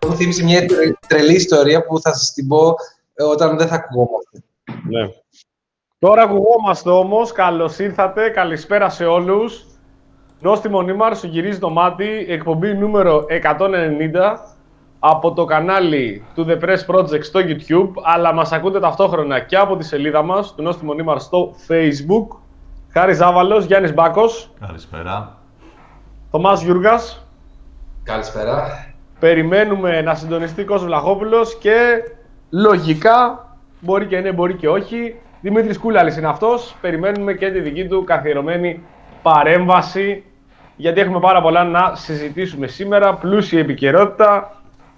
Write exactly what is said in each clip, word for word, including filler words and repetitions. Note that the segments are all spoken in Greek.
μου θύμισε μια τρελή ιστορία που θα σας την πω όταν δεν θα ακουγόμαστε. Ναι. Τώρα ακουγόμαστε όμως. Καλώς ήρθατε. Καλησπέρα σε όλους. Νόστιμο Νίμαρ, σου γυρίζει το μάτι. Εκπομπή νούμερο εκατόν ενενήντα από το κανάλι του The Press Project στο YouTube, αλλά μας ακούτε ταυτόχρονα και από τη σελίδα μας του Νόστιμο Νίμαρ στο Facebook. Χάρης Ζάβαλος, Γιάννης Μπάκος. Καλησπέρα. Θωμάς Γιούργας. Καλησπέρα. Περιμένουμε να συντονιστεί Κώστας Βλαχόπουλος και λογικά, μπορεί και ναι, μπορεί και όχι, Δημήτρης Κούλαλης είναι αυτός. Περιμένουμε και τη δική του καθιερωμένη παρέμβαση, γιατί έχουμε πάρα πολλά να συζητήσουμε σήμερα, πλούσια επικαιρότητα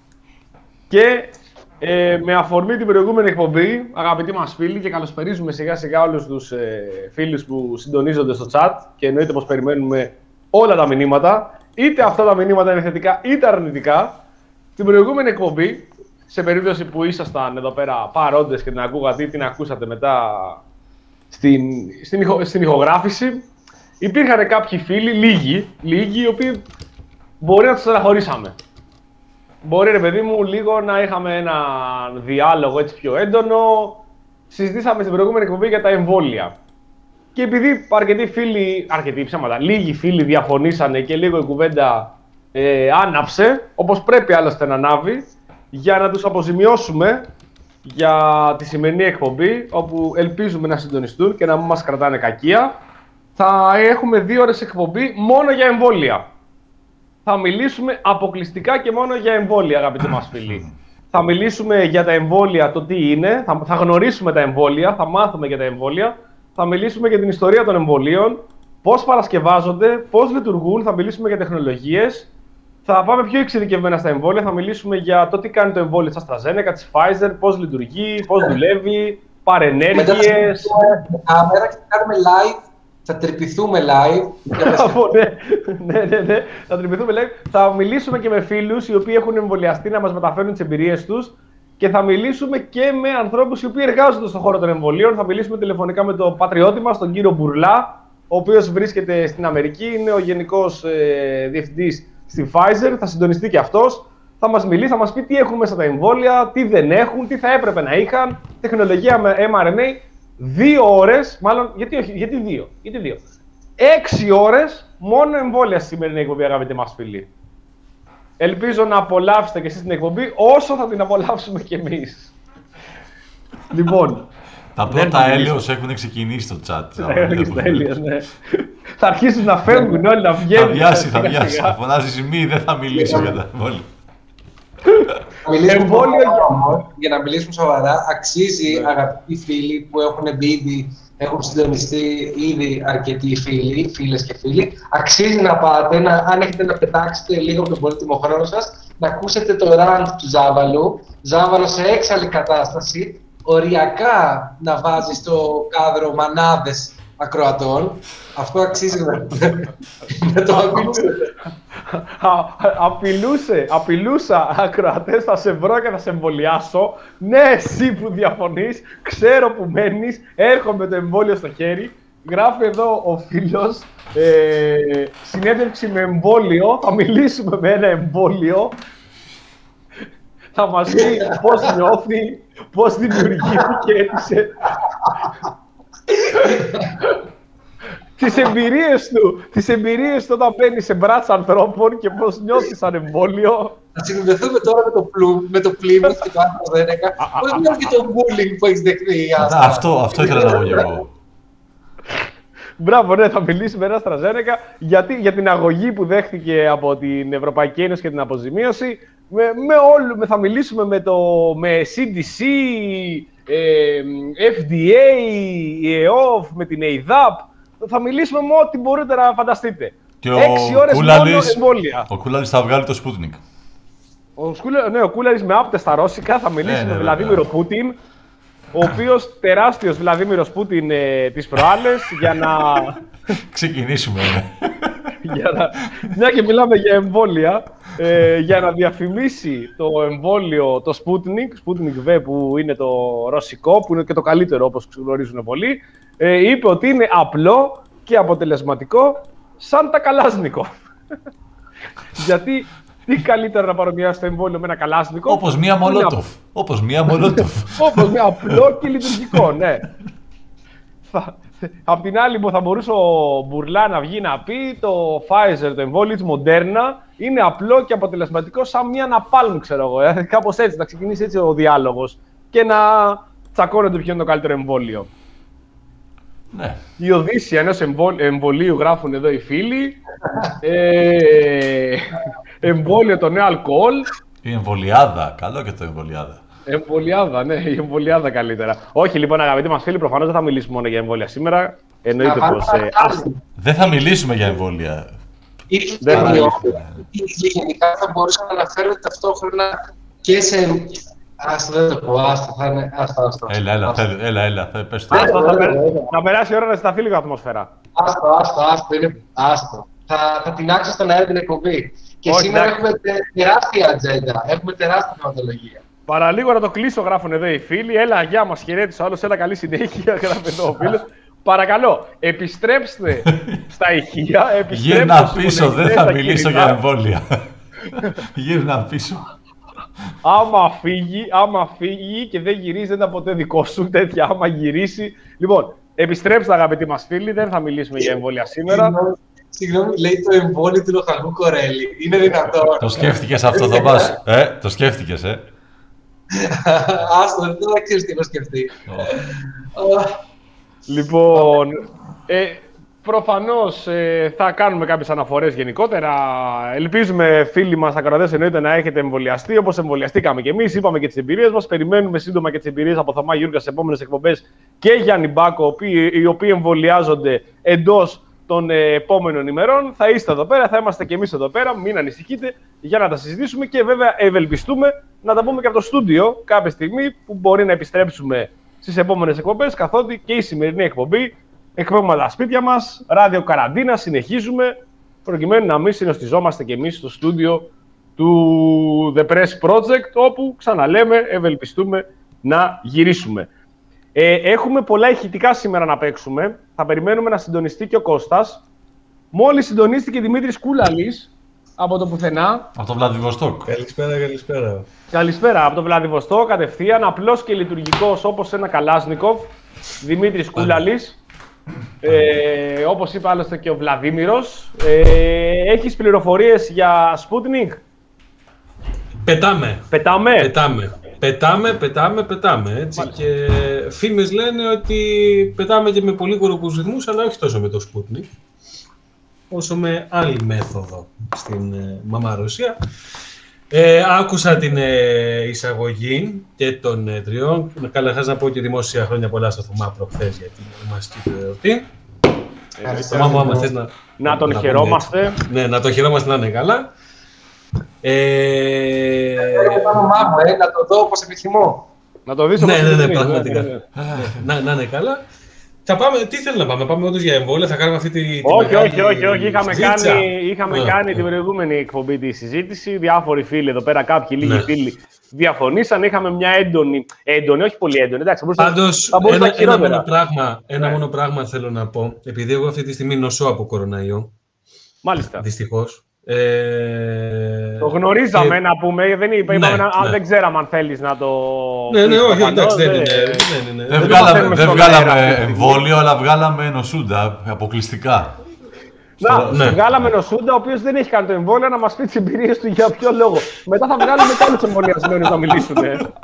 και ε, με αφορμή την προηγούμενη εκπομπή, αγαπητοί μας φίλοι, και καλωσπερίζουμε σιγά σιγά όλους τους ε, φίλους που συντονίζονται στο chat και εννοείται πως περιμένουμε όλα τα μηνύματα, είτε αυτά τα μηνύματα είναι θετικά είτε αρνητικά. Την προηγούμενη εκπομπή, σε περίπτωση που ήσασταν εδώ πέρα παρόντες και την ακούγατε ή την ακούσατε μετά στην, στην, ηχο, στην ηχογράφηση, υπήρχαν κάποιοι φίλοι, λίγοι, λίγοι, οι οποίοι μπορεί να τους στεναχωρήσαμε. Μπορεί, ρε παιδί μου, λίγο να είχαμε ένα διάλογο έτσι πιο έντονο. Συζητήσαμε στην προηγούμενη εκπομπή για τα εμβόλια. Και επειδή αρκετοί φίλοι, αρκετοί ψέματα, λίγοι φίλοι διαφωνήσανε και λίγο η κουβέντα ε, άναψε, όπως πρέπει άλλωστε να ανάβει, για να τους αποζημιώσουμε για τη σημερινή εκπομπή, όπου ελπίζουμε να συντονιστούν και να μην μας κρατάνε κακία, θα έχουμε δύο ώρες εκπομπή μόνο για εμβόλια. Θα μιλήσουμε αποκλειστικά και μόνο για εμβόλια, αγαπητοί μας φίλοι. Θα μιλήσουμε για τα εμβόλια, το τι είναι, θα, θα γνωρίσουμε τα εμβόλια, θα μάθουμε για τα εμβόλια, θα μιλήσουμε για την ιστορία των εμβολίων, πώς παρασκευάζονται, πώς λειτουργούν, θα μιλήσουμε για τεχνολογίες. Θα πάμε πιο εξειδικευμένα στα εμβόλια, θα μιλήσουμε για το τι κάνει το εμβόλιο της AstraZeneca, της Pfizer, πώς λειτουργεί, πώς δουλεύει, παρενέργειες. Μετά θα κάμερα και θα κάνουμε live, θα τρυπηθούμε live. ναι, ναι, ναι, ναι, θα τρυπηθούμε live. Θα μιλήσουμε και με φίλους οι οποίοι έχουν εμβολιαστεί να μας μεταφέρουν τις εμπειρίες τους και θα μιλήσουμε και με ανθρώπους οι οποίοι εργάζονται στον χώρο των εμβολίων. Θα μιλήσουμε τηλεφωνικά με τον πατριώτη μας, τον κύριο Μπουρλά, ο οποίος βρίσκεται στην Αμερική, είναι ο γενικός ε, διευθυντής στη Pfizer, θα συντονιστεί και αυτός, θα μας μιλήσει, θα μας πει τι έχουν μέσα τα εμβόλια, τι δεν έχουν, τι θα έπρεπε να είχαν, τεχνολογία με εμ αρ εν έι, δύο ώρες, μάλλον, γιατί όχι, γιατί δύο, γιατί δύο, έξι ώρες μόνο εμβόλια στη σημερινή εκπομπή, αγαπητοί μας φίλοι. Ελπίζω να απολαύσετε και εσείς την εκπομπή, όσο θα την απολαύσουμε κι εμείς. Λοιπόν, τα πρώτα έλεος έχουν ξεκινήσει στο chat. Ναι. Θα αρχίσουν να φεύγουν όλοι, να βγαίνουν. Θα βιάσει, θα βιάσει. Θα φωνάζεις μη, δεν θα μιλήσω για τα εμβόλια. Για να μιλήσουμε σοβαρά, αξίζει, αγαπητοί φίλοι που έχουν μπει ήδη, έχουν συντονιστεί ήδη αρκετοί φίλοι, φίλες και φίλοι, αξίζει να πάτε, να, αν έχετε να πετάξετε λίγο από τον πολύτιμο χρόνο σας, να ακούσετε το rant του Ζάβαλου. Ζάβαλο σε έξαλλη κατάσταση, οριακά να βάζει στο κάδρο μανάδες ακροατών. Αυτό αξίζει να, να το ακούσετε. Απειλούσε, απειλούσα ακροατές, θα σε βρω και θα σε εμβολιάσω. Ναι, εσύ που διαφωνείς, ξέρω που μένεις, έρχομαι το εμβόλιο στο χέρι. Γράφει εδώ ο φίλος, ε, συνέντευξη με εμβόλιο, θα μιλήσουμε με ένα εμβόλιο. Θα μας πει πώς νιώθει, πώς δημιουργήθηκε, τις εμπειρίες του, τις εμπειρίες του όταν μπαίνει σε μπράτσα ανθρώπων και πώς νιώθει σαν εμβόλιο. Θα συνδεθούμε τώρα με το, πλου, με το Plymouth και το AstraZeneca. Πώς νιώθει και το bullying που έχεις δεχτεί. Αυτό, αυτό ήθελα να πω και εγώ. Μπράβο, ναι, θα μιλήσουμε με ένα AstraZeneca γιατί, για την αγωγή που δέχτηκε από την Ευρωπαϊκή Ένωση και την αποζημίωση. Με, με όλου, με, θα μιλήσουμε με, το, με σι ντι σι, ε, εφ ντι έι, η ΕΟΦ, με την ΕΙΔΑΠ. Θα μιλήσουμε με ό,τι μπορείτε να φανταστείτε. Και Έξι ώρες μόνο εμβόλια. Ο Κούλαλης θα βγάλει το Sputnik. Ο, Σκούλα, ναι, ο Κούλαλης με άπτες στα ρώσικα θα μιλήσει ναι, με ναι, Βλαδίμηρο Πούτιν, ο οποίος τεράστιος Βλαδίμηρος Πούτιν ε, τις προάλλες για να... Ξεκινήσουμε, ναι. για να... Μια και μιλάμε για εμβόλια, ε, για να διαφημίσει το εμβόλιο, το Sputnik, Sputnik V που είναι το ρωσικό, που είναι και το καλύτερο όπως γνωρίζουν πολλοί, ε, είπε ότι είναι απλό και αποτελεσματικό σαν τα Καλάζνικο. Γιατί Τι καλύτερο να παρομοιάσει το εμβόλιο με ένα καλάσνικο. Όπως μία Μολότοφ. Όπως μία Μολότοφ. Όπως μία απλό και λειτουργικό, ναι. Απ' την άλλη, θα μπορούσε ο Μπουρλά να βγει να πει το Pfizer, το εμβόλιο της Moderna, είναι απλό και αποτελεσματικό σαν μια Napalm, ξέρω εγώ. Ε. Κάπως έτσι, να ξεκινήσει έτσι ο διάλογος και να τσακώνεται ποιο είναι το καλύτερο εμβόλιο. Ναι. Η Οδύσσια ενός εμβολίου, γράφουν εδώ οι φίλοι. ε, εμβόλιο το νέο αλκοόλ. Η εμβολιάδα. Καλό και το εμβολιάδα. Εμβολιάδα, ναι, η εμβολιάδα καλύτερα. Όχι, λοιπόν, αγαπητοί μας φίλοι, προφανώς δεν θα μιλήσουμε μόνο για εμβόλια σήμερα. Εννοείται πως. Ε, δεν θα μιλήσουμε για εμβόλια. Ή γενικά θα μπορούσα να αναφέρω ταυτόχρονα και σε. Άστα, δεν το πω, άστα, θα είναι. Άστα, άστα. Έλα, έλα, άστα. έλα, έλα, έλα, θα πες το. Άστα, θα να περάσει η ώρα να σταθεί λίγο ατμόσφαιρα. Άστα, άστα, άστα, είναι άστα. Θα, θα την άξω στον αέρα την εκπομπή. Και όχι, σήμερα ναι. Έχουμε τεράστια ατζέντα, έχουμε τεράστια θεματολογία. Παραλίγο να το κλείσω, γράφουν εδώ οι φίλοι. Έλα, γεια μας, χαιρέτησε ο άλλος, έλα, καλή συνέχεια, γράφει εδώ ο φίλος. Παρακαλώ, επιστρέψτε στα ηχεία, επιστρέψτε. Γύρνα πίσω, δεν θα μιλήσω για εμβόλια. Γύρνα πίσω. Άμα φύγει, άμα φύγει και δεν γυρίζει, δεν ήταν ποτέ δικό σου, τέτοια άμα γυρίσει. Λοιπόν, επιστρέψτε αγαπητοί μας φίλοι, δεν θα μιλήσουμε για εμβόλια σήμερα. Συγγνώμη, λέει το εμβόλιο του Λοχανού Κορέλη. Είναι δυνατόν. Το σκέφτηκες αυτό, θα πας. Ε, το σκέφτηκες, ε. Άστο, δεν θα ξέρεις τι έχω σκεφτεί. Λοιπόν, ε, προφανώς ε, θα κάνουμε κάποιες αναφορές γενικότερα. Ελπίζουμε φίλοι μας ακροατές εννοείται να έχετε εμβολιαστεί, όπως εμβολιαστήκαμε και εμείς. Είπαμε και τις εμπειρίες μας. Περιμένουμε σύντομα και τις εμπειρίες από Θωμά Γιούργα στις επόμενες εκπομπές και Γιάννη Μπάκο, οι οποίοι εμβολιάζονται εντός των ε, επόμενων ημερών. Θα είστε εδώ πέρα, θα είμαστε και εμείς εδώ πέρα. Μην ανησυχείτε για να τα συζητήσουμε και βέβαια ευελπιστούμε να τα πούμε και από το στούντιο κάποια στιγμή που μπορεί να επιστρέψουμε στις επόμενες εκπομπές, καθότι και η σημερινή εκπομπή εκπέμπουμε τα σπίτια μας, ράδιο καραντίνα, συνεχίζουμε προκειμένου να μην συνοστιζόμαστε και εμείς στο στούντιο του The Press Project, όπου ξαναλέμε ευελπιστούμε να γυρίσουμε. Ε, έχουμε πολλά ηχητικά σήμερα να παίξουμε. Θα περιμένουμε να συντονιστεί και ο Κώστας. Μόλις συντονίστηκε Δημήτρης Κούλαλης από το πουθενά. Από το Βλαδιβοστόκ. Καλησπέρα, καλησπέρα. Καλησπέρα από το Βλαδιβοστόκ, κατευθείαν, απλός και λειτουργικός όπως ένα Καλάσνικοφ. Δημήτρης Κούλαλης. Ε, όπως είπε άλλωστε και ο Βλαδίμηρος. Ε, έχεις πληροφορίες για Sputnik? Πετάμε. Πετάμε. Πετάμε. Πετάμε, πετάμε, πετάμε. Έτσι. Και φήμες λένε ότι πετάμε και με πολύ γοργούς ρυθμούς, αλλά όχι τόσο με το Sputnik, όσο με άλλη μέθοδο στην ε, μαμά Ρωσία. Ε, άκουσα την ε, εισαγωγή και των ε, τριών. Καταρχάς να πω και δημόσια χρόνια πολλά στο Θωμά προχθές για την ονομαστική του εορτή. Να, να τον να χαιρόμαστε. Ναι, να τον χαιρόμαστε να είναι καλά. Ε... το όνομά μου, ε, να το δω όπως επιθυμώ. Να το δεις ναι, όπως ναι, ναι, επιθυμείς, πραγματικά. Ναι, ναι, ναι. Να, να είναι καλά. Θα πάμε, τι θέλει να πάμε, πάμε όντως για εμβόλια, θα κάνουμε αυτή τη, τη όχι, μεγάλη όχι, όχι, όχι, είχαμε ζήτσα. κάνει, είχαμε ναι, κάνει ναι. την προηγούμενη εκπομπή τη συζήτηση, διάφοροι φίλοι εδώ πέρα, κάποιοι λίγοι ναι. φίλοι διαφωνήσαν, είχαμε μια έντονη, έντονη, όχι πολύ έντονη, εντάξει, Πάντως, θα μπορούσα ένα, να ένα, μόνο πράγμα, ένα ναι. μόνο πράγμα θέλω να πω, επειδή εγώ αυτή τη στιγμή νοσώ από κοροναϊό, μάλιστα. Δυστυχώς. Ε... Το γνωρίζαμε και... να πούμε, δεν, είπα, ναι, είπαμε, ναι. αν δεν ξέραμε αν θέλεις να το... Ναι, ναι, όχι, εντάξει, δεν είναι. Δεν βγάλαμε, δεν βγάλαμε εμβόλιο, αλλά βγάλαμε νοσούντα, αποκλειστικά. Να, Στο... ναι. βγάλαμε νοσούντα, ο οποίος δεν έχει κάνει το εμβόλιο, να μας πει τις εμπειρίες του για ποιο λόγο. Μετά θα βγάλουμε και άλλους εμβολιασμένους να μιλήσουν.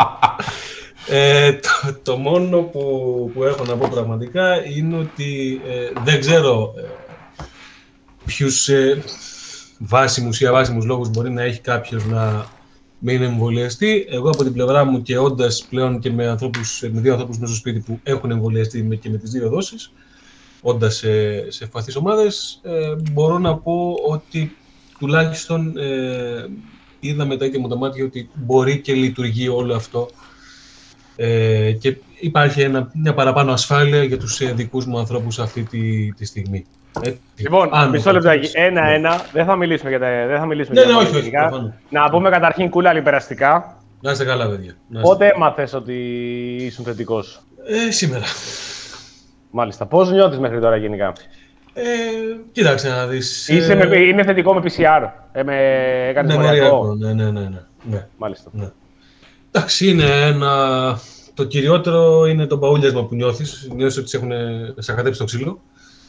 Ε, το, το μόνο που, που έχω να πω πραγματικά είναι ότι ε, δεν ξέρω ε, ποιους ε, βάσιμους ή αβάσιμους λόγους μπορεί να έχει κάποιος να μην εμβολιαστεί. Εγώ από την πλευρά μου και όντας πλέον και με, ανθρώπους, με δύο ανθρώπους μέσα στο σπίτι που έχουν εμβολιαστεί και με τις δύο δόσεις, όντας σε, σε ευπαθείς ομάδες, ε, μπορώ να πω ότι τουλάχιστον ε, είδα με τα ίδια μου τα μάτια ότι μπορεί και λειτουργεί όλο αυτό ε, και υπάρχει ένα, μια παραπάνω ασφάλεια για τους ε, δικούς μου ανθρώπους αυτή τη, τη στιγμή. Ε, λοιπόν, μισό λεπτάκι. Ένα-ένα. Δεν θα μιλήσουμε για τα. Δεν θα μιλήσουμε ναι, για ναι, τα όχι, όχι, όχι, να πούμε καταρχήν Κούλαλη περαστικά. Να είστε καλά, παιδιά. Πότε έμαθες ότι ήσουν θετικός? Ε, σήμερα. Μάλιστα. Πώς νιώθεις μέχρι τώρα γενικά? Ε, κοίταξε να δεις. Είσαι ε... με, είναι θετικό με πι σι αρ, ε, με έκανες μοριακό. Ναι, ναι, ναι, ναι, ναι. Μάλιστα. Ναι. Εντάξει, είναι ένα... Το κυριότερο είναι το μπαούλιασμα που νιώθεις. Νιώθεις ότι σε έχουν σακατέψει το ξύλο.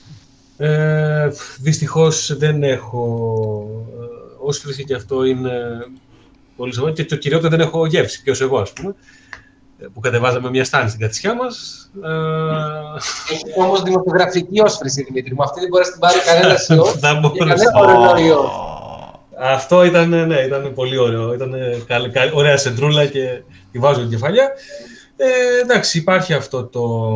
Ε, δυστυχώς δεν έχω... Όσο βρίσκει και αυτό είναι πολύ σοβαρό. Και το κυριότερο δεν έχω γεύση, ποιος εγώ, ας πούμε. Που κατεβάζαμε μια στάνη στην κατσιά μας. Έχει όμως δημοσιογραφική όσφρηση, Δημήτρη μου. Αυτή δεν μπορεί να την πάρει κανένα ιό και κανένα κορονοϊό. Αυτό ήταν, ναι, ήταν πολύ ωραίο. Ήταν καλ, καλ, ωραία σεντρούλα και τη βάζω την κεφαλιά. Ε, εντάξει, υπάρχει αυτό το...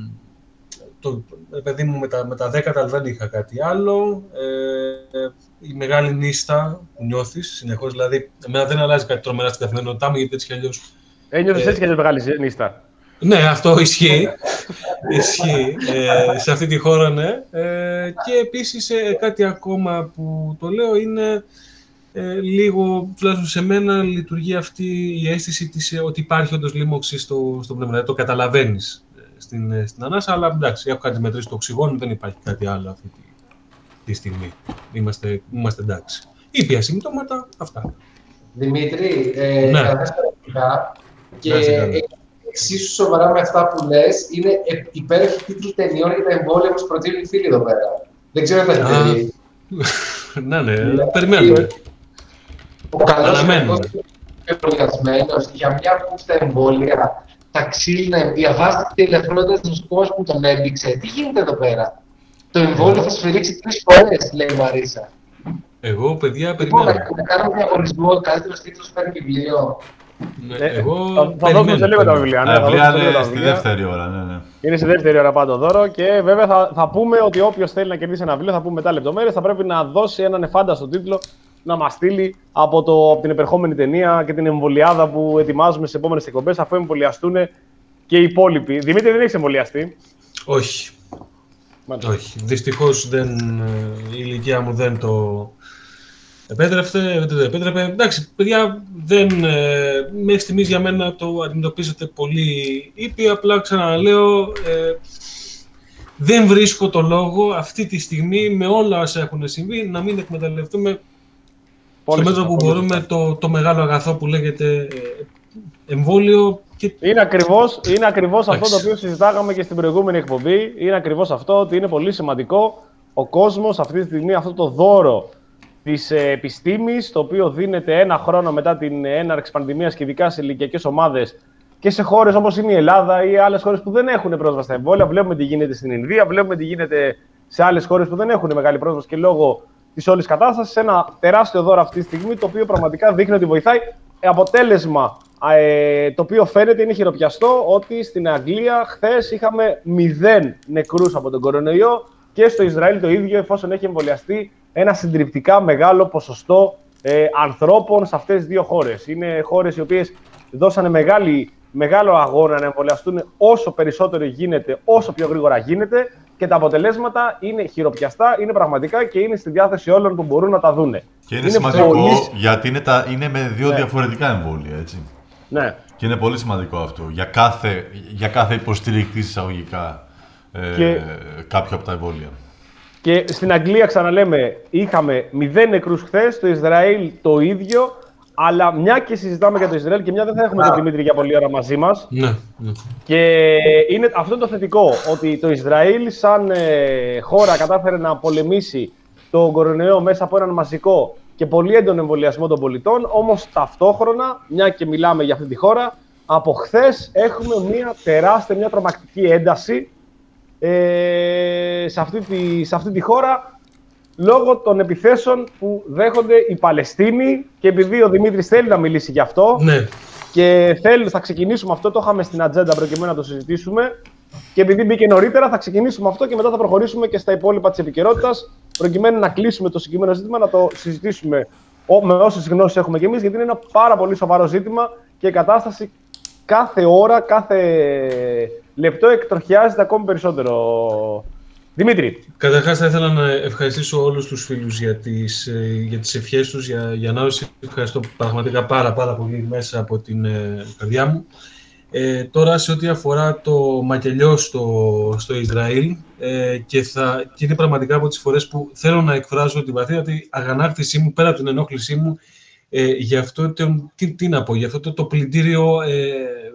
το παιδί μου με τα, με τα δέκατα δεν είχα κάτι άλλο. Ε, η μεγάλη νύστα που νιώθεις συνεχώς, δηλαδή εμένα δεν αλλάζει κάτι τρομερά στην καθημερινότητά μου, γιατί έτσι κι αλλιώς... Ένιωθες έτσι κι αλλιώς μεγάλη νύστα. Ναι, αυτό ισχύει. Ισχύει. Ε, σε αυτή τη χώρα, ναι. Ε, και επίσης ε, κάτι ακόμα που το λέω είναι ε, λίγο, τουλάχιστον σε μένα, λειτουργεί αυτή η αίσθηση της, ε, ότι υπάρχει όντως λίμωξη στο, στο πνεύμα. Το καταλαβαίνεις ε, στην, στην ανάσα, αλλά εντάξει, έχω κάτι μετρήσει το οξυγόνο, δεν υπάρχει κάτι άλλο αυτή τη, τη στιγμή. Είμαστε, είμαστε εντάξει. Ήπια συμπτώματα, αυτά. Δημήτρη, ε, ναι. Και εξίσου σοβαρά με αυτά που λες, είναι υπέροχοι τίτλοι ταινιών για τα εμβόλια που προτείνουν οι φίλοι εδώ πέρα. Δεν ξέρω αν τα έχετε δει. Ναι, ναι, περιμένουμε. Ο καλός εμβολιασμένος για μια κούφτα εμβόλια, τα ξύλινα, διαβάστε τη ελευθερότητα του κόσμου που τον έμπηξε. Τι γίνεται εδώ πέρα? Το εμβόλιο θα σφυρίξει τρεις φορές, λέει η Μαρίσα. Εγώ, παιδιά, περιμένω. Λοιπόν, να κάνουμε διαγωνισμό, καλύτερος τίτλος παίρνει βιβλίο. Ναι, εγώ θα δώσουμε σε λίγο τα βιβλία. Τα βιβλία είναι στη δεύτερη ώρα. Ναι, ναι. Είναι στη δεύτερη ώρα πάντο δώρο και βέβαια θα, θα πούμε ότι όποιος θέλει να κερδίσει ένα βιβλίο, θα πούμε μετά λεπτομέρειες, θα πρέπει να δώσει έναν εφάνταστο τίτλο να μας στείλει από, το, από την επερχόμενη ταινία και την εμβολιάδα που ετοιμάζουμε στις επόμενες εκπομπές, αφού εμβολιαστούν και οι υπόλοιποι. Δημήτρη, δεν έχεις εμβολιαστεί? Όχι. Μάλιστα. Όχι. Δυστυχώς δεν, η ηλικία μου δεν το επέτρεπε. Δεν το επέτρεπε. Εντάξει, παιδιά, δεν, ε, μέχρι στιγμής για μένα το αντιμετωπίζετε πολύ ήπια. Απλά ξαναλέω, ε, δεν βρίσκω το λόγο αυτή τη στιγμή με όλα όσα έχουν συμβεί να μην εκμεταλλευτούμε πολύ στο μέτρο που πολύ μπορούμε το, το μεγάλο αγαθό που λέγεται εμβόλιο. Και... Είναι ακριβώς, είναι ακριβώς αυτό το οποίο συζητάγαμε και στην προηγούμενη εκπομπή. Είναι ακριβώς αυτό, ότι είναι πολύ σημαντικό ο κόσμος αυτή τη στιγμή αυτό το δώρο της επιστήμης, το οποίο δίνεται ένα χρόνο μετά την έναρξη πανδημίας και ειδικά σε ηλικιακές ομάδες και σε χώρες όπως είναι η Ελλάδα ή άλλες χώρες που δεν έχουν πρόσβαση στα εμβόλια. Βλέπουμε τι γίνεται στην Ινδία, βλέπουμε τι γίνεται σε άλλες χώρες που δεν έχουν μεγάλη πρόσβαση και λόγω της όλης κατάστασης. Ένα τεράστιο δώρο αυτή τη στιγμή, το οποίο πραγματικά δείχνει ότι βοηθάει. Αποτέλεσμα, ε, το οποίο φαίνεται είναι χειροπιαστό, ότι στην Αγγλία χθες είχαμε μηδέν νεκρούς από τον κορονοϊό και στο Ισραήλ το ίδιο, εφόσον έχει εμβολιαστεί ένα συντριπτικά μεγάλο ποσοστό ε, ανθρώπων σε αυτές τις δύο χώρες. Είναι χώρες οι οποίες δώσανε μεγάλη, μεγάλο αγώνα να εμβολιαστούν όσο περισσότερο γίνεται, όσο πιο γρήγορα γίνεται και τα αποτελέσματα είναι χειροπιαστά, είναι πραγματικά και είναι στη διάθεση όλων που μπορούν να τα δούνε. Και είναι, είναι σημαντικό πολύ... γιατί είναι, τα, είναι με δύο ναι. διαφορετικά εμβόλια, έτσι. Ναι. Και είναι πολύ σημαντικό αυτό για κάθε, για κάθε υποστηρικτή εισαγωγικά ε, και... κάποιο από τα εμβόλια. Και στην Αγγλία, ξαναλέμε, είχαμε μηδέν νεκρούς χθες, στο Ισραήλ το ίδιο, αλλά μια και συζητάμε για το Ισραήλ και μια δεν θα έχουμε τον Δημήτρη για πολλή ώρα μαζί μας. Ναι, ναι. Και είναι αυτό το θετικό, ότι το Ισραήλ σαν ε, χώρα κατάφερε να πολεμήσει τον κορονοϊό μέσα από έναν μαζικό και πολύ έντονο εμβολιασμό των πολιτών, όμως ταυτόχρονα, μια και μιλάμε για αυτή τη χώρα, από χθες έχουμε μια τεράστια, μια τρομακτική ένταση ε, σε, αυτή τη, σε αυτή τη χώρα λόγω των επιθέσεων που δέχονται οι Παλαιστίνοι και επειδή ο Δημήτρης θέλει να μιλήσει γι' αυτό ναι. και θέλει, θα ξεκινήσουμε αυτό, το είχαμε στην ατζέντα προκειμένου να το συζητήσουμε και επειδή μπήκε νωρίτερα θα ξεκινήσουμε αυτό και μετά θα προχωρήσουμε και στα υπόλοιπα της επικαιρότητας προκειμένου να κλείσουμε το συγκεκριμένο ζήτημα, να το συζητήσουμε με όσες γνώσεις έχουμε κι εμείς, γιατί είναι ένα πάρα πολύ σοβαρό ζήτημα και η κατάσταση κάθε ώρα, κάθε λεπτό εκτροχιάζεται ακόμη περισσότερο. Δημήτρη. Καταρχάς θα ήθελα να ευχαριστήσω όλους τους φίλους για τις, για τις ευχές τους, για, για ανάρρωση. Ευχαριστώ πραγματικά πάρα πάρα πολύ μέσα από την ε, καρδιά μου. Ε, τώρα σε ό,τι αφορά το μακελιό στο, στο Ισραήλ ε, και, θα, και είναι πραγματικά από τις φορές που θέλω να εκφράζω την βαθύτατη αγανάκτησή μου, πέρα από την ενόχλησή μου, ε, για αυτό το, τι, τι να πω, για αυτό το, το πλυντήριο ε,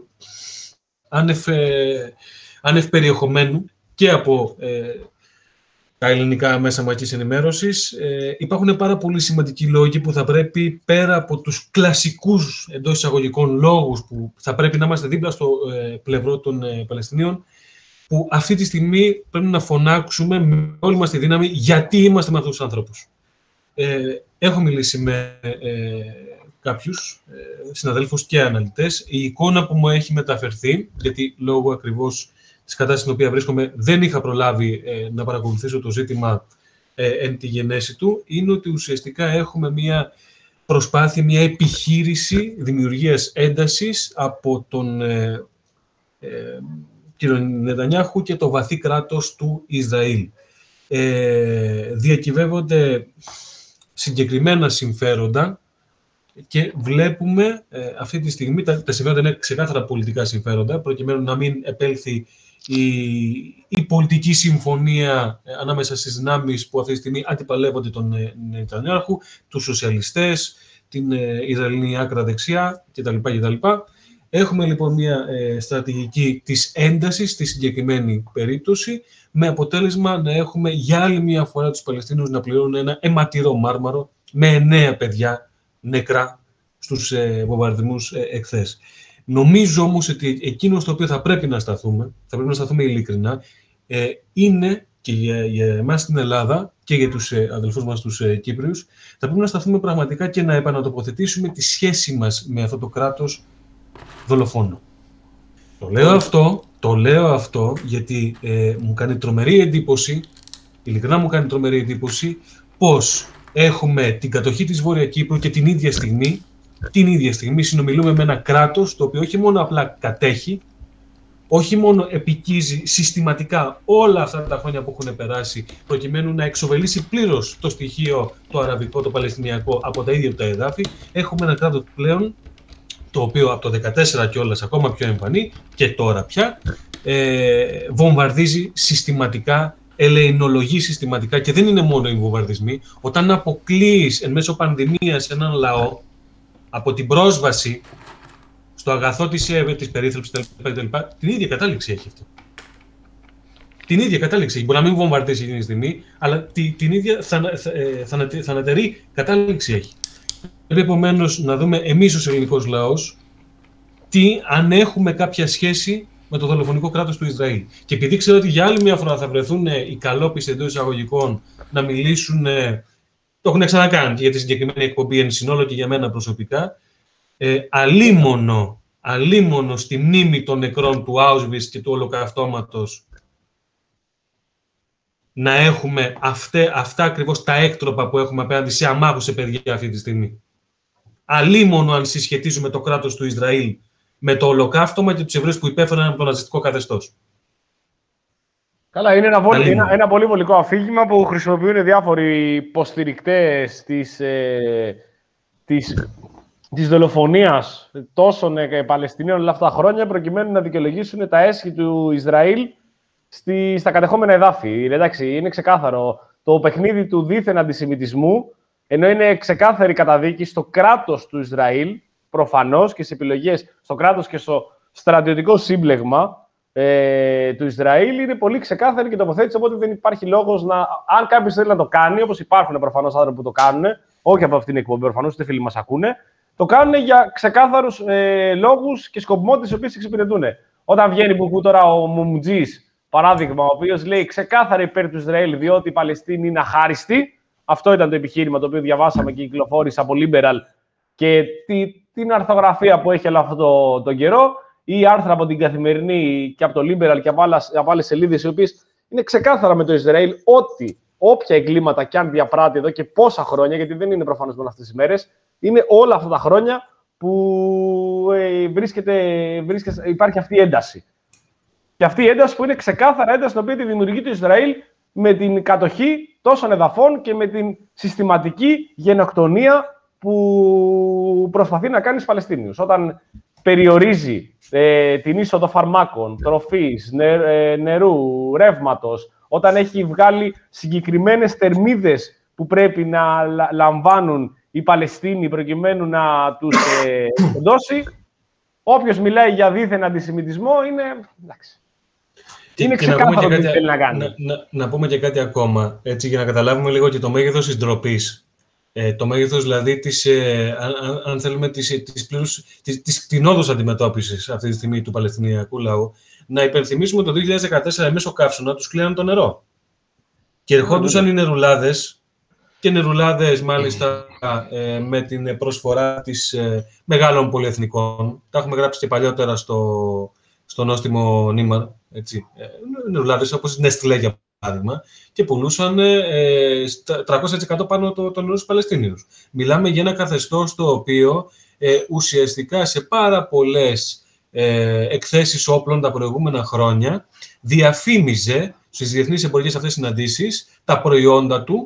άνευ, ε, άνευ περιεχομένου και από ε, τα ελληνικά μέσα μαζικής ενημέρωσης. Ε, υπάρχουν πάρα πολύ σημαντικοί λόγοι που θα πρέπει, πέρα από τους κλασικούς εντός εισαγωγικών λόγους που θα πρέπει να είμαστε δίπλα στο ε, πλευρό των ε, Παλαιστινίων, που αυτή τη στιγμή πρέπει να φωνάξουμε με όλη μας τη δύναμη γιατί είμαστε με αυτούς τους ανθρώπους. Ε, έχω μιλήσει με ε, κάποιους ε, συναδέλφους και αναλυτές. Η εικόνα που μου έχει μεταφερθεί, γιατί λόγω ακριβώς της κατάστασης στην οποία βρίσκομαι δεν είχα προλάβει ε, να παρακολουθήσω το ζήτημα ε, εν τη γενέση του, είναι ότι ουσιαστικά έχουμε μια προσπάθεια, μια επιχείρηση δημιουργίας έντασης από τον ε, ε, κύριο Νετανιάχου και το βαθύ κράτος του Ισραήλ. Ε, διακυβεύονται συγκεκριμένα συμφέροντα και βλέπουμε ε, αυτή τη στιγμή, τα, τα συμφέροντα είναι ξεκάθαρα πολιτικά συμφέροντα, προκειμένου να μην επέλθει η, η πολιτική συμφωνία ε, ανάμεσα στις δυνάμεις που αυτή τη στιγμή αντιπαλεύονται τον ε, Νετανιάχου, τους σοσιαλιστές, την ε, Ισραηλινή άκρα δεξιά κτλ. κτλ. Έχουμε λοιπόν μια ε, στρατηγική της έντασης στη συγκεκριμένη περίπτωση, με αποτέλεσμα να έχουμε για άλλη μια φορά τους Παλαιστίνους να πληρώνουν ένα αιματηρό μάρμαρο με εννέα παιδιά νεκρά στους ε, βομβαρδισμούς ε, εχθές. Νομίζω όμως ότι εκείνο στο οποίο θα πρέπει να σταθούμε, θα πρέπει να σταθούμε ειλικρινά, ε, είναι και για, για εμάς στην Ελλάδα και για τους ε, αδελφούς μας τους ε, Κύπριους, θα πρέπει να σταθούμε πραγματικά και να επανατοποθετήσουμε τη σχέση μας με αυτό το κράτος δολοφόνο. Το λέω αυτό, το λέω αυτό γιατί ε, μου κάνει τρομερή εντύπωση, ειλικρινά μου κάνει τρομερή εντύπωση, πως έχουμε την κατοχή της Βόρεια Κύπρου και την ίδια στιγμή, την ίδια στιγμή συνομιλούμε με ένα κράτος το οποίο όχι μόνο απλά κατέχει, όχι μόνο επικίζει συστηματικά όλα αυτά τα χρόνια που έχουν περάσει προκειμένου να εξοβελήσει πλήρως το στοιχείο το αραβικό, το παλαιστινιακό από τα ίδια τα εδάφη, έχουμε ένα κράτος πλέον το οποίο από το δύο χιλιάδες δεκατέσσερα κιόλας ακόμα πιο εμφανή και τώρα πια ε, βομβαρδίζει συστηματικά, ελεηνολογεί συστηματικά και δεν είναι μόνο οι βομβαρδισμοί. Όταν αποκλείεις εν μέσω πανδημίας έναν λαό από την πρόσβαση στο αγαθό της, της περίθαλψης κτλ. Την ίδια κατάληξη έχει αυτό. Την ίδια κατάληξη έχει. Μπορεί να μην βομβαρδίσει εκείνη τη στιγμή, αλλά την, την ίδια θανατερή κατάληξη έχει. Πρέπει επομένως να δούμε εμείς ως ελληνικός λαός τι, αν έχουμε κάποια σχέση με το δολοφονικό κράτος του Ισραήλ. Και επειδή ξέρω ότι για άλλη μια φορά θα βρεθούν οι καλόπιστοι εντός εισαγωγικών να μιλήσουν, το έχουν ξανακάνει για τη συγκεκριμένη εκπομπή εν συνόλο και για μένα προσωπικά, ε, αλίμονο, αλίμονο στη μνήμη των νεκρών του Auschwitz και του Ολοκαυτώματος να έχουμε αυτέ, αυτά ακριβώς τα έκτροπα που έχουμε απέναντι σε αμάχους σε παιδιά αυτή τη στιγμή. Αλίμονο αν συσχετίζουμε το κράτος του Ισραήλ με το Ολοκαύτωμα και τους Εβραίους που υπέφεραν από το ναζιστικό καθεστώς. Καλά, είναι ένα, βολ, ένα, ένα πολύ βολικό αφήγημα που χρησιμοποιούν διάφοροι υποστηρικτές της, ε, της, της δολοφονίας τόσων ε, Παλαιστινίων όλα αυτά τα χρόνια προκειμένου να δικαιολογήσουν τα έσχη του Ισραήλ στη, στα κατεχόμενα εδάφη. Εντάξει, είναι ξεκάθαρο το παιχνίδι του δίθεν αντισημιτισμού, ενώ είναι ξεκάθαρη καταδίκη στο κράτος του Ισραήλ, προφανώς και σε επιλογές στο κράτος και στο στρατιωτικό σύμπλεγμα ε, του Ισραήλ, είναι πολύ ξεκάθαρη και τοποθέτηση, οπότε δεν υπάρχει λόγος να. Αν κάποιος θέλει να το κάνει, όπως υπάρχουν προφανώς άνθρωποι που το κάνουν, όχι από αυτήν την εκπομπή, προφανώς ούτε φίλοι μας ακούνε, το κάνουν για ξεκάθαρους ε, λόγους και σκοπιμότητες οι οποίες εξυπηρετούν. Όταν βγαίνει που τώρα ο Μουμουτζής, παράδειγμα, ο οποίος λέει ξεκάθαρα υπέρ του Ισραήλ, διότι οι Παλαιστίνοι είναι αχάριστοι. Αυτό ήταν το επιχείρημα το οποίο διαβάσαμε και κυκλοφόρησε από Liberal και τη, την αρθογραφία που έχει όλο αυτό το, το καιρό, ή άρθρα από την Καθημερινή και από το Liberal και από, άλλα, από άλλες σελίδες, οι οποίες είναι ξεκάθαρα με το Ισραήλ ότι όποια εγκλήματα κι αν διαπράττει εδώ και πόσα χρόνια, γιατί δεν είναι προφανώς μόνο αυτές τις μέρες, είναι όλα αυτά τα χρόνια που ε, βρίσκεται, βρίσκεται, υπάρχει αυτή η ένταση. Και αυτή η ένταση που είναι ξεκάθαρα ένταση, την οποία τη δημιουργεί το Ισραήλ με την κατοχή τόσων εδαφών και με την συστηματική γενοκτονία που προσπαθεί να κάνει στους Παλαιστίνιους. Όταν περιορίζει ε, την είσοδο φαρμάκων, τροφής, νε, ε, νερού, ρεύματος, όταν έχει βγάλει συγκεκριμένες θερμίδες που πρέπει να λα, λαμβάνουν οι Παλαιστίνοι προκειμένου να τους ε, δώσει, όποιος μιλάει για δίθεν αντισημιτισμό είναι... Εντάξει. Και, είναι και να ξεκάθαρο πούμε τι και κάτι, θέλει να κάνει. Να, να, να πούμε και κάτι ακόμα, έτσι, για να καταλάβουμε λίγο και το μέγεθος της ντροπής. Ε, το μέγεθος δηλαδή της, ε, αν, αν θέλουμε, της, της, πλήρους, της, της κτηνόδους αντιμετώπισης αυτή τη στιγμή του Παλαιστινιακού λαού. Να υπενθυμίσουμε το δύο χιλιάδες δεκατέσσερα μέσω καύσωνα τους κλείναν το νερό. Και ερχόντουσαν οι νερουλάδες, και νερουλάδες μάλιστα ε, με την προσφορά της ε, μεγάλων πολυεθνικών. Τα έχουμε γράψει και παλιότερα στο, στο νόστιμο Νίμαρ, έτσι. Ε, νερουλάδες όπως η Νεστλέ για παράδειγμα, και πουλούσαν ε, τριακόσια τοις εκατό πάνω το, το νερό στους Παλαιστίνιους. Μιλάμε για ένα καθεστώς το οποίο ε, ουσιαστικά σε πάρα πολλές ε, εκθέσεις όπλων τα προηγούμενα χρόνια διαφήμιζε στις διεθνείς εμπορικές αυτές συναντήσεις τα προϊόντα του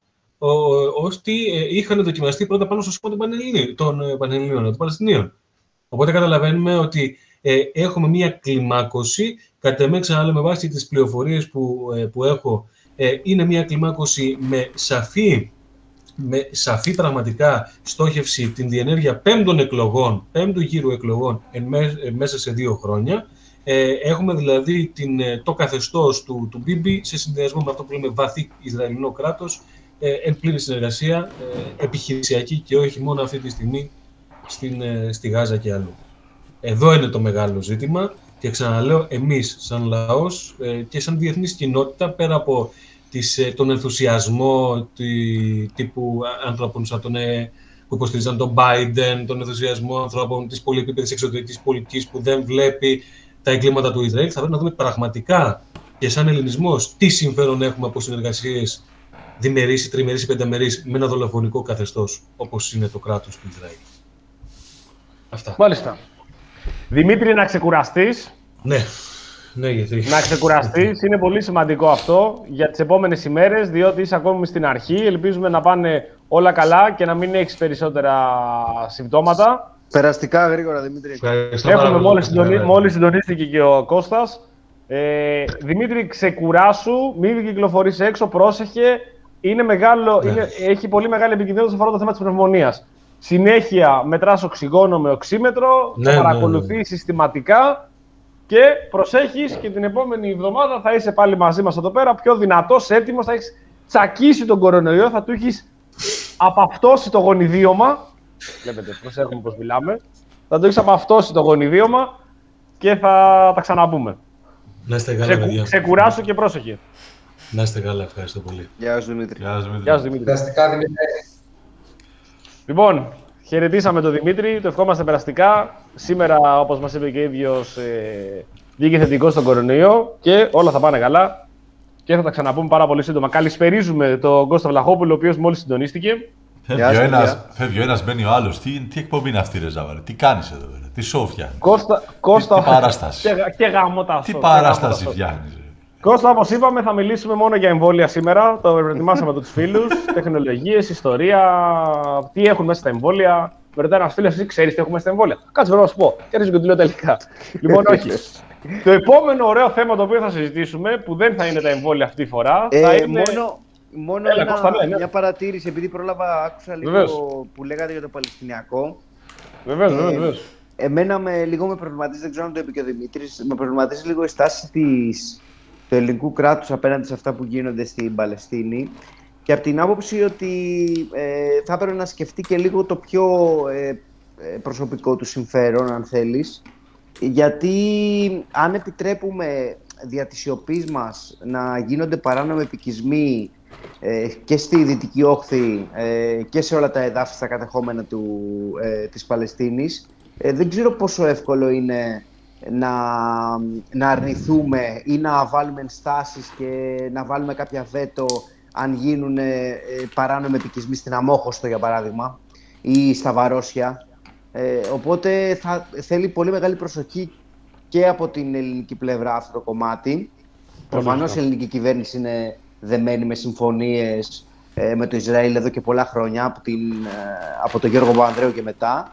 ότι είχαν δοκιμαστεί πρώτα πάνω στο σώμα των Πανελληνίων, των Παλαιστινίων. Οπότε καταλαβαίνουμε ότι ε, έχουμε μία κλιμάκωση, κατά εμέ ξαναλέω με βάση τις πληροφορίες που, ε, που έχω, ε, είναι μία κλιμάκωση με σαφή, με σαφή πραγματικά στόχευση την διενέργεια πέμπτων εκλογών, πέμπτου γύρου εκλογών εν, ε, μέσα σε δύο χρόνια. Ε, έχουμε δηλαδή την, το καθεστώς του, του Μπίμπι σε συνδυασμό με αυτό που λέμε βαθύ Ισραηλινό κράτος, ε, εν πλήρη συνεργασία, ε, επιχειρησιακή και όχι μόνο αυτή τη στιγμή στην, ε, στη Γάζα και αλλού. Εδώ είναι το μεγάλο ζήτημα και ξαναλέω, εμείς σαν λαός ε, και σαν διεθνής κοινότητα, πέρα από τις, ε, τον ενθουσιασμό τη, τύπου ανθρώπων σαν τον, ε, που υποστηρίζαν τον Biden, τον ενθουσιασμό ανθρώπων της πολυεπίπεδης εξωτερικής πολιτικής που δεν βλέπει τα εγκλήματα του Ισραήλ, θα πρέπει να δούμε πραγματικά και σαν ελληνισμός τι συμφέρον έχουμε από συνεργασίες διμερείς, τριμερείς ή πενταμερείς με ένα δολοφονικό καθεστώς όπως είναι το κράτος του Ισραήλ. Αυτά. Μάλιστα. Δημήτρη, να ξεκουραστείς. Ναι. Ναι, γιατί... Να ξεκουραστείς. Είναι πολύ σημαντικό αυτό για τις επόμενες ημέρες, διότι είσαι ακόμη στην αρχή. Ελπίζουμε να πάνε όλα καλά και να μην έχεις περισσότερα συμπτώματα. Περαστικά γρήγορα, Δημήτρη. Έχουμε μόλις, συντονί... μόλις συντονίστηκε και ο Κώστας. Ε, Δημήτρη, ξεκουράσου, μην κυκλοφορείς έξω, πρόσεχε. Είναι μεγάλο, ναι. είναι, έχει πολύ μεγάλη επικίνδυνο αφορά το θέμα της πνευμονίας. Συνέχεια μετράς οξυγόνο με οξύμετρο, ναι, θα παρακολουθείς ναι, ναι. συστηματικά και προσέχεις και την επόμενη εβδομάδα θα είσαι πάλι μαζί μας εδώ πέρα, πιο δυνατός, έτοιμος, θα έχεις τσακίσει τον κορονοϊό, θα του έχεις απαυτώσει το γονιδίωμα. Βλέπετε, προσέχουμε πώς μιλάμε. Θα το έχεις απαυτώσει το γονιδίωμα και θα τα ξαναπούμε. Να είστε καλά, παιδιά. Ξεκουράσου και πρόσεχε. Να είστε καλά, ευχαριστώ πολύ. Γεια σου, Δημήτρη. Γεια σου, Δημήτρη. Περαστικά, Δημήτρη. Λοιπόν, χαιρετήσαμε τον Δημήτρη, το ευχόμαστε περαστικά. Σήμερα, όπως μας είπε και ο ίδιος, ε, βγήκε θετικό στον κορονοϊό και όλα θα πάνε καλά και θα τα ξαναπούμε πάρα πολύ σύντομα. Καλησπερίζουμε τον Κώστα Βλαχόπουλο, ο οποίος μόλις συντονίστηκε. Φεύγει ο ένας, φεύγει ο ένας, μπαίνει ο άλλος. Τι, τι εκπομπή είναι αυτή, ρε Ζάβαρε, τι κάνεις εδώ, ρε, τι σοου φτιάχνεις. Κώστα, Κώστα, τι, τι παράσταση. Και, και γάμοτα Τι παράσταση φτιάχνεις, ρε. Κώστα, όπως είπαμε, θα μιλήσουμε μόνο για εμβόλια σήμερα. Το προετοιμάσαμε τους φίλους, τεχνολογίες, ιστορία, τι έχουν μέσα στα εμβόλια. Με ρωτάει ένας φίλος, εσύ ξέρεις τι έχουμε στα εμβόλια. Κάτσε πρέπει να σου πω. Και αρχίζω και του λέω τελικά. Λοιπόν, όχι. Το επόμενο ωραίο θέμα το οποίο θα συζητήσουμε, που δεν θα είναι τα εμβόλια αυτή τη φορά, ε, θα είναι. Μόνο, μόνο Έλα, ένα, Κώστα, ναι, ναι. μια παρατήρηση, επειδή πρόλαβα, άκουσα λίγο Βεβαίως. που λέγατε για το Παλαιστινιακό. Βεβαίως, ε, βεβαίως. Εμένα με, λίγο με προβληματίζει, δεν ξέρω αν το είπε και ο Δημήτρης, με προβληματίζει λίγο η στάση της, του ελληνικού κράτους απέναντι σε αυτά που γίνονται στην Παλαιστίνη. Και από την άποψη ότι ε, θα έπρεπε να σκεφτεί και λίγο το πιο ε, προσωπικό του συμφέρον, αν θέλεις. Γιατί αν επιτρέπουμε δια της σιωπής μας να γίνονται παράνομοι επικισμοί ε, και στη Δυτική Όχθη ε, και σε όλα τα εδάφη στα κατεχόμενα του, ε, της Παλαιστίνης, ε, δεν ξέρω πόσο εύκολο είναι να, να αρνηθούμε ή να βάλουμε ενστάσεις και να βάλουμε κάποια βέτο αν γίνουν ε, παράνομοι επικισμοί στην Αμόχωστο, για παράδειγμα, ή στα Βαρόσια. Ε, οπότε θα θέλει πολύ μεγάλη προσοχή και από την ελληνική πλευρά αυτό το κομμάτι. Προφανώς η ελληνική κυβέρνηση είναι δεμένη με συμφωνίες ε, με το Ισραήλ εδώ και πολλά χρόνια, από, την, ε, από τον Γιώργο Παπανδρέου και μετά.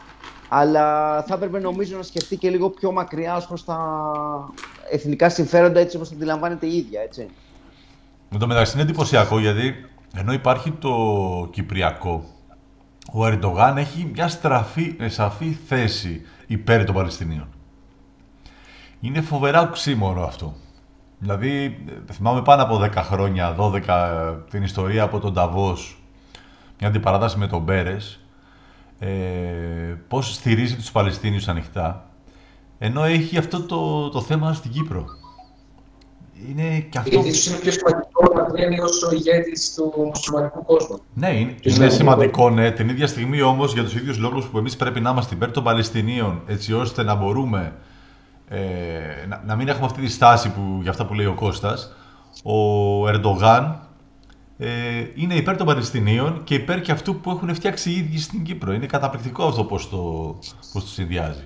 αλλά θα έπρεπε νομίζω να σκεφτεί και λίγο πιο μακριά ως προς τα εθνικά συμφέροντα, έτσι όπως τα αντιλαμβάνεται η ίδια, έτσι. Με το μεταξύ είναι εντυπωσιακό, γιατί ενώ υπάρχει το Κυπριακό, ο Ερντογάν έχει μια στραφή, σαφή θέση υπέρ των Παλαιστινίων. Είναι φοβερά οξύμορο αυτό. Δηλαδή, θυμάμαι πάνω από δέκα χρόνια, δώδεκα, την ιστορία από τον Νταβός, μια αντιπαράταση με τον Πέρες, ε, πώς στηρίζει τους Παλαιστίνιους ανοιχτά, ενώ έχει αυτό το, το θέμα στην Κύπρο. Είναι και αυτό... Γιατί ίσως είναι πιο σημαντικό να βγαίνει ως ο ηγέτης του μουσουλμανικού κόσμου. Ναι, είναι, είναι σημαντικό, ναι. Την ίδια στιγμή όμως, για τους ίδιους λόγους που εμείς πρέπει να είμαστε υπέρ των Παλαιστινίων, έτσι ώστε να μπορούμε ε, να, να μην έχουμε αυτή τη στάση που, για αυτά που λέει ο Κώστας, ο Ερντογάν ε, είναι υπέρ των Παλαιστινίων και υπέρ και αυτού που έχουν φτιάξει οι ίδιοι στην Κύπρο. Είναι καταπληκτικό αυτό πώς το, πώς το συνδυάζει.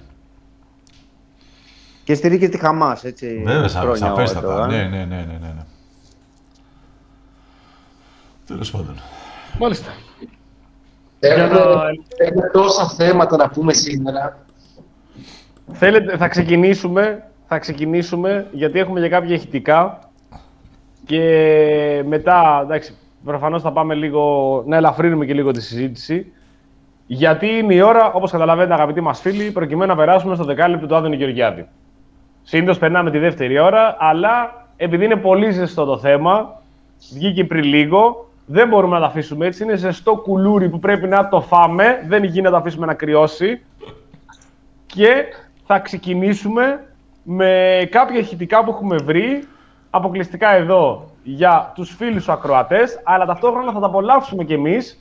Και στηρίζει και τη Χαμάς, έτσι. Βέβαια, σαφέστατα. Ναι, ναι, ναι, ναι, ναι. Τέλος πάντων. Μάλιστα. Έχουμε, έχουμε τόσα θέματα να πούμε σήμερα. Θέλετε, θα ξεκινήσουμε, θα ξεκινήσουμε, γιατί έχουμε για κάποια ηχητικά και μετά, εντάξει, προφανώς θα πάμε λίγο, να ελαφρύνουμε και λίγο τη συζήτηση, γιατί είναι η ώρα, όπως καταλαβαίνετε αγαπητοί μας φίλοι, προκειμένου να περάσουμε στο δεκάλεπτο του Άδωνη Γεωργιάδη. Συνήθως περνάμε τη δεύτερη ώρα, αλλά επειδή είναι πολύ ζεστό το θέμα, βγήκε πριν λίγο, δεν μπορούμε να το αφήσουμε έτσι. Είναι ζεστό κουλούρι που πρέπει να το φάμε, δεν γίνεται να το αφήσουμε να κρυώσει. Και θα ξεκινήσουμε με κάποια ηχητικά που έχουμε βρει, αποκλειστικά εδώ για τους φίλους ακροατές, αλλά ταυτόχρονα θα τα απολαύσουμε κι εμείς,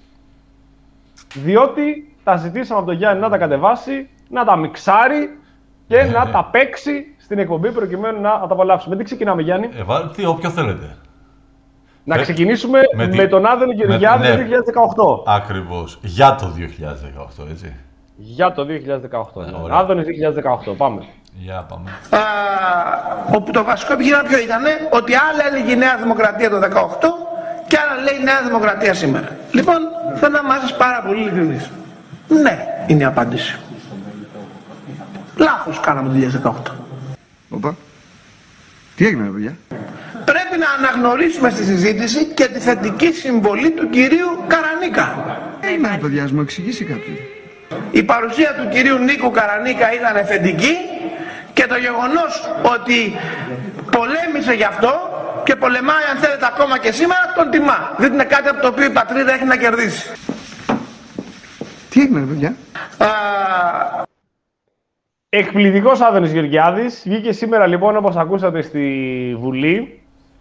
διότι τα ζητήσαμε από τον Γιάννη να τα κατεβάσει, να τα μιξάρει και να τα παίξει στην εκπομπή προκειμένου να τα απολαύσουμε. Τι ξεκινάμε, Γιάννη? Ε, βάλτε όποιο θέλετε. Να ξεκινήσουμε με, με, με τον Άδωνη Γεωργιάδη ναι, το δύο χιλιάδες δεκαοκτώ. Ακριβώς. Για το δύο χιλιάδες δεκαοκτώ, έτσι. Για το δύο χιλιάδες δεκαοκτώ. Ναι. Άδωνης δύο χιλιάδες δεκαοκτώ. Πάμε. Για πάμε. Α, όπου το βασικό επιχείρημα ποιο ήταν, ότι άλλα έλεγε η Νέα Δημοκρατία το δεκαοκτώ και άλλα λέει η Νέα Δημοκρατία σήμερα. Λοιπόν, θέλω να είμαστε πάρα πολύ ειλικρινείς. Ναι, είναι η απάντηση. Λάθος κάναμε το δύο χιλιάδες δεκαοκτώ. Οπα. Τι έγινε, παιδιά? Πρέπει να αναγνωρίσουμε στη συζήτηση και τη θετική συμβολή του κυρίου Καρανίκα. Ναι, παιδιά, μου εξηγήσει κάποιος. Η παρουσία του κυρίου Νίκου Καρανίκα ήταν θετική και το γεγονός ότι πολέμησε γι' αυτό και πολεμάει αν θέλετε ακόμα και σήμερα τον τιμά. Δεν είναι κάτι από το οποίο η πατρίδα έχει να κερδίσει. Τι έγινε, παιδιά? Α... Εκπληκτικός Άδωνης Γεωργιάδης. Βγήκε σήμερα λοιπόν, όπως ακούσατε, στη Βουλή.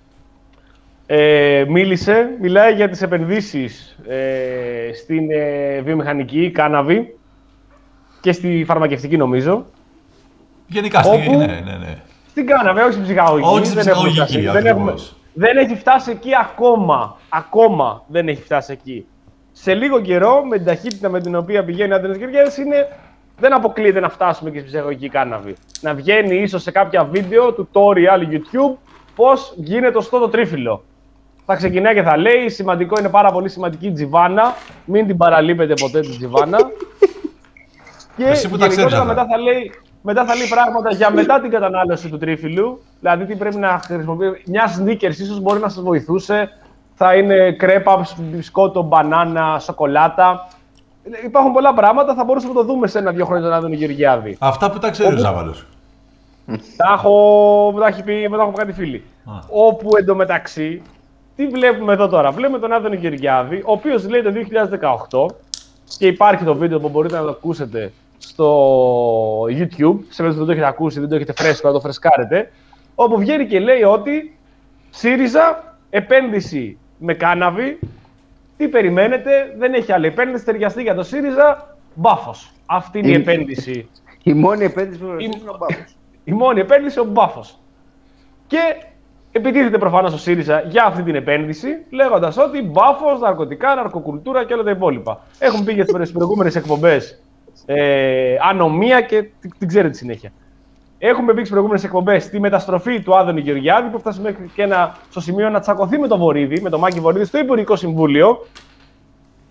Ε, μίλησε, μιλάει για τις επενδύσεις ε, στην ε, βιομηχανική, κάναβη και στη φαρμακευτική νομίζω. Γενικά, όπου, στην, ναι, ναι, ναι. Στην κάναβη, όχι στην ψυχαγωγική. Όχι στην ψυχαγωγική, δεν, έχουμε, δεν έχει φτάσει εκεί ακόμα. Ακόμα δεν έχει φτάσει εκεί. Σε λίγο καιρό, με την ταχύτητα με την οποία πηγαίνει ο Άδωνης Γεωργιάδης, είναι, δεν αποκλείεται να φτάσουμε και στην ψυχαγωγική κάναβη. Να βγαίνει ίσως σε κάποια βίντεο, tutorial, YouTube, πώς γίνεται σωστό το τρίφυλλο. Θα ξεκινάει και θα λέει, σημαντικό είναι πάρα πολύ σημαντική η τζιβάνα, μην την παραλείπετε ποτέ την τζιβάνα. Και γενικότερα μετά θα, λέει, μετά θα λέει πράγματα για μετά την κατανάλωση του τρίφυλλου, δηλαδή τι πρέπει να χρησιμοποιεί. Μια σνίκερς ίσως μπορεί να σας βοηθούσε, θα είναι κρέπα, μπισκότο, μπανάνα, σοκολάτα. Υπάρχουν πολλά πράγματα, θα μπορούσαμε να το δούμε σε ένα-δύο χρόνια τον Άδωνη Γεωργιάδη. Αυτά που τα ξέρει ο Ζάβαλος. Τα έχω, τα έχει πει, μετά έχω κάτι φίλοι. Όπου εντωμεταξύ, τι βλέπουμε εδώ τώρα? Βλέπουμε τον Άδωνη Γεωργιάδη, ο οποίος λέει το δύο χιλιάδες δεκαοκτώ και υπάρχει το βίντεο που μπορείτε να το ακούσετε στο YouTube. Σε περίπτωση που δεν το έχετε ακούσει, δεν το έχετε φρέσκο, να το φρεσκάρετε. Όπου βγαίνει και λέει ότι ΣΥΡΙΖΑ, επένδυση με κάναβη. Τι περιμένετε, δεν έχει άλλη επένδυση, ταιριαστεί για το ΣΥΡΙΖΑ, μπάφος. Αυτή είναι η, η επένδυση. Η μόνη επένδυση που είναι ο μπάφος. Η μόνη επένδυση ο μπάφος. Και επιτίθεται προφανώς ο ΣΥΡΙΖΑ για αυτή την επένδυση, λέγοντας ότι μπάφος, ναρκωτικά, ναρκοκουλτούρα και όλα τα υπόλοιπα. Έχουμε πει για τις προηγούμενες εκπομπές ε, ανομία και την, την ξέρετε τη συνέχεια. Έχουμε πει στις προηγούμενες εκπομπές τη μεταστροφή του Άδωνη Γεωργιάδη, που φτάσει μέχρι και ένα, στο σημείο να τσακωθεί με τον Βορίδη, με τον Μάκη Βορίδη, στο Υπουργικό Συμβούλιο.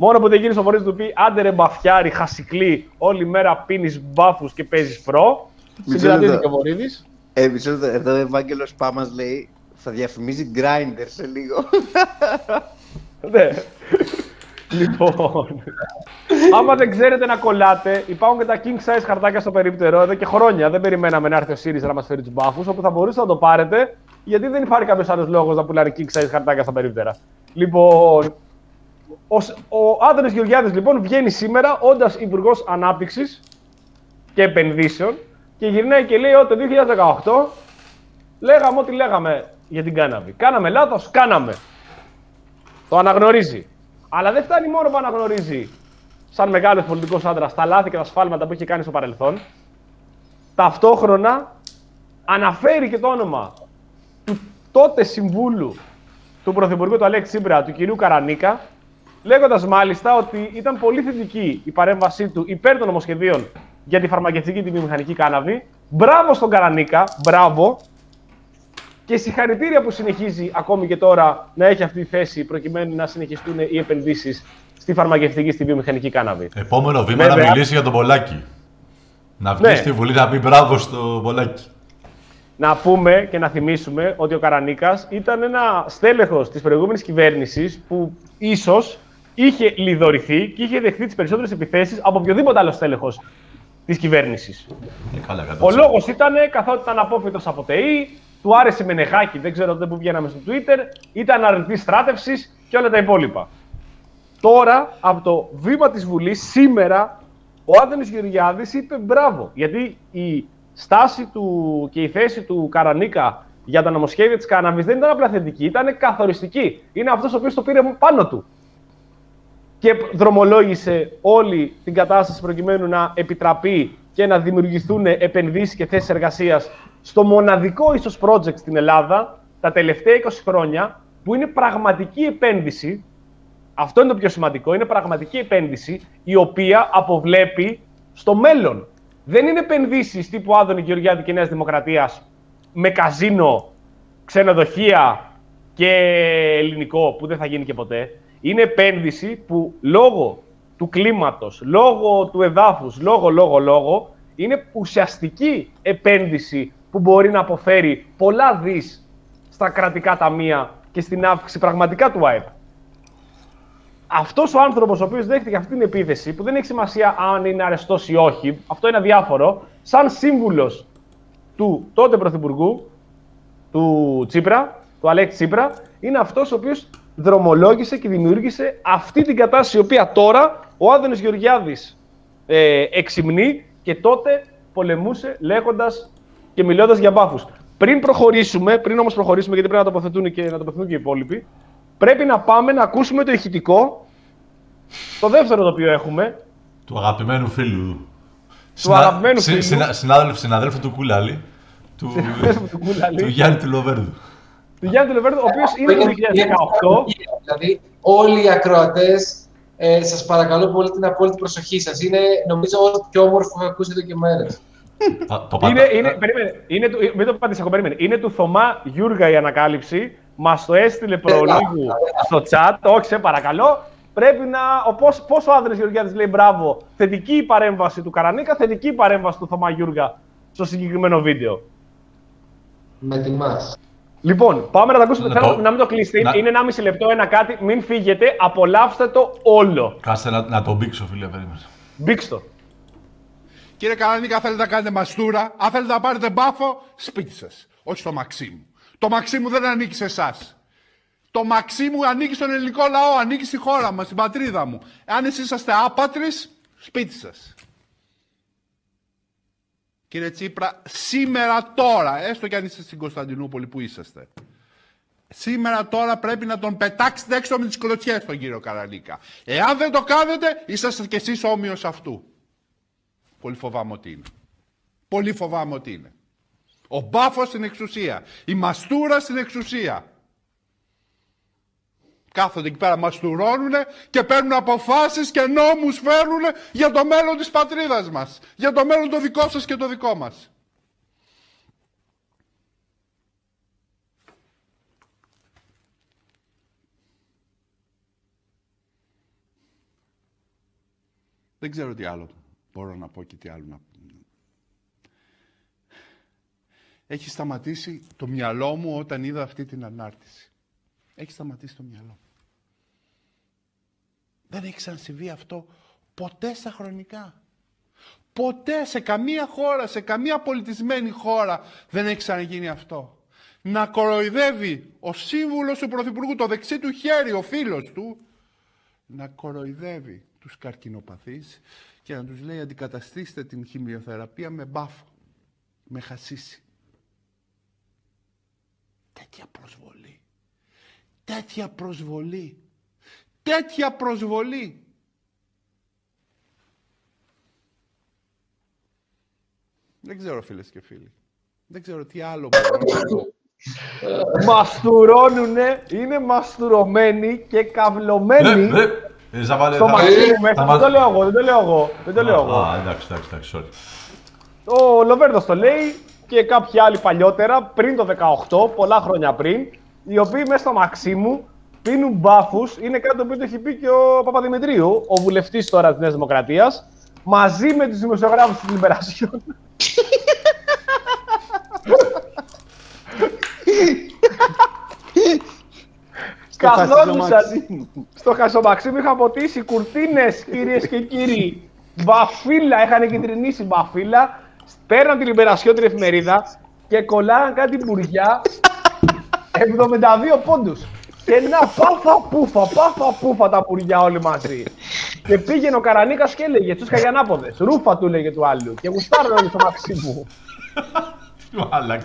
Μόνο που δεν γίνει ο φορείς του πει άντε ρε μπαφιάρι, χασικλή, όλη μέρα πίνεις μπάφους και παίζεις φρό. Συγκρατήθηκε ο Βορύδης. Ε, μισό λεπτό, εδώ ο Ευάγγελος Πάμας λέει θα διαφημίζει Grindr σε λίγο. Ναι. Λοιπόν, άμα δεν ξέρετε να κολλάτε, υπάρχουν και τα king size χαρτάκια στο περίπτερο εδώ και χρόνια. Δεν περιμέναμε να έρθει ο ΣΥΡΙΖΑ να μας φέρει τους μπάφους, όπου θα μπορούσατε να το πάρετε, γιατί δεν υπάρχει κάποιος άλλος λόγος να πουλάνε king size χαρτάκια στα περίπτερα. Λοιπόν, ο, ο Άδωνης Γεωργιάδης λοιπόν βγαίνει σήμερα όντας Υπουργός Ανάπτυξης και Επενδύσεων και γυρνάει και λέει ότι το δύο χιλιάδες δεκαοκτώ λέγαμε ό,τι λέγαμε για την κάναβη. Κάναμε λάθος, κάναμε. Το αναγνωρίζει. Αλλά δεν φτάνει μόνο που αναγνωρίζει σαν μεγάλος πολιτικός άντρας τα λάθη και τα σφάλματα που είχε κάνει στο παρελθόν. Ταυτόχρονα αναφέρει και το όνομα του τότε συμβούλου του Πρωθυπουργού του Αλέξη Τσίπρα, του κυρίου Καρανίκα, λέγοντας μάλιστα ότι ήταν πολύ θετική η παρέμβασή του υπέρ των νομοσχεδίων για τη φαρμακευτική και τη βιομηχανική κάναβη. Μπράβο στον Καρανίκα, μπράβο. Και συγχαρητήρια που συνεχίζει ακόμη και τώρα να έχει αυτή τη θέση προκειμένου να συνεχιστούν οι επενδύσεις στη φαρμακευτική, στη βιομηχανική κάναβη. Επόμενο βήμα Βέβαια, να μιλήσει για τον Πολάκη. Να βγει ναι. στη Βουλή να πει μπράβο στο Πολάκη. Να πούμε και να θυμίσουμε ότι ο Καρανίκας ήταν ένα στέλεχος της προηγούμενης κυβέρνησης που ίσως είχε λιδωρηθεί και είχε δεχθεί τις περισσότερες επιθέσεις από οποιοδήποτε άλλο στέλεχος της κυβέρνησης. Ε, καλά, ο λόγος ήταν καθότι ήταν απόφοιτος από ΤΕΗ, του άρεσε Μενεγάκη, δεν ξέρω τότε που βγαίναμε στο Twitter, ήταν αρνητής στράτευσης και όλα τα υπόλοιπα. Τώρα, από το βήμα της Βουλής, σήμερα, ο Άδωνης Γεωργιάδης είπε μπράβο, γιατί η στάση του και η θέση του Καρανίκα για τα νομοσχέδια της κάναβης δεν ήταν απλά θετική, ήταν καθοριστική. Είναι αυτός ο οποίος το πήρε πάνω του. Και δρομολόγησε όλη την κατάσταση προκειμένου να επιτραπεί και να δημιουργηθούν επενδύσεις και θέσεις εργασίας στο μοναδικό ίσως project στην Ελλάδα τα τελευταία είκοσι χρόνια, που είναι πραγματική επένδυση. Αυτό είναι το πιο σημαντικό, είναι πραγματική επένδυση η οποία αποβλέπει στο μέλλον. Δεν είναι επενδύσεις τύπου Άδωνη Γεωργιάδη και Νέας Δημοκρατίας με καζίνο, ξενοδοχεία και ελληνικό που δεν θα γίνει και ποτέ. Είναι επένδυση που λόγω του κλίματος, λόγω του εδάφους, λόγω, λόγω, λόγω, είναι ουσιαστική επένδυση που μπορεί να αποφέρει πολλά δις στα κρατικά ταμεία και στην αύξηση πραγματικά του ΑΕΠ. Αυτός ο άνθρωπος ο οποίος δέχτηκε αυτή την επίθεση, που δεν έχει σημασία αν είναι αρεστός ή όχι, αυτό είναι αδιάφορο, σαν σύμβουλος του τότε Πρωθυπουργού, του Τσίπρα, του Αλέξη Τσίπρα, είναι αυτός ο οποίος δρομολόγησε και δημιούργησε αυτή την κατάσταση, η οποία τώρα ο Άδωνης Γεωργιάδης ε, εξυμνεί και τότε πολεμούσε λέγοντας και μιλώντας για μπάφους. Πριν προχωρήσουμε, πριν όμως προχωρήσουμε, γιατί πρέπει να τοποθετούν και, να τοποθετούν και οι υπόλοιποι, πρέπει να πάμε να ακούσουμε το ηχητικό, το δεύτερο το οποίο έχουμε. Του αγαπημένου φίλου. Του Συνα... αγαπημένου συ... φίλου. Συνα... Συνάδελφου, συναδέλφου του Κούλαλη. Του, του, Κούλαλη. του Γιάννη του Λοβέρδου. Του Γιάννη του Λοβέρδου, ο οποίος είναι το δύο χιλιάδες δεκαοκτώ. Δηλαδή, όλοι οι ακροατές, ε, σας παρακαλώ πολύ την απόλυτη προσοχή σας. Είναι, νομίζω, ό,τι πιο όμορφο που έχω ακούσει εδώ και μέρες. είναι, είναι, περίμενε, είναι του, μην το πατήσω, περίμενε. Είναι του Θωμά Γιούργα η ανακάλυψη. Μας το έστειλε προλίγου στο chat. Όχι, σε παρακαλώ. Πρέπει να. Πώς, πώς ο Άδωνης Γεωργιάδης λέει μπράβο. Θετική η παρέμβαση του Καρανίκα, θετική η παρέμβαση του Θωμά Γιούργα στο συγκεκριμένο βίντεο. Με τιμάς. Λοιπόν, πάμε να τα ακούσουμε. Να Θέλω το... να μην το κλείσετε. Να... Είναι ενάμιση λεπτό, ένα κάτι. Μην φύγετε. Απολαύστε το όλο. Κάτσε να, να τον μπήξω, φίλε, περίμενε. Μπήξτε. Κύριε Καρανίκα, θέλετε να κάνετε μαστούρα. Αν θέλετε να πάρετε μπάφο, σπίτι σας. Όχι στο Μαξίμου. Το Μαξίμου δεν ανήκει σε εσάς. Το Μαξίμου ανήκει στον ελληνικό λαό, ανήκει στη χώρα μας, στην πατρίδα μου. Αν εσείς είσαστε άπατρες, σπίτι σας. Κύριε Τσίπρα, σήμερα τώρα, έστω κι αν είστε στην Κωνσταντινούπολη που είσαστε, σήμερα τώρα πρέπει να τον πετάξετε έξω με τις κλωτσιές τον κύριο Καρανίκα. Εάν δεν το κάνετε, είσαστε κι εσείς όμοιος αυτού. Πολύ φοβάμαι ότι είναι. Πολύ φοβάμαι ότι είναι. Ο μπάφος στην εξουσία. Η μαστούρα στην εξουσία. Κάθονται εκεί πέρα, μαστουρώνουνε και παίρνουν αποφάσεις και νόμους φέρνουνε για το μέλλον της πατρίδας μας. Για το μέλλον το δικό σας και το δικό μας. Δεν ξέρω τι άλλο μπορώ να πω και τι άλλο να πω. Έχει σταματήσει το μυαλό μου όταν είδα αυτή την ανάρτηση. Έχει σταματήσει το μυαλό μου. Δεν έχει ξανασυμβεί αυτό ποτέ στα χρονικά. Ποτέ σε καμία χώρα, σε καμία πολιτισμένη χώρα δεν έχει ξαναγίνει αυτό. Να κοροϊδεύει ο σύμβουλος του Πρωθυπουργού, το δεξί του χέρι, ο φίλος του, να κοροϊδεύει τους καρκινοπαθείς και να τους λέει αντικαταστήστε την χημειοθεραπεία με μπάφο, με χασίσι. Τέτοια προσβολή. Τέτοια προσβολή. Τέτοια προσβολή. Δεν ξέρω, φίλες και φίλοι. Δεν ξέρω τι άλλο μπορώ να πω. Μαστουρώνουνε, είναι μαστουρωμένοι και καυλωμένοι Ναι, ναι. στο Μαξίμου μέσα. Δεν το λέω εγώ, δεν το λέω εγώ. Δεν το λέω εγώ. Α, εντάξει, εντάξει, εντάξει, sorry. Ο Λοβέρδος το λέει και κάποιοι άλλοι παλιότερα, πριν το δεκαοκτώ, πολλά χρόνια πριν, οι οποίοι μέσα στο Μαξίμου πίνουν μπάφους. Είναι κάτι το οποίο το έχει πει και ο Παπαδημητρίου, ο βουλευτής τώρα της Νέας Δημοκρατίας, μαζί με τους δημοσιογράφους της Λιμπερασιόν. Καθόντουσαν στο Χασομαξίμου, είχαν ποτίσει κουρτίνες, κυρίες και κύριοι. Μπαφίλα, είχαν κυτρινήσει μπαφίλα. Παίρναν τη Λιμπερασιόν την εφημερίδα και κολλάγαν κάτι μπουριά εβδομήντα δύο πόντους. Και να πάφα πούφα, πάφα πούφα τα μπουριά όλοι μαζί. Και πήγαινε ο Καρανίκας και έλεγε τους Καγιανάποδες. Ρούφα του έλεγε του άλλου. Και γουστάρουν όλοι στο Μαξίμου. Μάλακα.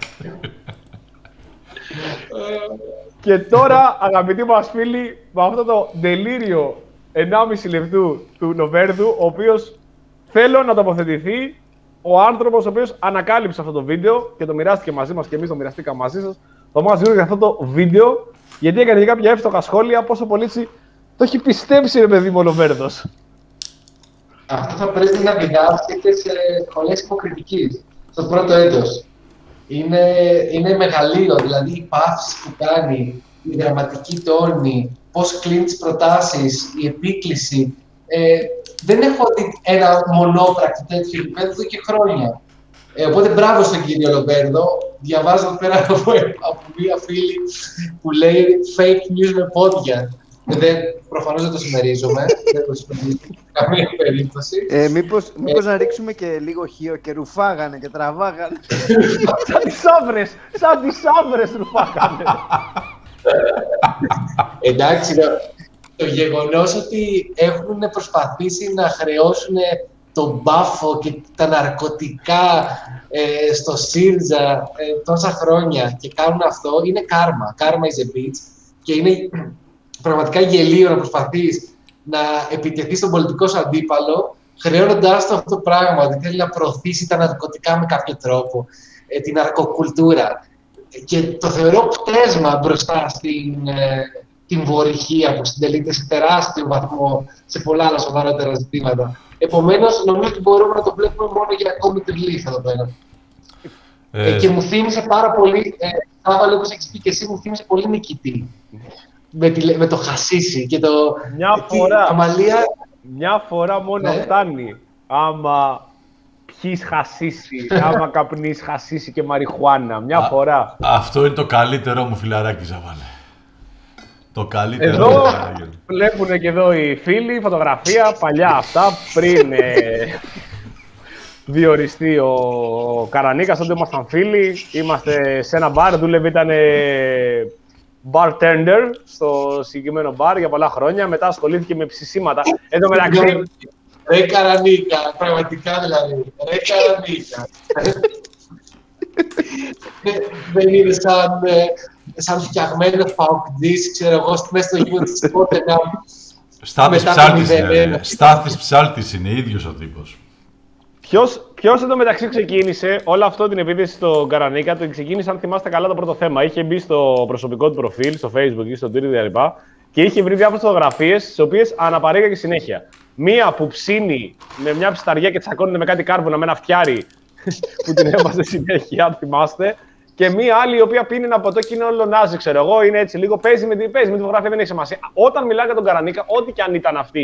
Και τώρα, αγαπητοί μας φίλοι, με αυτό το τελείριο ενάμιση λεπτού του Λοβέρδου, ο οποίος θέλω να τοποθετηθεί ο άνθρωπος ο οποίος ανακάλυψε αυτό το βίντεο και το μοιράστηκε μαζί μας και εμείς το μοιραστήκαμε μαζί σας, το μας για αυτό το βίντεο, γιατί έκανε και κάποια εύστοχα σχόλια πόσο πολύ το έχει πιστέψει, ρε παιδί μου, ο Λοβέρδος. Αυτό θα πρέπει να διδάσκεται σε σχολές υποκριτικής, στο πρώτο έτος. Είναι, είναι μεγαλείο, δηλαδή η παύση που κάνει, η δραματική τόνη, πώς κλείνει τις προτάσεις, η επίκληση. Ε, δεν έχω δει ένα μονόπρακτο τέτοιο επίπεδο εδώ και χρόνια. Ε, οπότε μπράβο στον κύριο Λοβέρδο. Διαβάζω πέρα από, από μία φίλη που λέει fake news με πόδια. Δεν, προφανώς δεν το συμμερίζομαι. Δεν το συμμερίζομαι σε καμία περίπτωση. Ε, μήπως, μήπως ε, να ρίξουμε και λίγο χείο και ρουφάγανε και τραβάγανε. Σαν τις άβρες, σαν τις άβρες ρουφάγανε. Εντάξει, το, το γεγονός ότι έχουν προσπαθήσει να χρεώσουν τον μπάφο και τα ναρκωτικά ε, στο ΣΥΡΙΖΑ ε, τόσα χρόνια και κάνουν αυτό, είναι κάρμα. Κάρμα is a bitch. Και είναι πραγματικά γελίο να προσπαθείς να επιτεθείς στον πολιτικό σου αντίπαλο, χρεώνοντάς το αυτό το πράγμα, ότι θέλει να προωθήσει τα ναρκωτικά με κάποιο τρόπο, ε, την ναρκοκουλτούρα. Και το θεωρώ πτέσμα μπροστά στην ε, την βορυχία που συντελείται σε τεράστιο βαθμό σε πολλά άλλα σοβαρότερα ζητήματα. Επομένως, νομίζω ότι μπορούμε να το βλέπουμε μόνο για ακόμη relief εδώ πέρα. Ε... Ε, και μου θύμισε πάρα πολύ, ε, Σάββαλε, όπως έχεις πει και εσύ, μου θύμισε πολύ Νικητή. Με, τη, με το χασίσι και το... Μια φορά, αμαλία... μια φορά μόνο ναι. φτάνει. Άμα πιείς χασίσι, άμα καπνείς χασίσι και μαριχουάνα. Μια Α, φορά. Αυτό είναι το καλύτερό μου, φιλαράκι, Σάββαλε. Το καλύτερο. Εδώ βλέπουν και εδώ οι φίλοι, φωτογραφία, παλιά αυτά, πριν ε, διοριστεί ο Καρανίκας, τότε ήμασταν φίλοι, είμαστε σε ένα μπαρ, δούλευε, ήταν ε, bartender στο συγκεκριμένο μπαρ για πολλά χρόνια, μετά ασχολήθηκε με ψησίματα. Εν τω μεταξύ... Ρε Καρανίκα, πραγματικά δηλαδή, ρε Καρανίκα. Δεν είναι σαν... σαν φτιαγμένο παουκτζής, ξέρω εγώ, μέσα στο γήπεδο της Τότεναμ. Στάθης Ψάλτης είναι, Στάθης Ψάλτης είναι, ίδιος ο τύπος. Ποιος, ποιος εδώ μεταξύ ξεκίνησε όλο αυτό την επίθεση στον Καρανίκα, το ξεκίνησε, αν θυμάστε καλά, το πρώτο θέμα. Είχε μπει στο προσωπικό του προφίλ, στο Facebook ή στο Twitter κλπ. Και είχε βρει διάφορες φωτογραφίες, τις οποίες αναπαρήγαγε συνέχεια. Μία που ψήνει με μια ψηταριά και τσακώνεται με κάτι κάρβουνα, με ένα φτιάρι που την έβαζε συνέχεια, αν θυμάστε. Και μία άλλη η οποία πίνει ένα ποτό και είναι όλο νάζι, ξέρω εγώ, είναι έτσι λίγο. Παίζει με, παίζει με τη φωτογραφία, δεν έχει σημασία. Όταν μιλάει για τον Καρανίκα, ό,τι και αν ήταν αυτή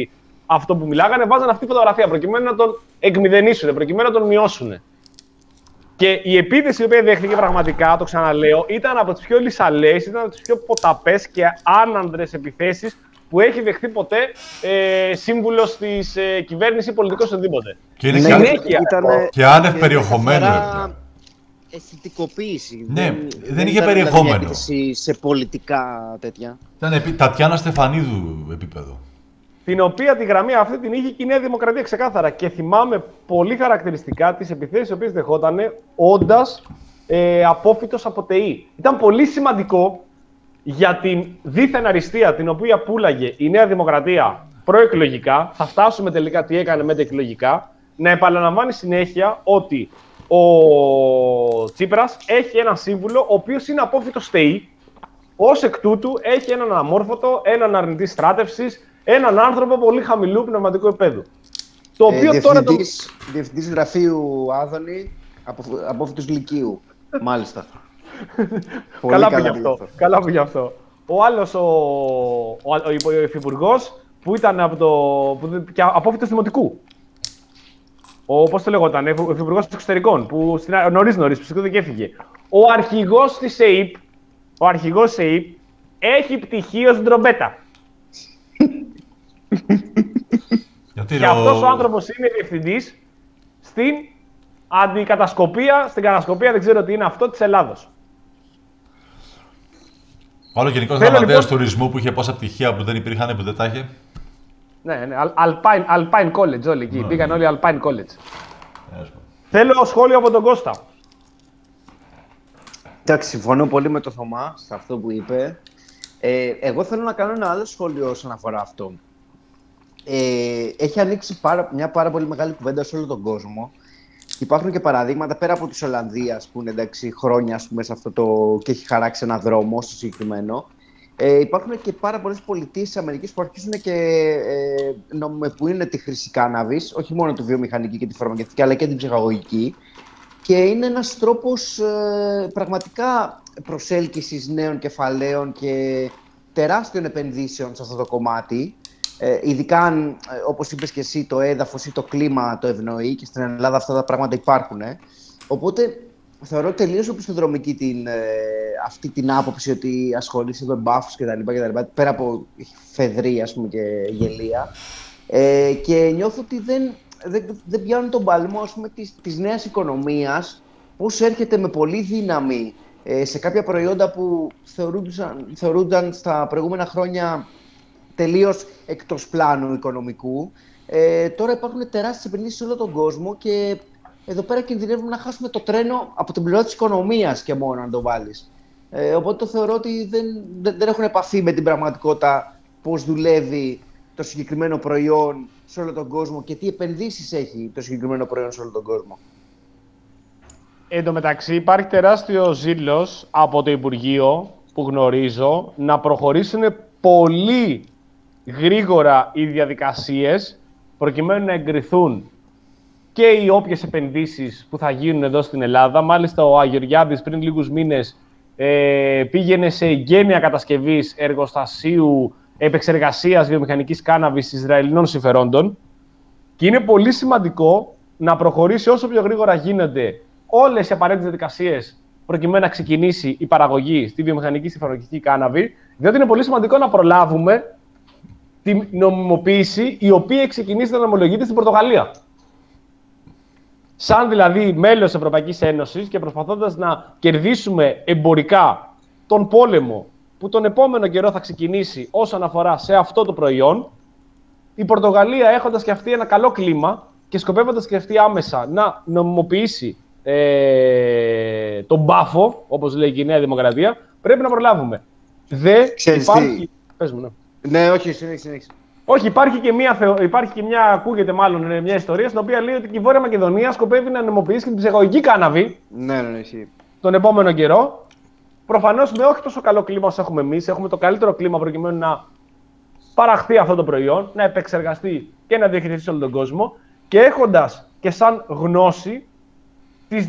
αυτό που μιλάγανε, βάζανε αυτή τη φωτογραφία προκειμένου να τον εκμηδενήσουν, προκειμένου να τον μειώσουν. Και η επίθεση η οποία δέχτηκε πραγματικά, το ξαναλέω, ήταν από τις πιο λυσαλές, ήταν από τις πιο ποταπές και άνανδρες επιθέσεις που έχει δεχθεί ποτέ ε, σύμβουλος της ε, κυβέρνησης ή πολιτικός οτιδήποτε. Και είναι ναι, και, ήταν, και άνευ περιεχομένου. Αισθητικοποίηση. Ναι, δεν, δεν, δεν είχε ήταν περιεχόμενο. Δηλαδή σε πολιτικά τέτοια. Ήταν επί, Τατιάνα Στεφανίδου επίπεδο. Την οποία τη γραμμή αυτή την είχε και η Νέα Δημοκρατία ξεκάθαρα. Και θυμάμαι πολύ χαρακτηριστικά τις επιθέσεις οι οποίες δεχόταν όντας ε, απόφυτος από ΤΕΗ. Ήταν πολύ σημαντικό για την δίθεν αριστεία την οποία πούλαγε η Νέα Δημοκρατία προεκλογικά, θα φτάσουμε τελικά τι έκανε μεταεκλογικά, να επαναλαμβάνει συνέχεια ότι ο Τσίπρας έχει έναν σύμβουλο ο οποίος είναι απόφυτος ΤΕΗ, ως εκ τούτου έχει έναν αμόρφωτο, έναν αρνητή στράτευσης, έναν άνθρωπο πολύ χαμηλού πνευματικού επίπεδου. Το οποίο ε, τώρα το... Διευθυντής γραφείου Άδωνη, απόφυτος Λυκείου, μάλιστα. Καλά που γι' αυτό. Καλά που γι' αυτό. Ο άλλος, ο, ο, ο, ο υφυπουργός, που ήταν από το, που, και απόφυτος δημοτικού. Ο, πώς το λεγόταν, ο υφυπουργός εξωτερικών, που νωρίς νωρίς, που σηκώθηκε και έφυγε. Ο αρχηγός της ΕΥΠ, ο αρχηγός της ΕΥΠ, έχει πτυχίο στην τρομπέτα. Γιατί και ο... αυτός ο άνθρωπος είναι διευθυντής στην αντικατασκοπία, στην κατασκοπία, δεν ξέρω τι είναι αυτό, της Ελλάδος. Ο άλλο γενικός γραμματέας λοιπόν... τουρισμού που είχε πόσα πτυχία που δεν υπήρχαν, που δεν τα είχε. Ναι, ναι, Alpine, Alpine College όλοι εκεί, ναι, πήγαν όλοι Alpine College. Yes. Θέλω σχόλιο από τον Κώστα. Εντάξει, συμφωνώ πολύ με τον Θωμά σε αυτό που είπε. Ε, εγώ θέλω να κάνω ένα άλλο σχόλιο όσον αφορά αυτό. Ε, έχει ανοίξει πάρα, μια πάρα πολύ μεγάλη κουβέντα σε όλο τον κόσμο. Υπάρχουν και παραδείγματα πέρα από τη Ολλανδία που είναι εντάξει, χρόνια ας πούμε, σε αυτό το... και έχει χαράξει ένα δρόμο στο συγκεκριμένο. Ε, υπάρχουν και πάρα πολλές πολιτείες της Αμερικής που αρχίζουν και ε, νομιμοποιούν τη χρήση κάναβης, όχι μόνο τη βιομηχανική και τη φαρμακευτική, αλλά και την ψυχαγωγική. Και είναι ένας τρόπος ε, πραγματικά προσέλκυσης νέων κεφαλαίων και τεράστιων επενδύσεων σε αυτό το κομμάτι. Ε, ειδικά αν, ε, όπως είπες και εσύ, το έδαφος ή το κλίμα το ευνοεί και στην Ελλάδα αυτά τα πράγματα υπάρχουν. Ε. Οπότε θεωρώ τελείως οπισθοδρομική την, ε, αυτή την άποψη ότι ασχολείσαι με μπάφους κτλ. Πέρα από φεδρή ας πούμε, και γελία. Ε, και νιώθω ότι δεν, δεν, δεν πιάνουν τον παλμό ας πούμε, της, της νέας οικονομίας, πώς έρχεται με πολύ δύναμη ε, σε κάποια προϊόντα που θεωρούνταν, θεωρούνταν στα προηγούμενα χρόνια τελείως εκτός πλάνου οικονομικού. Ε, τώρα υπάρχουν τεράστιες επενδύσεις σε όλο τον κόσμο και εδώ πέρα κινδυνεύουμε να χάσουμε το τρένο από την πλευρά της οικονομίας και μόνο αν το βάλεις. Ε, οπότε το θεωρώ ότι δεν, δεν, δεν έχουν επαφή με την πραγματικότητα πώς δουλεύει το συγκεκριμένο προϊόν σε όλο τον κόσμο και τι επενδύσεις έχει το συγκεκριμένο προϊόν σε όλο τον κόσμο. Εν τω μεταξύ υπάρχει τεράστιο ζήλος από το Υπουργείο που γνωρίζω να προχωρήσουν πολύ γρήγορα οι διαδικασίες προκειμένου να εγκριθούν και οι όποιες επενδύσεις που θα γίνουν εδώ στην Ελλάδα. Μάλιστα ο Αγιοριάδης πριν λίγους μήνες ε, πήγαινε σε εγγένεια κατασκευής εργοστασίου επεξεργασίας βιομηχανικής κάναβης Ισραηλινών συμφερόντων και είναι πολύ σημαντικό να προχωρήσει όσο πιο γρήγορα γίνεται όλες οι απαραίτητες διαδικασίες προκειμένου να ξεκινήσει η παραγωγή στη βιομηχανική στη φαρμακευτική κάναβη, διότι είναι πολύ σημαντικό να προλάβουμε την νομιμοποίηση η οποία ξεκινήσει να νομολογείται στην Πορτογαλία. Σαν δηλαδή μέλος της Ευρωπαϊκής Ένωσης και προσπαθώντας να κερδίσουμε εμπορικά τον πόλεμο που τον επόμενο καιρό θα ξεκινήσει όσον αφορά σε αυτό το προϊόν, η Πορτογαλία έχοντας και αυτή ένα καλό κλίμα και σκοπεύοντας και αυτή άμεσα να νομιμοποιήσει ε, τον μπάφο, όπως λέει και η Νέα Δημοκρατία, πρέπει να προλάβουμε. Δε υπάρχει... Πες μου, ναι. Ναι, όχι, συνέχισε, συνέχισε. Όχι, υπάρχει και, μια, υπάρχει και μια, ακούγεται μάλλον μια ιστορία στην οποία λέει ότι και η Βόρεια Μακεδονία σκοπεύει να νομιμοποιήσει και την ψυχαγωγική κάναβη ναι, ναι, ναι, τον επόμενο καιρό. Προφανώς με όχι τόσο καλό κλίμα όσο έχουμε εμείς, έχουμε το καλύτερο κλίμα προκειμένου να παραχθεί αυτό το προϊόν, να επεξεργαστεί και να διαχειριστεί σε όλο τον κόσμο και έχοντας και σαν γνώση τις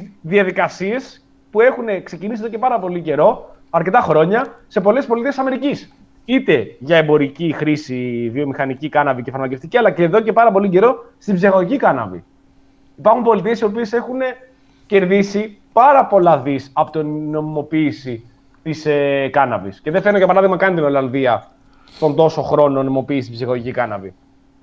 διαδικασίες που έχουν ξεκινήσει εδώ και πάρα πολύ καιρό, αρκετά χρόνια, σε πολλές πολιτείες της Αμερικής. είτε για εμπορική χρήση, βιομηχανική κάναβη και φαρμακευτική, αλλά και εδώ και πάρα πολύ καιρό στην ψυχαγωγική κάναβη. Υπάρχουν πολιτείες οι οποίες έχουν κερδίσει πάρα πολλά δις από την νομιμοποίηση της ε, κάναβης. Και δεν φαίνω για παράδειγμα καν την Ολλανδία τον τόσο χρόνο νομιμοποίηση στην ψυχαγωγική κάναβη.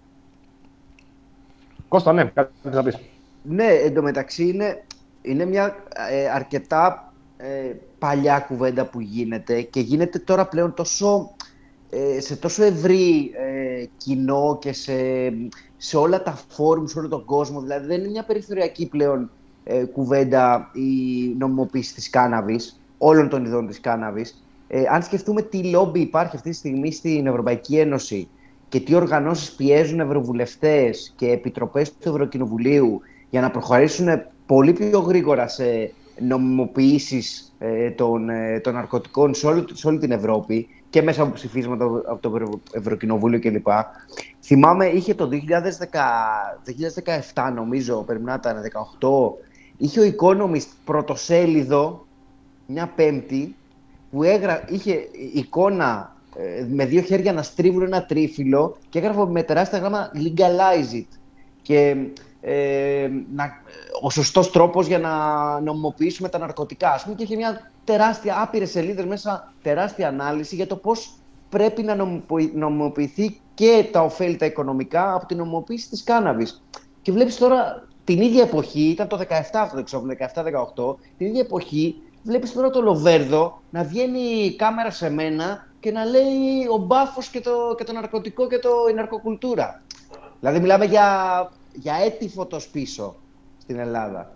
Κώστα, ναι, κάτι να πεις. Ναι, εντωμεταξύ είναι, είναι μια ε, αρκετά ε, παλιά κουβέντα που γίνεται και γίνεται τώρα πλέον τόσο, ε, σε τόσο ευρύ ε, κοινό και σε, σε όλα τα φόρουμ, σε όλο τον κόσμο. Δηλαδή δεν είναι μια περιθωριακή πλέον ε, κουβέντα η νομιμοποίηση της κάναβης, όλων των ειδών της κάναβης. Ε, αν σκεφτούμε τι λόμπι υπάρχει αυτή τη στιγμή στην Ευρωπαϊκή Ένωση και τι οργανώσεις πιέζουν ευρωβουλευτές και επιτροπές του Ευρωκοινοβουλίου για να προχωρήσουν πολύ πιο γρήγορα σε νομιμοποιήσεις ε, των, ε, των ναρκωτικών σε όλη, σε όλη την Ευρώπη και μέσα από ψηφίσματα από το Ευρω, Ευρωκοινοβούλιο κλπ. Θυμάμαι, είχε το δύο χιλιάδες δεκαεπτά, νομίζω, πρέπει να ήταν δεκαοκτώ, είχε ο Economist πρωτοσέλιδο, μια Πέμπτη, που έγρα, είχε εικόνα ε, με δύο χέρια να στρίβουν ένα τρίφυλλο και έγραφε με τεράστια γράμμα «Legalize it». Και ε, να, ο σωστός τρόπος για να νομιμοποιήσουμε τα ναρκωτικά. Ας πούμε, και είχε μια τεράστια, άπειρες σελίδες μέσα, τεράστια ανάλυση για το πώς πρέπει να νομιμοποιηθεί και τα ωφέλη τα οικονομικά από την νομιμοποίηση της κάναβης. Και βλέπεις τώρα την ίδια εποχή, ήταν το δεκαεπτά αυτό το εξώφυλλο, δεκαεπτά δεκαοκτώ, την ίδια εποχή βλέπεις τώρα το Λοβέρδο να βγαίνει η κάμερα σε μένα και να λέει ο μπάφος και το, και το ναρκωτικό και το, η ναρκοκουλτούρα. Δηλαδή μιλάμε για, για έτη φωτός πίσω στην Ελλάδα.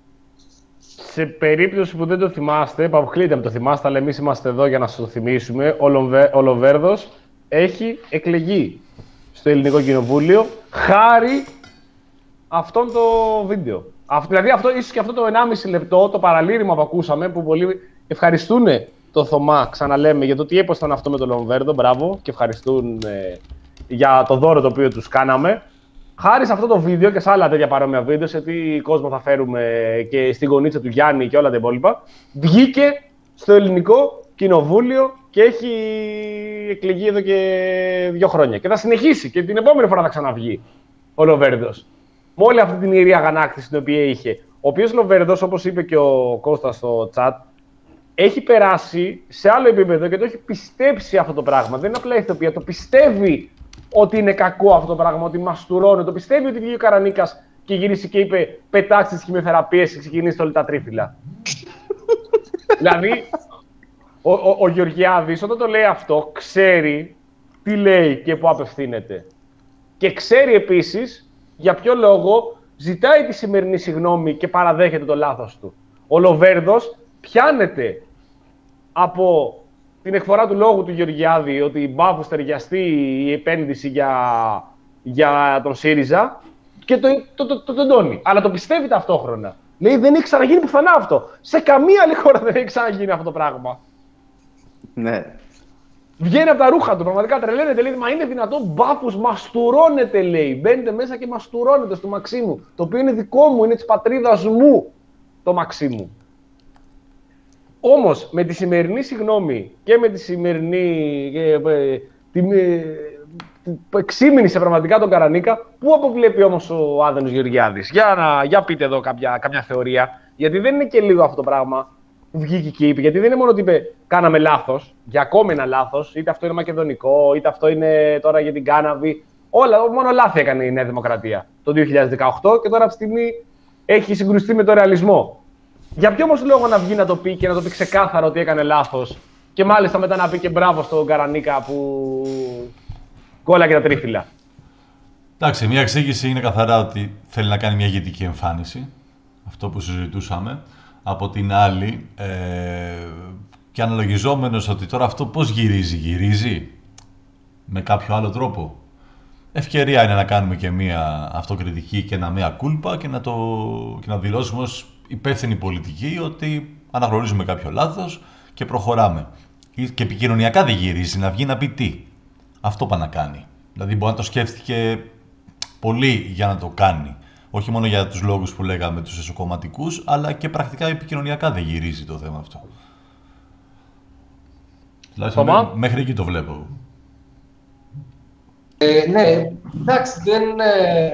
Σε περίπτωση που δεν το θυμάστε, παπουχλείτε με το θυμάστε, αλλά εμείς είμαστε εδώ για να σας το θυμίσουμε, ο, Λοβε, ο Λοβέρδος έχει εκλεγεί στο Ελληνικό Κοινοβούλιο χάρη αυτόν το βίντεο. Αυτό, δηλαδή, αυτό, ίσως και αυτό το ενάμιση λεπτό, το παραλήρημα που ακούσαμε, που πολλοί ευχαριστούν το Θωμά, ξαναλέμε, για το τι έπαιξαν αυτό με τον Λοβέρδο, μπράβο, και ευχαριστούν ε, για το δώρο το οποίο τους κάναμε. Χάρη σε αυτό το βίντεο και σε άλλα τέτοια παρόμοια βίντεο, σε τι κόσμο θα φέρουμε και στην γωνίτσα του Γιάννη και όλα τα υπόλοιπα, βγήκε στο Ελληνικό Κοινοβούλιο και έχει εκλεγεί εδώ και δύο χρόνια. Και θα συνεχίσει και την επόμενη φορά θα ξαναβγεί ο Λοβέρδος. Με όλη αυτή την ιερή αγανάκτηση την οποία είχε. Ο οποίος Λοβέρδος, όπως είπε και ο Κώστας στο chat, έχει περάσει σε άλλο επίπεδο και το έχει πιστέψει αυτό το πράγμα. Δεν είναι απλά ηθοποιία, το πιστεύει ότι είναι κακό αυτό το πράγμα, ότι μαστουρώνει. Το πιστεύει ότι βγήκε ο Καρανίκας και γύρισε και είπε πετάξτε τις χημειοθεραπείες και ξεκινήστε όλα τα τρίφυλλα. Δηλαδή, ο, ο, ο Γεωργιάδης όταν το λέει αυτό, ξέρει τι λέει και πού απευθύνεται. Και ξέρει επίσης για ποιο λόγο ζητάει τη σημερινή συγγνώμη και παραδέχεται το λάθος του. Ο Λοβέρδος πιάνεται από την εκφορά του λόγου του Γεωργιάδη ότι μπάφος ταιριαστεί η επένδυση για, για τον ΣΥΡΙΖΑ και το, το, το, το, το τεντώνει. Αλλά το πιστεύει ταυτόχρονα. Λέει δεν έχει ξαναγίνει πουθενά αυτό. Σε καμία άλλη χώρα δεν έχει ξαναγίνει αυτό το πράγμα. Ναι. Βγαίνει από τα ρούχα του, πραγματικά τρελαίνεται, λέει, μα είναι δυνατόν, μπάφους, μαστουρώνεται, λέει. Μπαίνετε μέσα και μαστουρώνεται στο Μαξίμου. Το οποίο είναι δικό μου, είναι της πατρίδας μου το Μαξίμου. Όμως, με τη σημερινή συγγνώμη και με τη σημερινή ε, ε, την, ε, εξήμηνη σε πραγματικά τον Καρανίκα, πού αποβλέπει όμως ο Άδωνης Γεωργιάδης. Για, να, για πείτε εδώ κάποια, κάποια θεωρία, γιατί δεν είναι και λίγο αυτό το πράγμα. Βγήκε και είπε, γιατί δεν είναι μόνο ότι είπε κάναμε λάθος, για ακόμη ένα λάθος, είτε αυτό είναι μακεδονικό, είτε αυτό είναι τώρα για την κάναβη. Όλα, μόνο λάθη έκανε η Νέα Δημοκρατία το δύο χιλιάδες δεκαοκτώ και τώρα αυτή τη στιγμή έχει συγκρουστεί με το ρεαλισμό. Για ποιο όμως λόγο να βγει να το πει και να το πει ξεκάθαρα ότι έκανε λάθος και μάλιστα μετά να πει και μπράβο στον Καρανίκα που κόλλαγε τα τρίφυλλα. Εντάξει, μια εξήγηση είναι καθαρά ότι θέλει να κάνει μια ηγετική εμφάνιση, αυτό που συζητούσαμε. Από την άλλη, ε, και αναλογιζόμενος ότι τώρα αυτό πώς γυρίζει, γυρίζει με κάποιο άλλο τρόπο. Ευκαιρία είναι να κάνουμε και μία αυτοκριτική και ένα μία κούλπα και να, το, και να δηλώσουμε ως υπεύθυνη πολιτική ότι αναγνωρίζουμε κάποιο λάθος και προχωράμε. Και επικοινωνιακά δεν γυρίζει, να βγει να πει τι. Αυτό πάει να κάνει. Δηλαδή μπορεί να το σκέφτηκε πολύ για να το κάνει. Όχι μόνο για τους λόγους που λέγαμε τους εσωκομματικούς, αλλά και πρακτικά επικοινωνιακά δεν γυρίζει το θέμα αυτό. Τουλάχιστον μέ, μέχρι εκεί το βλέπω. Ε, ναι, εντάξει, δεν, ε,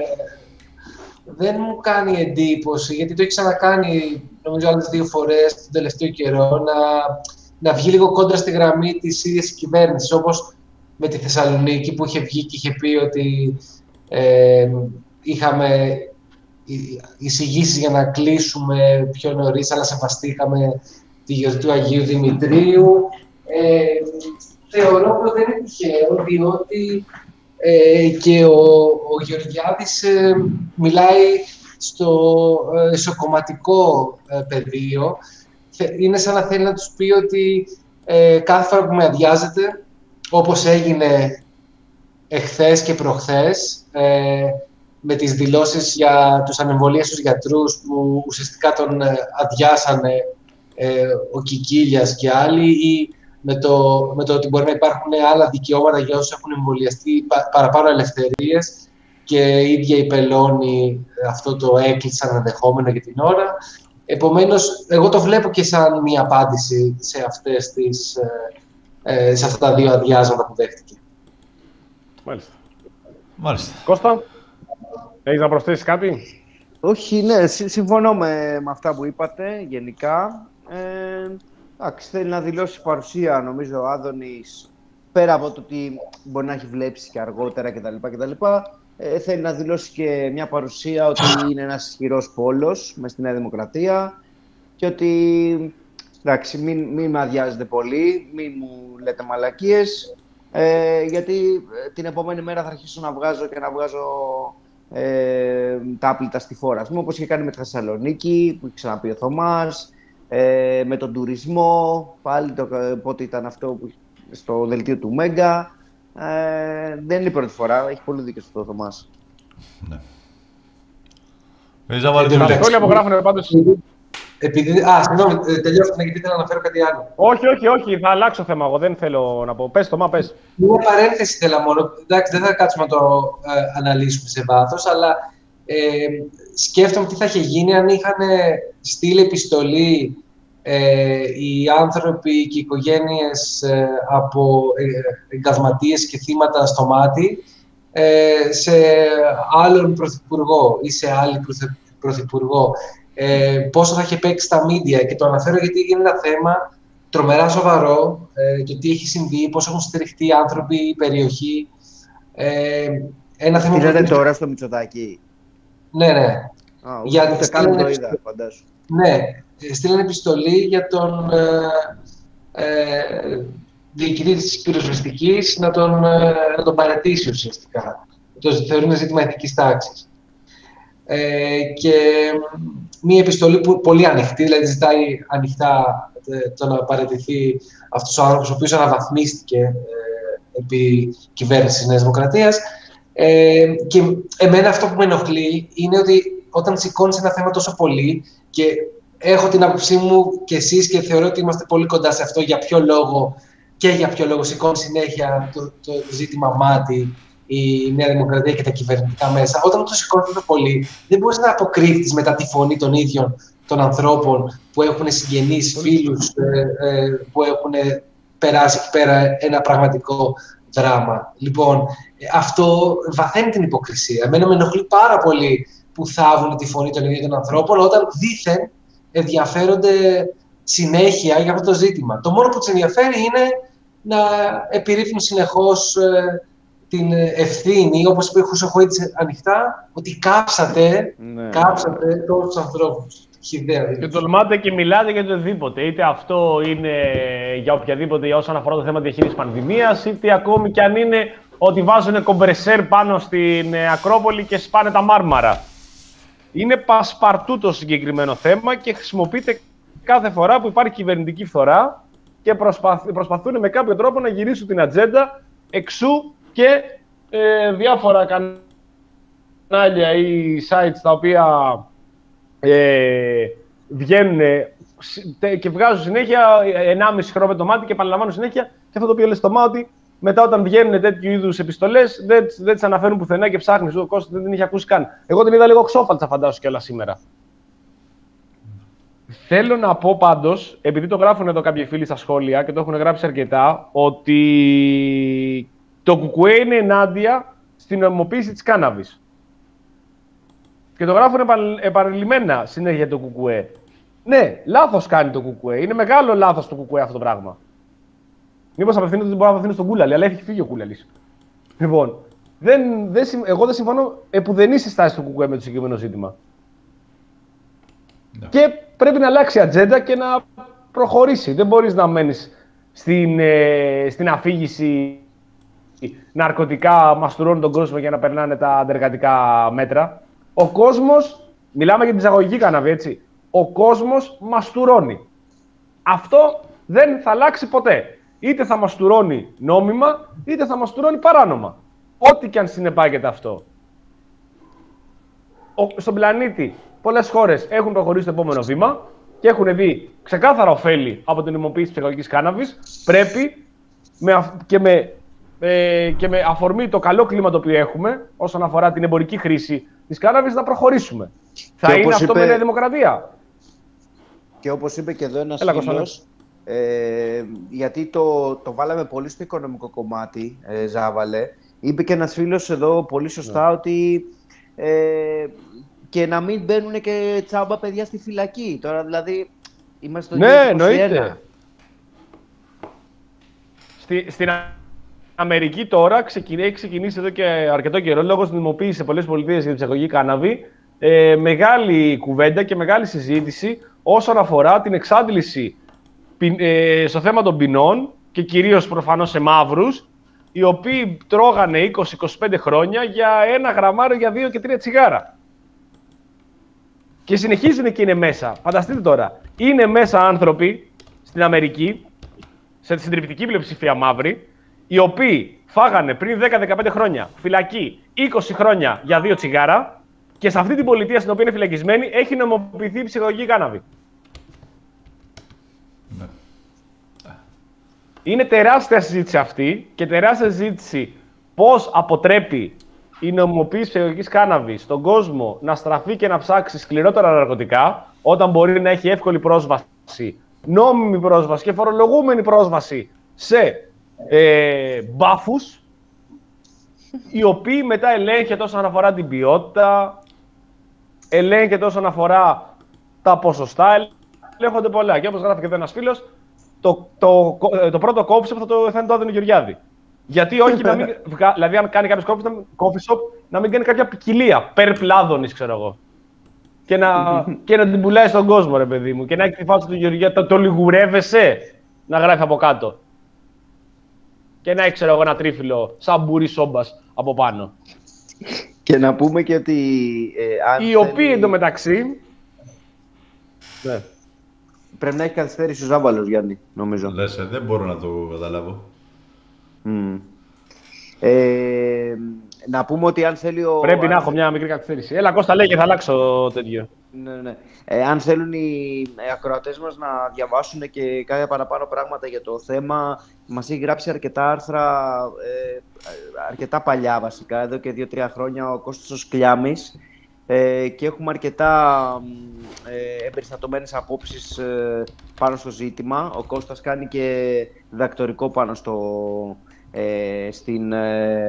δεν μου κάνει εντύπωση, γιατί το έχει ξανακάνει νομίζω άλλες δύο φορές τον τελευταίο καιρό, να, να βγει λίγο κόντρα στη γραμμή της ίδιας κυβέρνησης, όπως με τη Θεσσαλονίκη που είχε βγει και είχε πει ότι ε, είχαμε εισηγήσεις για να κλείσουμε πιο νωρίς, αλλά σεβαστήκαμε τη γιορτή του Αγίου Δημητρίου. Ε, θεωρώ πως δεν είναι τυχαίο, διότι ε, και ο, ο Γεωργιάδης ε, μιλάει στο ε, ισοκομματικό ε, πεδίο. Είναι σαν να θέλει να τους πει ότι ε, κάθε φορά που με αδειάζεται, όπως έγινε εχθές και προχθές, ε, με τις δηλώσεις για τους ανεμβολίαστους γιατρούς που ουσιαστικά τον ε, αδειάσανε ε, ο Κικίλιας και άλλοι, ή με το, με το ότι μπορεί να υπάρχουν άλλα δικαιώματα για όσους έχουν εμβολιαστεί, πα, παραπάνω ελευθερίες, και η ίδια η Πελώνη αυτό το έκλεισαν ενδεχόμενο για την ώρα. Επομένως, εγώ το βλέπω και σαν μια απάντηση σε, αυτές τις, ε, σε αυτά τα δύο αδειάσματα που δέχτηκε. Μάλιστα. Μάλιστα. Κώστα, έχεις να προσθέσεις κάτι? Όχι, ναι, συμφωνώ με, με αυτά που είπατε γενικά. Ε, εντάξει, θέλει να δηλώσει παρουσία, νομίζω, ο Άδωνης, πέρα από το ότι μπορεί να έχει βλέψει και αργότερα κτλ. κτλ ε, θέλει να δηλώσει και μια παρουσία ότι είναι ένας ισχυρός πόλος μες στη Νέα Δημοκρατία και ότι, εντάξει, μην, μην με αδειάζετε πολύ, μην μου λέτε μαλακίες, ε, γιατί την επόμενη μέρα θα αρχίσω να βγάζω και να βγάζω ε, τα άπλυτα στη φόρα μου, όπως είχε κάνει με τη Θεσσαλονίκη, που είχε ξαναπεί ο Θωμάς, ε, με τον τουρισμό, πάλι το, πότε ήταν αυτό που, στο δελτίο του Μέγκα. Ε, δεν είναι η πρώτη φορά, έχει πολύ δίκιο στο Θωμάς. Ναι. Τα σχόλια που γράφουν πάντως... Επειδή... Α, συγγνώμη, τελειώστε, γιατί θέλω να αναφέρω κάτι άλλο. Όχι, όχι, όχι, θα αλλάξω θέμα. Εγώ δεν θέλω να πω. Πες το, μα πες. Μια παρένθεση θέλω μόνο. Εντάξει, δεν θα κάτσουμε να το ε, αναλύσουμε σε βάθος, αλλά ε, σκέφτομαι τι θα είχε γίνει αν είχαν στείλει επιστολή ε, οι άνθρωποι και οι οικογένειες ε, από ε, εγκαυματίες και θύματα στο μάτι ε, σε άλλον πρωθυπουργό ή σε άλλη πρωθυπουργό. Ε, πόσο θα είχε παίξει στα media, και το αναφέρω γιατί είναι ένα θέμα τρομερά σοβαρό, ε, το τι έχει συμβεί, πώς έχουν στηριχτεί οι άνθρωποι, η περιοχή. Ε, ένα θέμα Είδατε που... τώρα στο Μητσοτάκη? Ναι, ναι. Α, ούτε, ούτε καν το είδα, φαντάσου. Ναι, στείλανε επιστολή για τον ε, ε, διοικητή της πυροσβεστικής να τον, ε, να τον παραιτήσει ουσιαστικά. Το θεωρούν ζήτημα ηθικής τάξης. Ε, και μία επιστολή που πολύ ανοιχτή, δηλαδή ζητάει ανοιχτά ε, το να παραιτηθεί αυτός ο άνθρωπος, ο οποίος αναβαθμίστηκε ε, επί κυβέρνησης της Νέας Δημοκρατίας. Ε, και εμένα αυτό που με ενοχλεί είναι ότι όταν σηκώνεις ένα θέμα τόσο πολύ, και έχω την άποψή μου και εσείς και θεωρώ ότι είμαστε πολύ κοντά σε αυτό, για ποιο λόγο και για ποιο λόγο σηκώνει συνέχεια το, το ζήτημα μάτι η Νέα Δημοκρατία και τα κυβερνητικά μέσα. Όταν το σηκώνει τόσο πολύ, δεν μπορείς να αποκρύβεις μετά τη φωνή των ίδιων των ανθρώπων που έχουν συγγενείς, φίλους, ε, ε, που έχουν περάσει εκεί πέρα ένα πραγματικό δράμα. Λοιπόν, αυτό βαθαίνει την υποκρισία. Εμένα με ενοχλεί πάρα πολύ που θάβουν τη φωνή των ίδιων των ανθρώπων όταν δήθεν ενδιαφέρονται συνέχεια για αυτό το ζήτημα. Το μόνο που τους ενδιαφέρει είναι να επιρρύπνουν συνεχώς ε, την ευθύνη, όπως είπε ο Χρυσοχοΐτης ανοιχτά, ότι κάψατε, ναι. κάψατε τόσους ανθρώπους. Και τολμάτε και μιλάτε για οτιδήποτε. Είτε αυτό είναι για οποιαδήποτε, για όσον αφορά το θέμα διαχείρισης πανδημίας, είτε ακόμη κι αν είναι ότι βάζουν κομπρεσέρ πάνω στην Ακρόπολη και σπάνε τα μάρμαρα. Είναι πασπαρτού το συγκεκριμένο θέμα και χρησιμοποιείται κάθε φορά που υπάρχει κυβερνητική φθορά και προσπαθ, προσπαθούν με κάποιο τρόπο να γυρίσουν την ατζέντα, εξού και ε, διάφορα κανάλια ή sites τα οποία ε, βγαίνουν και βγάζουν συνέχεια ενάμιση χρόνο με το μάτι και επαναλαμβάνουν συνέχεια, και αυτό το οποίο λέει στο μάτι, μετά όταν βγαίνουν τέτοιου είδους επιστολές δεν, δεν τις αναφέρουν πουθενά και ψάχνεις, ο Κώστας δεν την είχε ακούσει καν. Εγώ την είδα λίγο ξόφαλτσα, φαντάσου κιόλας σήμερα. Θέλω να πω πάντως, επειδή το γράφουν εδώ κάποιοι φίλοι στα σχόλια και το έχουν γράψει αρκετά, ότι το Κουκουέ είναι ενάντια στην νομιμοποίηση της κάναβης. Και το γράφουν επανειλημμένα συνέχεια το Κουκουέ. Ναι, λάθος κάνει το Κουκουέ. Είναι μεγάλο λάθος το Κουκουέ αυτό το πράγμα. Μήπως απευθύνεται ότι μπορεί να απευθύνει στον Κούλαλη, αλλά έχει φύγει ο Κούλαλης. Λοιπόν, δεν, δεν, εγώ δεν συμφωνώ επουδενή στη στάση του Κουκουέ με το συγκεκριμένο ζήτημα. Yeah. Και πρέπει να αλλάξει η ατζέντα και να προχωρήσει. Δεν μπορείς να μένεις στην, ε, στην αφήγηση ναρκωτικά, μαστουρώνουν τον κόσμο για να περνάνε τα αντεργατικά μέτρα. Ο κόσμος, μιλάμε για την εισαγωγική κάναβη, έτσι. Ο κόσμος μαστουρώνει. Αυτό δεν θα αλλάξει ποτέ. Είτε θα μαστουρώνει νόμιμα, είτε θα μαστουρώνει παράνομα. Ό,τι και αν συνεπάγεται αυτό. Ο, στον πλανήτη, πολλές χώρες έχουν προχωρήσει το επόμενο βήμα και έχουν δει ξεκάθαρα ωφέλη από την νομιμοποίηση της ψυχολογικής κάναβης. Πρέπει με, και, με, ε, και με αφορμή το καλό κλίμα το οποίο έχουμε, όσον αφορά την εμπορική χρήση της κάναβης, να προχωρήσουμε. Θα είναι αυτό είπε... με νέα δημοκρατία. Και όπως είπε και εδώ ένας φίλος, ε, γιατί το, το βάλαμε πολύ στο οικονομικό κομμάτι, ε, Ζάβαλε, είπε και ένας φίλος εδώ πολύ σωστά yeah. ότι ε, και να μην μπαίνουν και τσάμπα παιδιά στη φυλακή. Τώρα δηλαδή είμαστε στο ναι, εννοείται. Στη, στην Αμερική τώρα ξεκινήσει, έχει ξεκινήσει εδώ και αρκετό καιρό, λόγω της νομιμοποίησης σε πολλές πολιτείες για την ψυχολογική κάναβη, ε, μεγάλη κουβέντα και μεγάλη συζήτηση όσον αφορά την εξάντληση ε, στο θέμα των ποινών και κυρίως προφανώς σε μαύρους, οι οποίοι τρώγανε είκοσι με είκοσι πέντε χρόνια για ένα γραμμάριο για δύο και τρία τσιγάρα. Και συνεχίζουν και είναι μέσα. Φανταστείτε τώρα, είναι μέσα άνθρωποι στην Αμερική, σε συντριπτική πλειοψηφία μαύροι, οι οποίοι φάγανε πριν δέκα με δεκαπέντε χρόνια φυλακή είκοσι χρόνια για δύο τσιγάρα και σε αυτή την πολιτεία στην οποία είναι φυλακισμένοι έχει νομιμοποιηθεί η ψυχολογική κάναβη. Ναι. Είναι τεράστια συζήτηση αυτή και τεράστια συζήτηση πώς αποτρέπει η νομιμοποίηση ψυχολογικής κάναβης στον κόσμο να στραφεί και να ψάξει σκληρότερα ναρκωτικά, όταν μπορεί να έχει εύκολη πρόσβαση, νόμιμη πρόσβαση και φορολογούμενη πρόσβαση σε ε, μπάφους, οι οποίοι μετά ελέγχεται όσον αφορά την ποιότητα, ελέγχεται όσον αφορά τα ποσοστά, ελέγχονται πολλά. Και όπως γράφει και εδώ ένας φίλος, το, το, το, το πρώτο coffee shop θα, το, θα είναι το Άδωνο Γεωργιάδη. Γιατί όχι, να μην, δηλαδή αν κάνει κάποιος coffee shop, να μην κάνει κάποια ποικιλία, περπλάδωνης, ξέρω εγώ. Και να, και να την πουλάει στον κόσμο, ρε παιδί μου. Και να έχει τη φάση του Γεωργιάδη, το, το λιγουρεύεσαι, να γράφει από κάτω. Και να έχει, ξέρω εγώ, ένα τρίφυλλο σαν μπουρί σόμπας από πάνω. Και να πούμε και ότι... Ε, αν οι θέλει... οποίοι εντωμεταξύ... Ναι. Πρέπει να έχει καθυστέρηση ο Ζάμπαλος, Γιάννη, νομίζω. Λες, ε, δεν μπορώ να το καταλάβω. Mm. Ε, να πούμε ότι αν θέλει ο... Πρέπει αν... να έχω μια μικρή καθυστέρηση. Έλα, Κώστα, λέγε, θα αλλάξω τέτοιο. Ναι, ναι. Ε, αν θέλουν οι ακροατές μας να διαβάσουν και κάποια παραπάνω πράγματα για το θέμα, μας έχει γράψει αρκετά άρθρα, ε, αρκετά παλιά βασικά, εδώ και δύο τρία χρόνια, ο Κώστας Κλιάμης, ε, και έχουμε αρκετά ε, εμπεριστατωμένες απόψεις ε, πάνω στο ζήτημα. Ο Κώστας κάνει και διδακτορικό πάνω στο, ε, στην... Ε,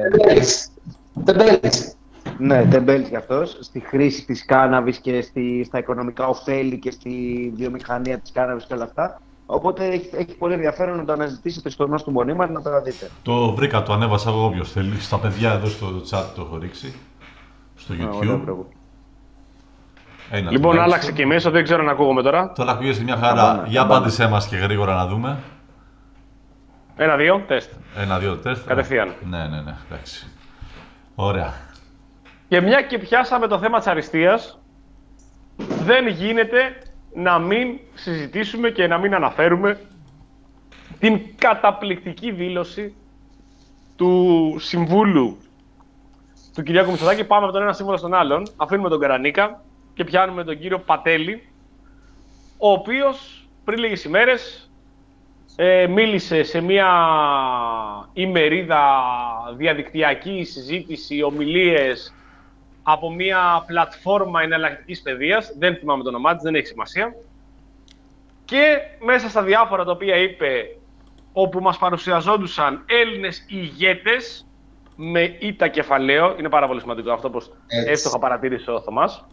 Ναι, τεμπέλης κι αυτός, στη χρήση της κάναβης και στη, στα οικονομικά ωφέλη και στη βιομηχανία της κάναβης και όλα αυτά. Οπότε έχει, έχει πολύ ενδιαφέρον να το αναζητήσετε στο γνώστο του Μονίμαρ να το δείτε. Το βρήκα, το ανέβασα εγώ όποιος θέλει. Στα παιδιά εδώ στο chat το έχω ρίξει. Στο YouTube. Α, Ένα, λοιπόν, άλλαξε και μέσα, δεν ξέρω να ακούγομαι τώρα. Τώρα ακούγεσαι μια χαρά. Για απάντησέ μας και γρήγορα να δούμε. Ένα-δύο, τεστ. Ένα-δύο, τεστ. Κατευθείαν. Ναι, ναι, ναι, εντάξει. Ωραία. Και μια και πιάσαμε το θέμα της αριστείας, δεν γίνεται να μην συζητήσουμε και να μην αναφέρουμε την καταπληκτική δήλωση του Συμβούλου του Κυριάκου Μητσοτάκη. Πάμε από τον ένα σύμβολο στον άλλον, αφήνουμε τον Καρανίκα και πιάνουμε τον κύριο Πατέλη, ο οποίος πριν λίγες ημέρες ε, μίλησε σε μια ημερίδα διαδικτυακή συζήτηση, ομιλίες, από μια πλατφόρμα εναλλακτικής παιδείας, δεν θυμάμαι το όνομά της, δεν έχει σημασία, και μέσα στα διάφορα τα οποία είπε, όπου μας παρουσιαζόντουσαν Έλληνες ηγέτες με ήττα κεφαλαίο, είναι πάρα πολύ σημαντικό αυτό, όπως εύστοχα παρατήρησε ο Θωμάς.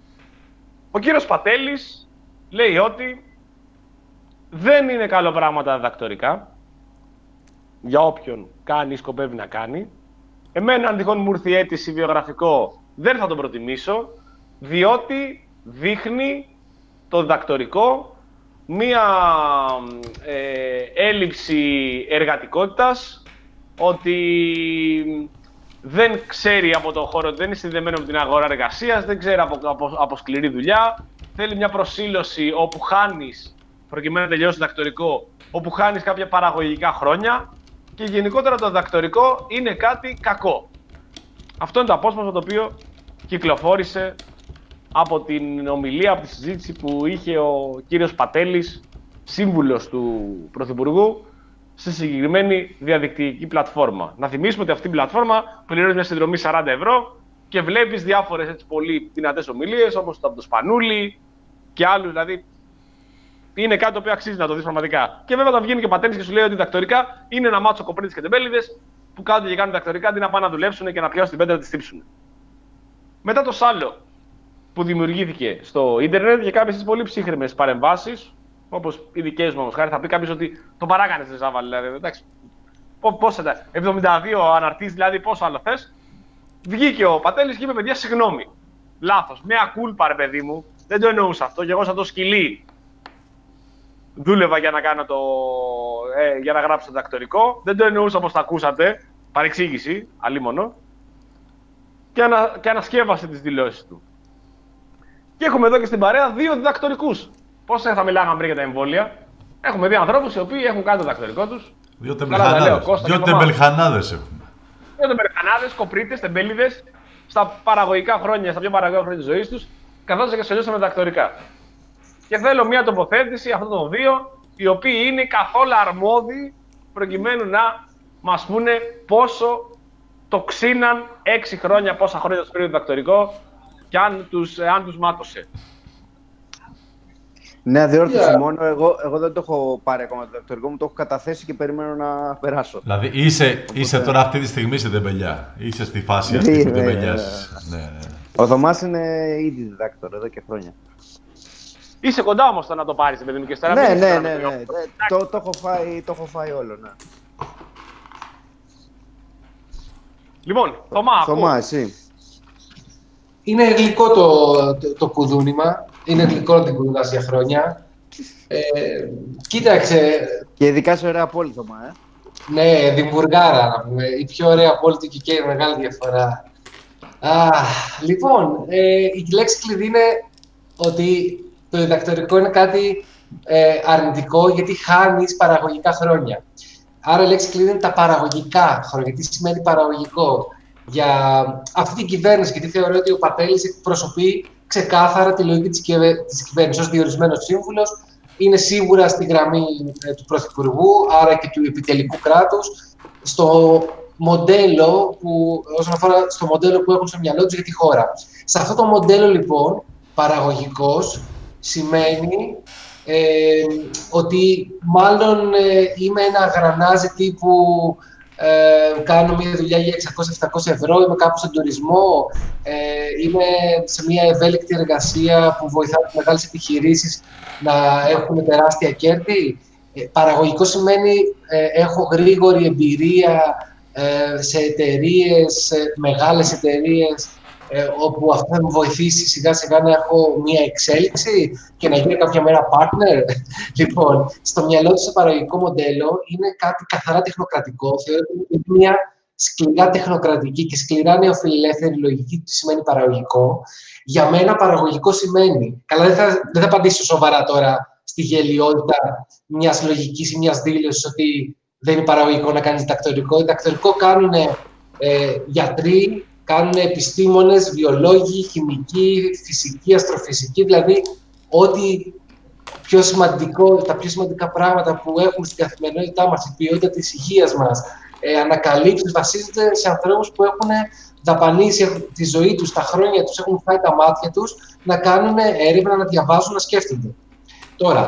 Ο κύριος Πατέλης λέει ότι δεν είναι καλό πράγμα τα διδακτορικά, για όποιον κάνει ή σκοπεύει να κάνει. Εμένα, αν τυχόν μου έρθει αίτηση βιογραφικό, δεν θα τον προτιμήσω, διότι δείχνει το διδακτορικό μία ε, έλλειψη εργατικότητας, ότι δεν ξέρει από το χώρο, δεν είναι συνδεμένο με την αγορά εργασίας, δεν ξέρει από, από, από σκληρή δουλειά, θέλει μια προσήλωση όπου χάνεις, προκειμένου να τελειώσει το διδακτορικό, όπου χάνεις κάποια παραγωγικά χρόνια και γενικότερα το διδακτορικό είναι κάτι κακό. Αυτό είναι το απόσπασμα το οποίο κυκλοφόρησε από την ομιλία, από τη συζήτηση που είχε ο κύριος Πατέλης, σύμβουλος του Πρωθυπουργού, στη συγκεκριμένη διαδικτυακή πλατφόρμα. Να θυμίσουμε ότι αυτή η πλατφόρμα πληρώνει μια συνδρομή σαράντα ευρώ και βλέπεις διάφορες έτσι, πολύ δυνατές ομιλίες, όπως από το Σπανούλη και άλλους. Δηλαδή, είναι κάτι το οποίο αξίζει να το δεις πραγματικά. Και βέβαια, όταν βγαίνει και ο Πατέλης και σου λέει ότι διδακτορικά είναι ένα μάτσο κοπρίτες και τεμπέληδες που κάθονται και κάνουν διδακτορικά αντί να πάνε να δουλέψουν και να πιάσουν την πέτρα να τη στύψουν. Μετά το σάλο που δημιουργήθηκε στο ίντερνετ για κάποιες πολύ ψύχρεμες παρεμβάσεις, όπως οι δικές μου όμως χάρη, θα πει κάποιος ότι το παράκανες, δεν Ζάβα, δηλαδή, εντάξει. Πώς θα εβδομήντα δύο αναρτήσεις, δηλαδή πόσο άλλο θες. Βγήκε ο Πατέλης και είπε, παιδιά, συγγνώμη. Λάθος. Μια κούλπα, ρε παιδί μου. Δεν το εννοούσα αυτό. Και εγώ σαν το σκυλί δούλευα για να, κάνω το, ε, για να γράψω το διδακτορικό. Δεν το εννοούσα όπως το ακούσατε. Παρεξήγηση, αλίμονο. Και, ανα, και ανασκεύασε τις δηλώσεις του. Και έχουμε εδώ και στην παρέα δύο διδακτορικούς. Πώς θα μιλάγαμε πριν για τα εμβόλια. Έχουμε δύο ανθρώπους οι οποίοι έχουν κάνει το διδακτορικό τους. Δύο τεμπελχανάδες. Δύο τεμπελχανάδες έχουμε. Δύο τεμπελχανάδες, κοπρίτες, τεμπέληδες, στα παραγωγικά χρόνια, στα πιο παραγωγικά χρόνια της ζωής τους, καθώς και τελειώσαν με διδακτορικά. Και θέλω μια τοποθέτηση αυτών των δύο, οι οποίοι είναι καθόλου αρμόδιοι, προκειμένου να μας πούνε πόσο το ξύναν έξι χρόνια, πόσα χρόνια τους πήρε το διδακτορικό και αν τους, αν τους μάτωσε. Ναι, διόρθωση yeah. μόνο. Εγώ, εγώ δεν το έχω πάρει ακόμα το διδακτορικό μου, το έχω καταθέσει και περιμένω να περάσω. Δηλαδή είσαι, Οπότε... είσαι τώρα αυτή τη στιγμή σε τεμπελιά. Είσαι στη φάση αυτή που τεμπελιάζεις. Ναι, ναι, ναι. Ο Θωμάς είναι ήδη διδάκτορ εδώ και χρόνια. Είσαι κοντά όμως στο να το πάρεις, παιδί μου, και στερα. Ναι, ναι, ναι, ναι, ναι. Το, το, έχω φάει, το έχω φάει όλο, ναι. Λοιπόν, Θωμά, Θωμά, εσύ. Είναι γλυκό το, το, το κουδούνιμα. Είναι γλυκό να την κουδουνάς για χρόνια. Ε, κοίταξε... Και ειδικά σε ωραία πόλη, Θωμά, ε. Ναι, Δημβουργάρα, να πούμε. Η πιο ωραία πόλη του και η μεγάλη διαφορά. Α, λοιπόν, ε, η λέξη κλειδί είναι ότι το διδακτορικό είναι κάτι ε, αρνητικό, γιατί χάνεις παραγωγικά χρόνια. Άρα η λέξη κλειδί είναι τα παραγωγικά χρόνια. Τι σημαίνει παραγωγικό για αυτή την κυβέρνηση, γιατί θεωρώ ότι ο Πατέλης εκπροσωπεί ξεκάθαρα τη λογική της, κυβε... της κυβέρνησης. Ως διορισμένος σύμβουλος, είναι σίγουρα στη γραμμή ε, του Πρωθυπουργού, άρα και του επιτελικού κράτους, στο μοντέλο που, όσον αφορά στο μοντέλο που έχουν στο μυαλό τους για τη χώρα. Σε αυτό το μοντέλο, λοιπόν, παραγωγικός σημαίνει ε, ότι μάλλον ε, είμαι ένα γρανάζι τύπου ε, κάνω μια δουλειά για εξακόσια με επτακόσια ευρώ, είμαι κάπου στον τουρισμό, ε, είμαι σε μια ευέλικτη εργασία που βοηθά τις μεγάλες επιχειρήσεις να έχουν τεράστια κέρδη. Ε, παραγωγικό σημαίνει ε, έχω γρήγορη εμπειρία ε, σε εταιρείες, σε μεγάλες εταιρείες, Ε, όπου αυτό θα μου βοηθήσει σιγά σιγά να έχω μία εξέλιξη και να γίνω κάποια μέρα partner. Λοιπόν, στο μυαλό του το παραγωγικό μοντέλο είναι κάτι καθαρά τεχνοκρατικό. Θεωρώ ότι είναι μία σκληρά τεχνοκρατική και σκληρά νεοφιλελεύθερη λογική του τι σημαίνει παραγωγικό. Για μένα παραγωγικό σημαίνει, καλά δεν θα, δεν θα απαντήσω σοβαρά τώρα στη γελιότητα μιας λογικής ή μιας δήλωσης ότι δεν είναι παραγωγικό να κάνεις διδακτορικό. Διδακτορικό κάνουν ε, γιατροί, κάνουν επιστήμονες, βιολόγοι, χημικοί, φυσικοί, αστροφυσικοί, δηλαδή ό,τι πιο σημαντικό, τα πιο σημαντικά πράγματα που έχουν στην καθημερινότητά μας, η ποιότητα της υγείας μας, ε, ανακαλύψεις, βασίζονται σε ανθρώπους που έχουν δαπανίσει τη ζωή τους, τα χρόνια τους, έχουν φάει τα μάτια τους, να κάνουν έρευνα, να διαβάζουν, να σκέφτονται. Τώρα,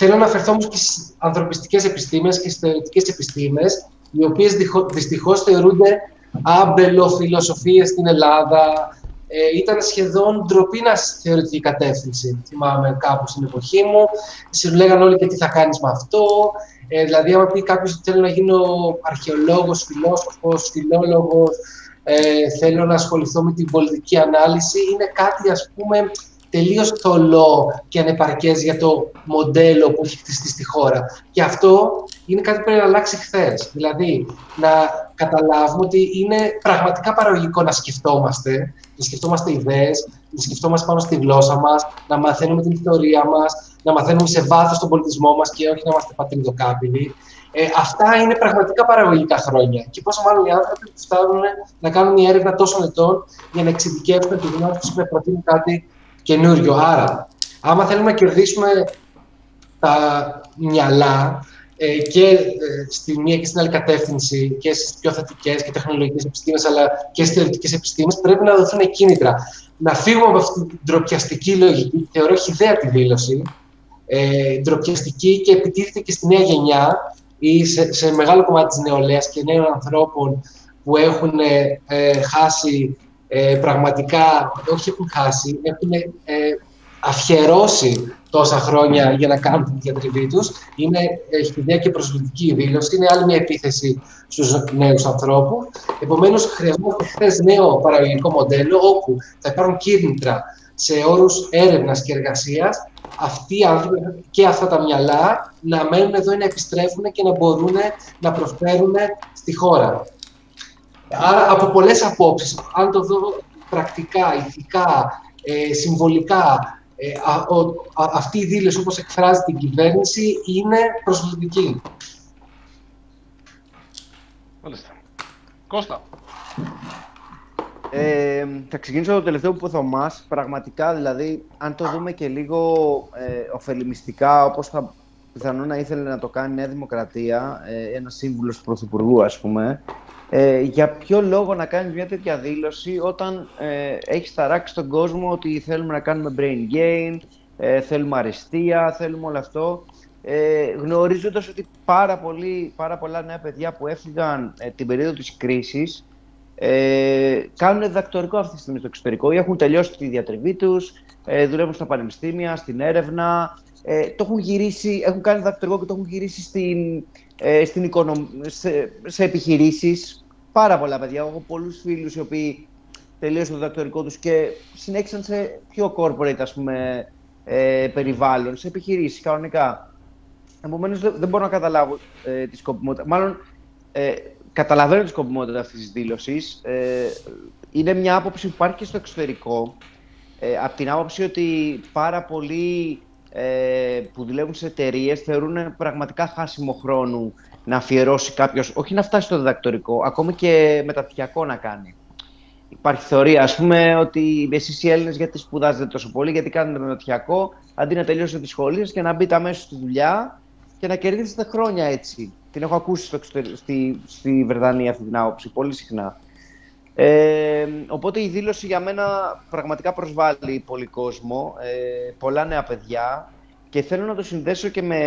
θέλω να αναφερθώ όμως και στις ανθρωπιστικές επιστήμες και στις θεωρητικές επιστήμες, οι οποίες δυστυχώς θεωρούνται άμπελο-φιλοσοφίες στην Ελλάδα. Ε, ήταν σχεδόν ντροπή να θεωρητική κατεύθυνση. Θυμάμαι κάπου στην εποχή μου, σου λέγανε όλοι και τι θα κάνεις με αυτό. Ε, δηλαδή, άμα πει κάποιος ότι θέλω να γίνω αρχαιολόγος, φιλόσοφος, φιλόλογος, ε, θέλω να ασχοληθώ με την πολιτική ανάλυση, είναι κάτι, ας πούμε, τελείως θολό και ανεπαρκές για το μοντέλο που έχει χτιστεί στη χώρα. Και αυτό είναι κάτι που πρέπει να αλλάξει χθες. Δηλαδή, να καταλάβουμε ότι είναι πραγματικά παραγωγικό να σκεφτόμαστε, να σκεφτόμαστε ιδέες, να σκεφτόμαστε πάνω στη γλώσσα μας, να μαθαίνουμε την ιστορία μας, να μαθαίνουμε σε βάθος τον πολιτισμό μας και όχι να είμαστε πατριδοκάπηλοι. Ε, αυτά είναι πραγματικά παραγωγικά χρόνια. Και πόσο μάλλον οι άνθρωποι που φτάνουν να κάνουν μια έρευνα τόσων ετών για να εξειδικεύσουν τη γνώμη τους και να προτείνουν κάτι καινούριο. Άρα, άμα θέλουμε να κερδίσουμε τα μυαλά ε, και ε, στη μία και στην άλλη κατεύθυνση, και στις πιο θετικές και τεχνολογικές επιστήμες, αλλά και στις θεωρητικές επιστήμες, πρέπει να δοθούν κίνητρα. Να φύγουμε από αυτή την ντροπιαστική λογική, θεωρώ χυδαία τη δήλωση, ε, ντροπιαστική και επιτίθεται και στη νέα γενιά ή σε, σε μεγάλο κομμάτι της νεολαίας και νέων ανθρώπων που έχουν ε, χάσει ε, πραγματικά, όχι έχουν χάσει, έχουν ε, αφιερώσει τόσα χρόνια για να κάνουν τη διατριβή τους. Είναι ε, χυδαία και προσβλητική η δήλωση, είναι άλλη μια επίθεση στους νέους ανθρώπους. Επομένως, χρειαζόμαστε χθες νέο παραγωγικό μοντέλο, όπου θα υπάρχουν κίνητρα σε όρους έρευνας και εργασίας, αυτοί οι άνθρωποι και αυτά τα μυαλά να μένουν εδώ ή να επιστρέφουν και να μπορούν να προσφέρουν στη χώρα. Άρα, από πολλές απόψεις, αν το δω πρακτικά, ηθικά, ε, συμβολικά, ε, α, ο, α, αυτή η δήλωση όπως εκφράζει την κυβέρνηση είναι προσβλητική. Μάλιστα. Κώστα. Ε, θα ξεκινήσω το τελευταίο που είπε ο Θωμάς. Πραγματικά, δηλαδή, αν το δούμε και λίγο ε, ωφελημιστικά, όπως θα πιθανόν να ήθελε να το κάνει η Νέα Δημοκρατία, ε, ένας σύμβουλος του Πρωθυπουργού, ας πούμε, ε, για ποιο λόγο να κάνει μια τέτοια δήλωση όταν ε, έχει ταράξει τον κόσμο ότι θέλουμε να κάνουμε brain gain, ε, θέλουμε αριστεία, θέλουμε όλο αυτό, ε, γνωρίζοντας ότι πάρα, πολύ, πάρα πολλά νέα παιδιά που έφυγαν ε, την περίοδο της κρίσης Ε, κάνουν διδακτορικό αυτή τη στιγμή στο εξωτερικό ή έχουν τελειώσει τη διατριβή τους, ε, δουλεύουν στα πανεπιστήμια, στην έρευνα, ε, το έχουν γυρίσει, έχουν κάνει διδακτορικό και το έχουν γυρίσει στην, ε, στην οικονομ... σε, σε επιχειρήσεις. Πάρα πολλά παιδιά. Έχω πολλούς φίλους οι οποίοι τελείωσαν το διδακτορικό τους και συνέχισαν σε πιο corporate, ας πούμε, ε, περιβάλλον, σε επιχειρήσεις κανονικά. Επομένως δεν, δεν μπορώ να καταλάβω ε, τη σκοπιμότητα. Μάλλον, ε, καταλαβαίνω τη σκοπιμότητα αυτής της δήλωσης. Ε, είναι μια άποψη που υπάρχει και στο εξωτερικό. Ε, από την άποψη ότι πάρα πολλοί ε, που δουλεύουν σε εταιρείες θεωρούν πραγματικά χάσιμο χρόνου να αφιερώσει κάποιος, όχι να φτάσει στο διδακτορικό, ακόμη και μεταπτυχιακό να κάνει. Υπάρχει θεωρία, ας πούμε, ότι εσείς οι Έλληνες γιατί σπουδάζετε τόσο πολύ, γιατί κάνετε μεταπτυχιακό, αντί να τελειώσετε τη σχολή σας και να μπείτε αμέσως στη δουλειά και να κερδίσετε χρόνια έτσι. Την έχω ακούσει στο εξωτερ... στη... στη Βρετανία αυτή την άποψη, πολύ συχνά. Ε, οπότε η δήλωση για μένα πραγματικά προσβάλλει πολύ κόσμο, ε, πολλά νέα παιδιά και θέλω να το συνδέσω και με,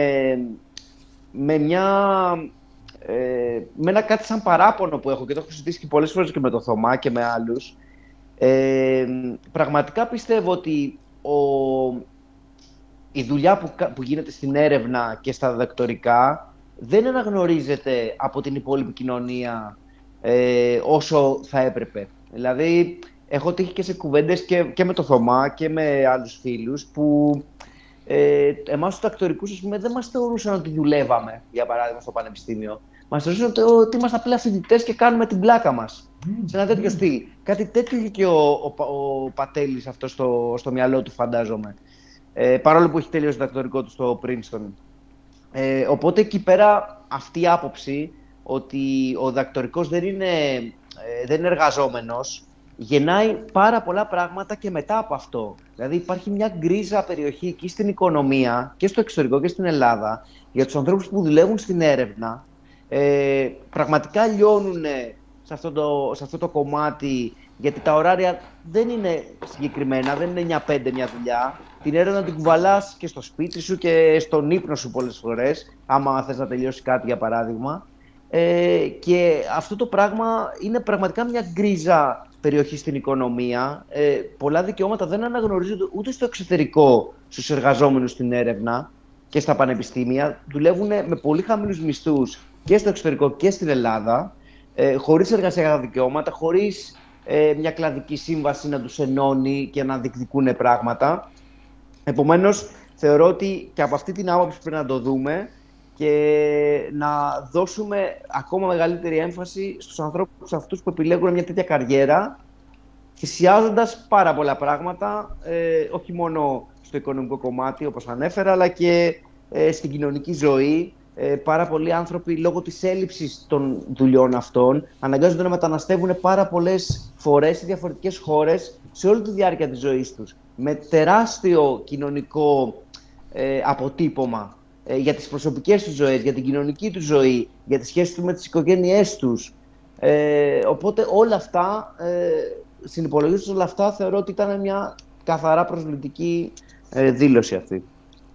με, μια, ε, με ένα κάτι σαν παράπονο που έχω και το έχω συζητήσει και πολλές φορές και με τον Θωμά και με άλλους. Ε, πραγματικά πιστεύω ότι ο, η δουλειά που, που γίνεται στην έρευνα και στα διδακτορικά δεν αναγνωρίζεται από την υπόλοιπη κοινωνία ε, όσο θα έπρεπε. Δηλαδή, έχω τύχει και σε κουβέντες και, και με το Θωμά και με άλλους φίλους που ε, εμάς τους διδακτορικούς, ας πούμε, δεν μας θεωρούσαν ότι δουλεύαμε, για παράδειγμα, στο πανεπιστήμιο. Μας θεωρούσαν ότι, ότι είμαστε απλά φοιτητές και κάνουμε την πλάκα μας. Mm. Σε ένα τέτοιο στυλ. Κάτι τέτοιο είχε και ο, ο, ο Πατέλης αυτό στο, στο μυαλό του, φαντάζομαι. Ε, παρόλο που έχει τελειώσει το διδακτορικό του στο Princeton. Ε, οπότε εκεί πέρα αυτή η άποψη ότι ο διδακτορικός δεν είναι, ε, δεν είναι εργαζόμενος γεννάει πάρα πολλά πράγματα και μετά από αυτό. Δηλαδή υπάρχει μια γκρίζα περιοχή εκεί στην οικονομία και στο εξωτερικό και στην Ελλάδα για τους ανθρώπους που δουλεύουν στην έρευνα. Ε, πραγματικά λιώνουν σε αυτό, το, σε αυτό το κομμάτι γιατί τα ωράρια δεν είναι συγκεκριμένα, δεν είναι εννιά πέντε μια δουλειά. την έρευνα την κουβαλάς και στο σπίτι σου και στον ύπνο σου πολλές φορές, άμα θες να τελειώσει κάτι για παράδειγμα. Ε, και αυτό το πράγμα είναι πραγματικά μια γκρίζα περιοχή στην οικονομία. Ε, πολλά δικαιώματα δεν αναγνωρίζονται ούτε στο εξωτερικό στους εργαζόμενους στην έρευνα και στα πανεπιστήμια. Δουλεύουν με πολύ χαμηλούς μισθούς και στο εξωτερικό και στην Ελλάδα, ε, χωρίς εργασιακά δικαιώματα, χωρίς ε, μια κλαδική σύμβαση να τους ενώνει και να διεκδικούν πράγματα. Επομένως, θεωρώ ότι και από αυτή την άποψη πρέπει να το δούμε και να δώσουμε ακόμα μεγαλύτερη έμφαση στους ανθρώπους αυτούς που επιλέγουν μια τέτοια καριέρα, θυσιάζοντας πάρα πολλά πράγματα, ε, όχι μόνο στο οικονομικό κομμάτι, όπως ανέφερα, αλλά και ε, στην κοινωνική ζωή. Ε, πάρα πολλοί άνθρωποι, λόγω της έλλειψης των δουλειών αυτών, αναγκάζονται να μεταναστεύουν πάρα πολλές φορές σε διαφορετικές χώρες σε όλη τη διάρκεια της ζωής τους, με τεράστιο κοινωνικό ε, αποτύπωμα ε, για τις προσωπικές τους ζωές, για την κοινωνική τους ζωή, για τις σχέσεις τους με τις οικογένειές τους. Ε, οπότε όλα αυτά, ε, συνυπολογίζοντας όλα αυτά, θεωρώ ότι ήταν μια καθαρά προσβλητική ε, δήλωση αυτή.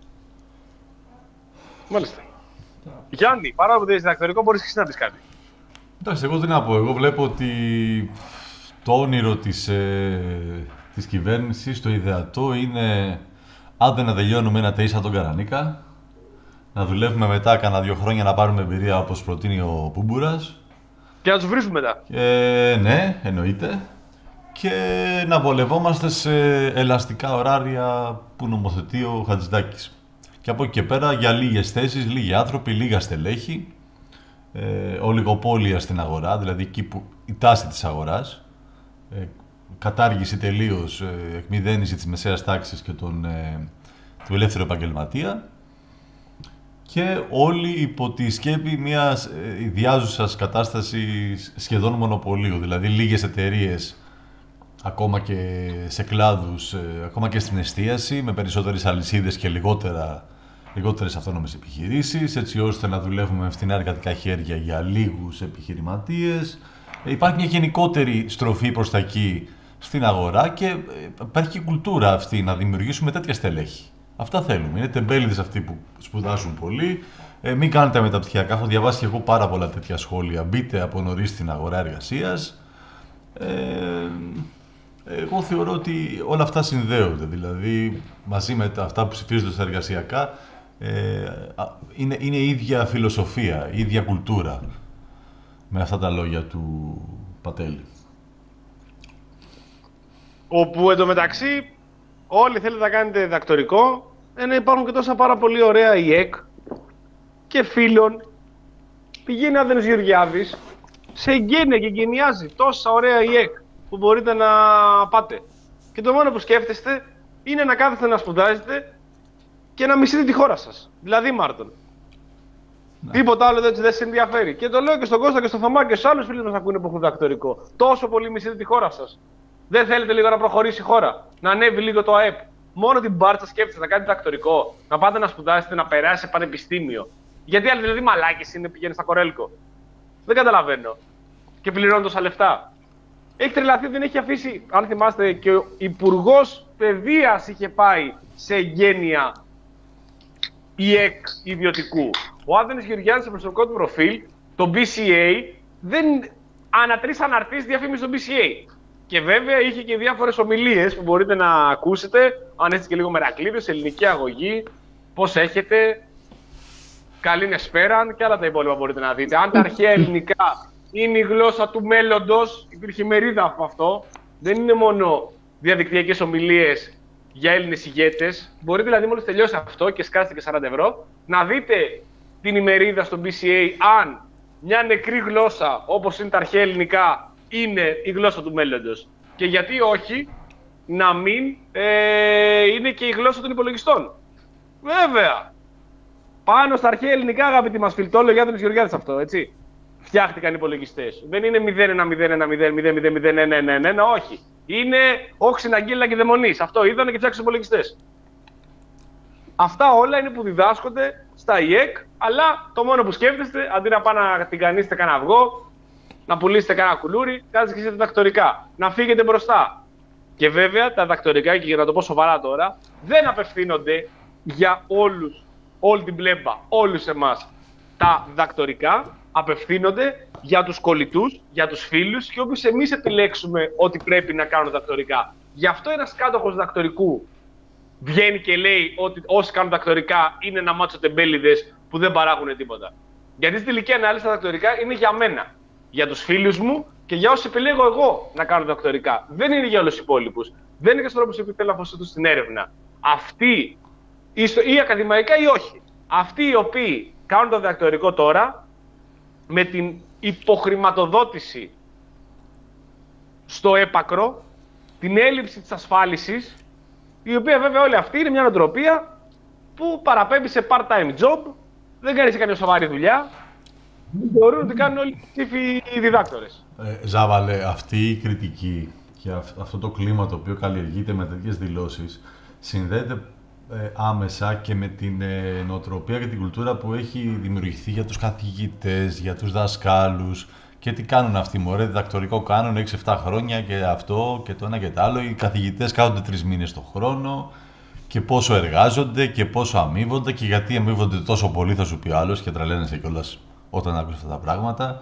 Μάλιστα. Γιάννη, παρά που δεν είσαι διδακτορικό, μπορείς και εσύ να πεις κάτι. Εντάξει, εγώ τι να πω. Εγώ βλέπω ότι το όνειρο της, ε, της κυβέρνησης, το ιδεατό, είναι άντε να τελειώνουμε ένα τεΐ σαν τον Καρανίκα, να δουλεύουμε μετά κάνα δύο χρόνια να πάρουμε εμπειρία όπως προτείνει ο Πούμπουρας. Και να τους βρίσκουμε μετά. Ε, ναι, εννοείται. Και να βολευόμαστε σε ελαστικά ωράρια που νομοθετεί ο Χατζηδάκης. Και από εκεί και πέρα για λίγες θέσεις, λίγοι άνθρωποι, λίγα στελέχη, ε, ολιγοπόλια στην αγορά, δηλαδή εκεί που η τάση της αγοράς, ε, κατάργηση τελείως, ε, εκμηδένιση της μεσαίας τάξης και τον, ε, του ελεύθερου επαγγελματία, και όλοι υπό τη σκέπη μιας ε, ιδιάζουσας κατάστασης σχεδόν μονοπωλίου, δηλαδή λίγες εταιρείες, ακόμα και σε κλάδους, ε, ακόμα και στην εστίαση, με περισσότερες αλυσίδες και λιγότερα, λιγότερες αυτόνομες επιχειρήσεις, έτσι ώστε να δουλεύουμε με φθηνά εργατικά χέρια για λίγους επιχειρηματίες. Ε, υπάρχει μια γενικότερη στροφή προς τα εκεί στην αγορά και ε, υπάρχει και η κουλτούρα αυτή να δημιουργήσουμε τέτοια στελέχη. Αυτά θέλουμε. Είναι τεμπέληδες αυτοί που σπουδάζουν πολύ. Ε, μην κάνετε μεταπτυχιακά. Έχω διαβάσει και εγώ πάρα πολλά τέτοια σχόλια. Μπείτε από νωρίς στην αγορά εργασίας. Ε, Εγώ θεωρώ ότι όλα αυτά συνδέονται, δηλαδή μαζί με τα, αυτά που ψηφίζονται στα εργασιακά, ε, είναι, είναι η ίδια φιλοσοφία, η ίδια κουλτούρα, με αυτά τα λόγια του Πατέλη. Όπου εντωμεταξύ όλοι θέλετε να κάνετε διδακτορικό, ενώ υπάρχουν και τόσα πάρα πολύ ωραία ι εκ και φίλων. Πηγαίνει ο Άδωνης Γεωργιάδης σε εγγένεια και εγκαινιάζει τόσα ωραία ι εκ που μπορείτε να πάτε. Και το μόνο που σκέφτεστε είναι να κάθεστε να σπουδάζετε και να μισείτε τη χώρα σας. Δηλαδή, Μάρτον. Ναι. Τίποτα άλλο δεν σας ενδιαφέρει. Και το λέω και στον Κώστα και στον Θωμά και στους άλλους φίλους μας ακούνε που έχουν διδακτορικό. Τόσο πολύ μισείτε τη χώρα σας. Δεν θέλετε λίγο να προχωρήσει η χώρα, να ανέβει λίγο το ΑΕΠ. Μόνο την μπάρτσα σκέφτεστε να κάνετε διδακτορικό, να πάτε να σπουδάσετε, να περάσετε σε πανεπιστήμιο. Γιατί άλλοι δηλαδή μαλάκες είναι, πηγαίνει στα Κορέλκο. Δεν καταλαβαίνω. Και πληρώνουν τόσα λεφτά. Έχει τρελαθεί, δεν έχει αφήσει, αν θυμάστε, και ο Υπουργός Παιδείας είχε πάει σε εγγένεια ι εκ ιδιωτικού. Ο Άδωνης Γεωργιάδης στο προσωπικό του προφίλ, το μπι σι έι, δεν ανατρείς αναρτήσεις διαφήμιση στο μπι σι έι. Και βέβαια είχε και διάφορες ομιλίες που μπορείτε να ακούσετε, αν έχετε και λίγο μερακλείδιο, σε ελληνική αγωγή, πώς έχετε, καλή νεσπέραν και άλλα τα υπόλοιπα μπορείτε να δείτε. Αν τα αρχαία ελληνικά είναι η γλώσσα του μέλλοντος, υπήρχε μερίδα από αυτό, δεν είναι μόνο διαδικτυακές ομιλίες για Έλληνες ηγέτες. Μπορείτε δηλαδή μόλις τελειώσει αυτό και σκάσετε και σαράντα ευρώ, να δείτε την ημερίδα στο μπι σι έι αν μια νεκρή γλώσσα όπως είναι τα αρχαία ελληνικά είναι η γλώσσα του μέλλοντος. Και γιατί όχι να μην ε, είναι και η γλώσσα των υπολογιστών. Βέβαια. Πάνω στα αρχαία ελληνικά, αγαπητοί μας φίλοι, το λέει ο Άδωνης Γεωργιάδης αυτό, έτσι. Φτιάχτηκαν οι υπολογιστές. Δεν είναι μηδέν ένα μηδέν ένα μηδέν μηδέν μηδέν μηδέν ένα ένα ένα, όχι. Είναι όξινα, αγγέλα και δαιμονής. Αυτό είδανε και φτιάξαν υπολογιστές. Αυτά όλα είναι που διδάσκονται στα ι εκ, αλλά το μόνο που σκέφτεστε, αντί να πάνε να την κανίσετε κανένα αυγό, να πουλήσετε κανένα κουλούρι, κάνετε και εσείς διδακτορικά. Να φύγετε μπροστά. Και βέβαια τα δακτορικά, και για να το πω σοβαρά τώρα, δεν απευθύνονται για όλους, όλη την πλέμπα, όλους εμάς. Τα δακτορικά απευθύνονται για τους κολλητούς, για τους φίλους και όποιους εμείς επιλέξουμε ότι πρέπει να κάνουν δακτορικά. Γι' αυτό ένας κάτοχος δακτορικού βγαίνει και λέει ότι όσοι κάνουν δακτορικά είναι ένα μάτσο τεμπέληδες που δεν παράγουν τίποτα. Γιατί στην τελική ανάλυση τα δακτορικά είναι για μένα, για τους φίλους μου και για όσοι επιλέγω εγώ να κάνω δακτορικά. Δεν είναι για όλους τους υπόλοιπους. Δεν είναι για τους ανθρώπους που θέλουν να αφοσιωθούν στην έρευνα. Αυτοί, ή ακαδημαϊκά ή όχι, αυτοί οι οποίοι κάνουν το δακτορικό τώρα, με την υποχρηματοδότηση στο έπακρο, την έλλειψη της ασφάλισης, η οποία βέβαια όλη αυτή είναι μια νοοτροπία που παραπέμπει σε part-time job, δεν κάνει σε καμία σοβαρή δουλειά, θεωρούν ότι κάνουν όλοι οι διδάκτορες. Ε, Ζάβαλε, αυτή η κριτική και αυτό το κλίμα το οποίο καλλιεργείται με τέτοιες δηλώσεις συνδέεται ε, άμεσα και με την ε, νοοτροπία και την κουλτούρα που έχει δημιουργηθεί για τους καθηγητές, για τους δασκάλους. Και τι κάνουν αυτοί, μωρέ, διδακτορικό κάνουν έξι εφτά χρόνια και αυτό και το ένα και το άλλο. Οι καθηγητές κάθονται τρεις μήνες το χρόνο και πόσο εργάζονται και πόσο αμείβονται και γιατί αμείβονται τόσο πολύ, θα σου πει άλλος και τρελαίνεσαι κιόλας όταν άκουσες αυτά τα πράγματα.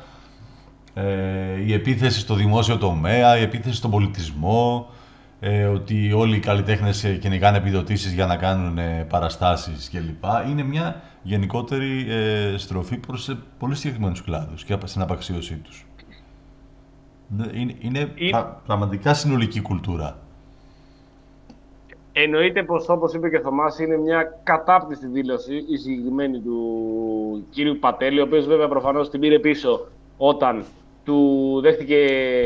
Ε, η επίθεση στο δημόσιο τομέα, η επίθεση στον πολιτισμό, ε, ότι όλοι οι καλλιτέχνες κυνηγάνε επιδοτήσεις για να κάνουν ε, παραστάσεις κλπ. Είναι μια γενικότερη ε, στροφή προς ε, πολύ συγκεκριμένους κλάδους και στην απαξίωσή τους. Είναι, είναι η... πρα, πραγματικά συνολική κουλτούρα. Εννοείται πως, όπως είπε και ο Θωμάς, είναι μια κατάπτυστη δήλωση η συγκεκριμένη του κύριου Πατέλη, ο οποίος βέβαια προφανώς την πήρε πίσω όταν του δέχτηκε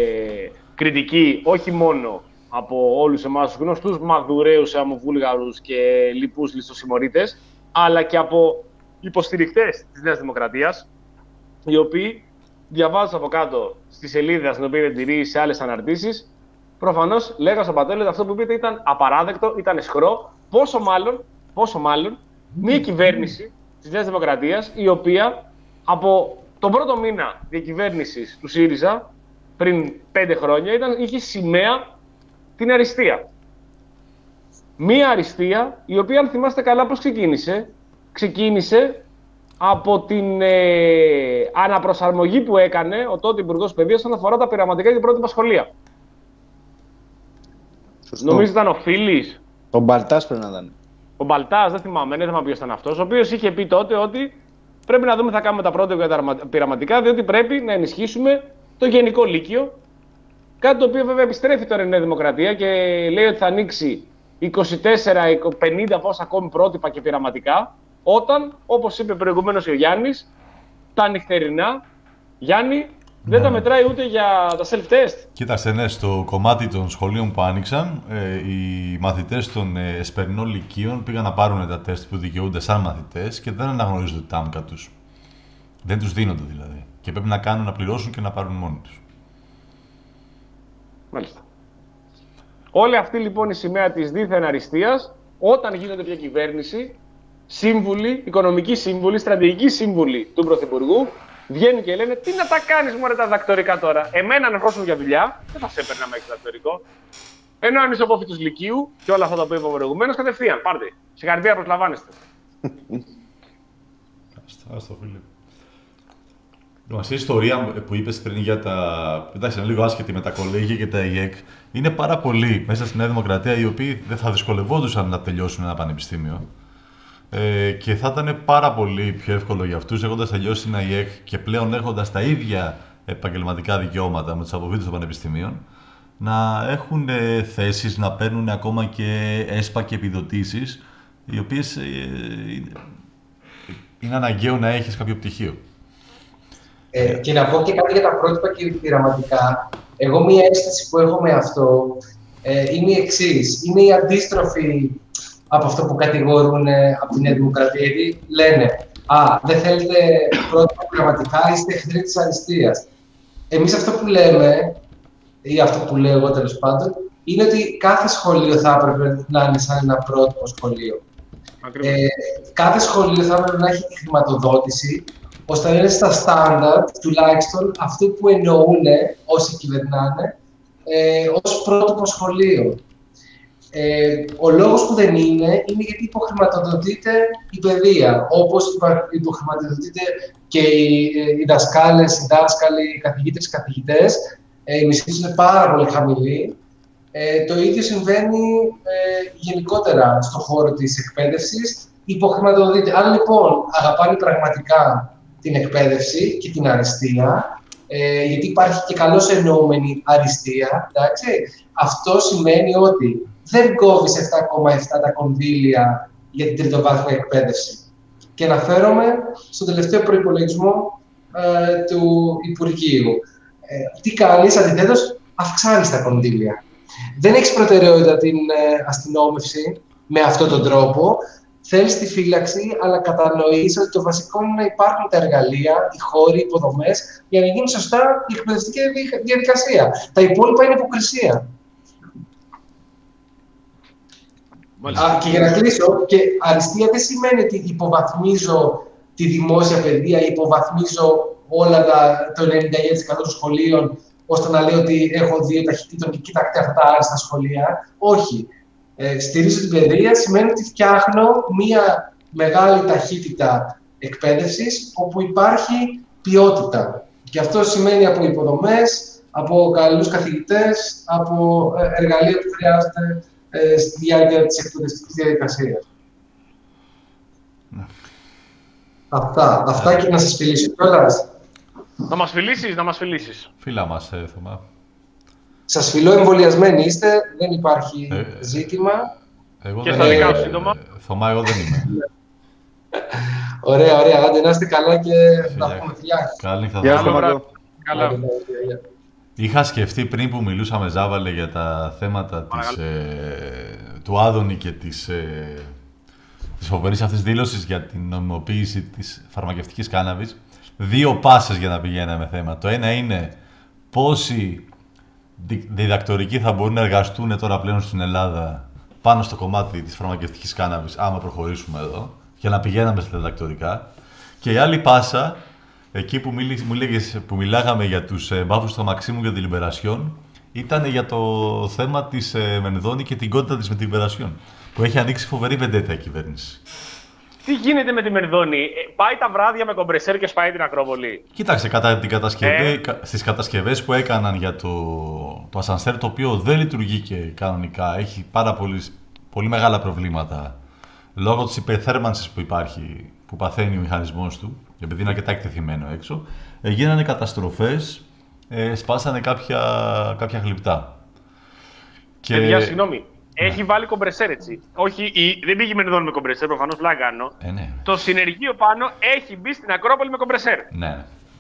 κριτική όχι μόνο από όλους εμάς τους γνωστούς μαδουραίους, αμοβούλγαρους και λοιπούς ληστοσημωρίτες, αλλά και από υποστηρικτές της Νέας Δημοκρατίας, οι οποίοι διαβάζουν από κάτω στη σελίδα στην οποία τηρεί σε άλλες αναρτήσεις, προφανώς λέγανε στον Πατέλη ότι αυτό που είπατε ήταν απαράδεκτο, ήταν αισχρό, πόσο μάλλον, πόσο μάλλον μια κυβέρνηση της Νέας Δημοκρατίας, η οποία από τον πρώτο μήνα διακυβέρνησης του ΣΥΡΙΖΑ, πριν πέντε χρόνια, ήταν, είχε σημαία την αριστεία. Μία αριστεία, η οποία, αν θυμάστε καλά πώς ξεκίνησε, ξεκίνησε από την ε, αναπροσαρμογή που έκανε ο τότε Υπουργός Παιδείας όσον αφορά τα πειραματικά και πρότυπα σχολεία. Σωστό. Νομίζω ήταν ο Φίλης. Ο Μπαλτάς πρέπει να ήταν. Ο Μπαλτάς, δεν θυμάμαι, δεν θυμάμαι ποιος ήταν αυτός, ο οποίος είχε πει τότε ότι πρέπει να δούμε τι θα κάνουμε τα πρότυπα και τα πειραματικά, διότι πρέπει να ενισχύσουμε το γενικό λύκειο. Κάτι το οποίο βέβαια επιστρέφει τώρα η Νέα Δημοκρατία και λέει ότι θα ανοίξει είκοσι τέσσερα πενήντα πόσα ακόμη πρότυπα και πειραματικά, όταν, όπως είπε προηγουμένως ο Γιάννης, τα νυχτερινά, Γιάννη, ναι, δεν τα μετράει ούτε για τα self-test. Κοίταξε, ναι, στο κομμάτι των σχολείων που άνοιξαν, ε, οι μαθητές των ε, εσπερινών λυκείων πήγαν να πάρουν τα τεστ που δικαιούνται σαν μαθητές και δεν αναγνωρίζονται τα άμκα τους. Δεν τους δίνονται δηλαδή. Και πρέπει να κάνουν, να πληρώσουν και να πάρουν μόνοι τους. Μάλιστα. Όλη αυτή λοιπόν η σημαία της δίθεν αριστείας, όταν γίνεται πια κυβέρνηση, σύμβουλοι, οικονομικοί σύμβουλοι, στρατηγικοί σύμβουλοι του Πρωθυπουργού, βγαίνουν και λένε τι να τα κάνεις μωρέ τα δακτορικά τώρα. Εμένα να ερχόσουν για δουλειά, δεν θα σε έπαιρνα μέχρι δακτορικό. Ενώ αν είσαι απόφοιτος λυκείου και όλα αυτά τα που είπα προηγουμένως, κατευθείαν πάρτε. Συγχαρητήρια, προσλαμβάνεστε. Άστο, φίλε. Αυτή η ιστορία που είπες πριν για τα. Εντάξει, είναι λίγο άσχετη με τα κολέγια και τα ΙΕΚ. Είναι πάρα πολλοί μέσα στη Νέα Δημοκρατία οι οποίοι δεν θα δυσκολευόντουσαν να τελειώσουν ένα πανεπιστήμιο. Ε, και θα ήταν πάρα πολύ πιο εύκολο για αυτούς, έχοντας τελειώσει ένα ΙΕΚ και πλέον έχοντας τα ίδια επαγγελματικά δικαιώματα με τους αποφύτους των πανεπιστημίων, να έχουν ε, θέσεις, να παίρνουν ακόμα και ΕΣΠΑ και επιδοτήσεις, οι οποίες ε, είναι, είναι αναγκαίο να έχεις κάποιο πτυχίο. Ε, και να πω και κάτι για τα πρότυπα και πειραματικά. Εγώ μία αίσθηση που έχω με αυτό ε, είναι η εξής. Είναι η αντίστροφη από αυτό που κατηγορούν ε, από την Νέα Δημοκρατία. Γιατί λένε, α, δεν θέλετε πρότυπα πειραματικά, είστε εχθροί της αριστείας. Εμείς αυτό που λέμε, ή αυτό που λέω εγώ τέλος πάντων, είναι ότι κάθε σχολείο θα έπρεπε να είναι σαν ένα πρότυπο σχολείο. Ε, κάθε σχολείο θα έπρεπε να έχει τη χρηματοδότηση, ώστε να είναι στα στάνταρτ, τουλάχιστον αυτό που εννοούν όσοι κυβερνάνε, ε, ως πρότυπο σχολείο. Ε, ο λόγος που δεν είναι, είναι γιατί υποχρηματοδοτείται η παιδεία, όπως υποχρηματοδοτείται και οι, οι δασκάλες, οι δάσκαλοι, οι καθηγήτες, οι καθηγητές. Ε, οι μισθοί είναι πάρα πολύ χαμηλοί. Ε, το ίδιο συμβαίνει ε, γενικότερα στον χώρο της εκπαίδευσης. Υποχρηματοδοτείται. Αν λοιπόν αγαπάνε πραγματικά την εκπαίδευση και την αριστεία, ε, γιατί υπάρχει και καλώς εννοούμενη αριστεία, εντάξει, αυτό σημαίνει ότι δεν κόβεις επτά κόμμα επτά τα κονδύλια για την τριτοβάθμια εκπαίδευση. Και αναφέρομαι στον τελευταίο προϋπολογισμό ε, του Υπουργείου. Ε, τι κάνεις, αντιθέτως, αυξάνεις τα κονδύλια. Δεν έχεις προτεραιότητα την ε, αστυνόμευση με αυτόν τον τρόπο. Θέλεις τη φύλαξη, αλλά κατανοείς ότι το βασικό είναι να υπάρχουν τα εργαλεία, οι χώροι, οι υποδομές, για να γίνει σωστά η εκπαιδευτική διαδικασία. Τα υπόλοιπα είναι υποκρισία. Α, και για να κλείσω, και αριστεία δεν σημαίνει ότι υποβαθμίζω τη δημόσια παιδεία, υποβαθμίζω όλα τα, το ενενήντα εννέα τοις εκατό των σχολείων, ώστε να λέω ότι έχω δύο ταχυτήτων και κοιτάξτε αυτά τα άριστα σχολεία. Όχι. Ε, στηρίζω την παιδεία σημαίνει ότι φτιάχνω μία μεγάλη ταχύτητα εκπαίδευσης, όπου υπάρχει ποιότητα. Και αυτό σημαίνει από υποδομές, από καλούς καθηγητές, από εργαλεία που χρειάζεται ε, στη διάρκεια της εκπαιδευτικής διαδικασίας. Ναι. Αυτά. Αυτά και να σας φιλήσω κιόλας. Να μας φιλήσεις, να μας φιλήσεις. Φίλα μας, ε, Θωμά. Σας φιλώ, εμβολιασμένοι είστε, δεν υπάρχει ε, ζήτημα. Εγώ και δεν στα δικά είμαι. σου σύντομα. Θωμά, εγώ δεν είμαι. Ωραία, ωραία. Άντε να είστε καλά και να πούμε φιλιά. Καλή νύχτα. Γεια σας, καλά. Είχα σκεφτεί πριν που μιλούσαμε, Ζάβαλε, για τα θέματα της, ε, του Άδωνη και της, ε, της φοβερής αυτής δήλωσης για την νομιμοποίηση της φαρμακευτικής κάναβης. Δύο πάσες για να πηγαίναμε θέμα. Το ένα είναι πόσοι διδακτορικοί θα μπορούν να εργαστούν τώρα πλέον στην Ελλάδα πάνω στο κομμάτι της φαρμακευτικής κάναβης, άμα προχωρήσουμε εδώ, για να πηγαίναμε στα διδακτορικά. Και η άλλη πάσα, εκεί που, μίλη, μου λέγες, που μιλάγαμε για τους ε, μπάφους στο Μαξίμου και τη Λιμπερασιόν, ήταν για το θέμα της ε, Μενδώνη και την κόντρα της με την Λιμπερασιόν, που έχει ανοίξει φοβερή βεντέτα η κυβέρνηση. Τι γίνεται με τη Μερδόνη, πάει τα βράδια με κομπρεσέρ και σπάει την Ακρόπολη. Κοίταξε, κατά την κατασκευή, ε. στις κατασκευές που έκαναν για το, το ασανσέρ, το οποίο δεν λειτουργεί και κανονικά, έχει πάρα πολύ, πολύ μεγάλα προβλήματα λόγω της υπερθέρμανσης που υπάρχει, που παθαίνει ο μηχανισμός του, επειδή είναι αρκετά εκτεθειμένο έξω, ε, γίνανε καταστροφές, ε, σπάσανε κάποια, κάποια γλυπτά. Και... Παιδιά, συγγνώμη. Έχει βάλει κομπρεσέρ, έτσι. Όχι, η... δεν πήγε Μερδόνη με κομπρεσέρ, προφανώς πλάκα κάνω. Ε, ναι. Το συνεργείο πάνω έχει μπει στην Ακρόπολη με κομπρεσέρ. Ναι.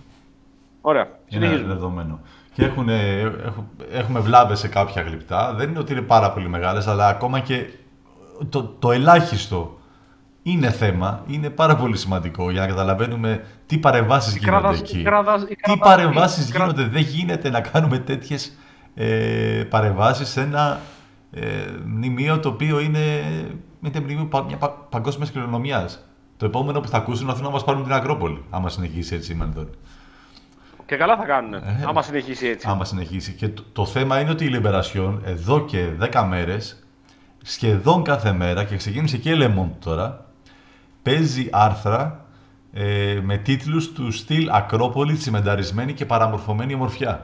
Ωραία. Είναι δεδομένο. Και έχουν, έχουν, έχουμε βλάβες σε κάποια γλυπτά. Δεν είναι ότι είναι πάρα πολύ μεγάλες, αλλά ακόμα και το, το ελάχιστο είναι θέμα. Είναι πάρα πολύ σημαντικό για να καταλαβαίνουμε τι παρεμβάσεις γίνονται κράτας, εκεί. Κράτας, τι κράτας, παρεμβάσεις κράτας, γίνονται. Κράτας. Δεν γίνεται να κάνουμε τέτοιες ε, παρεμβάσεις σε ένα Ε, μνημείο το οποίο είναι, είναι μνημείο μια πα, παγκόσμιας κληρονομιάς. Το επόμενο που θα ακούσουν είναι να μας πάρουν την Ακρόπολη, άμα συνεχίσει έτσι η Μενδώνη. Και καλά θα κάνουν, ε, άμα συνεχίσει έτσι. Άμα συνεχίσει. Και το, το θέμα είναι ότι η Λιμπερασιόν εδώ και δέκα μέρες, σχεδόν κάθε μέρα, και ξεκίνησε και η Λεμόντ τώρα, παίζει άρθρα ε, με τίτλους του στυλ Ακρόπολη, τσιμενταρισμένη και παραμορφωμένη ομορφιά.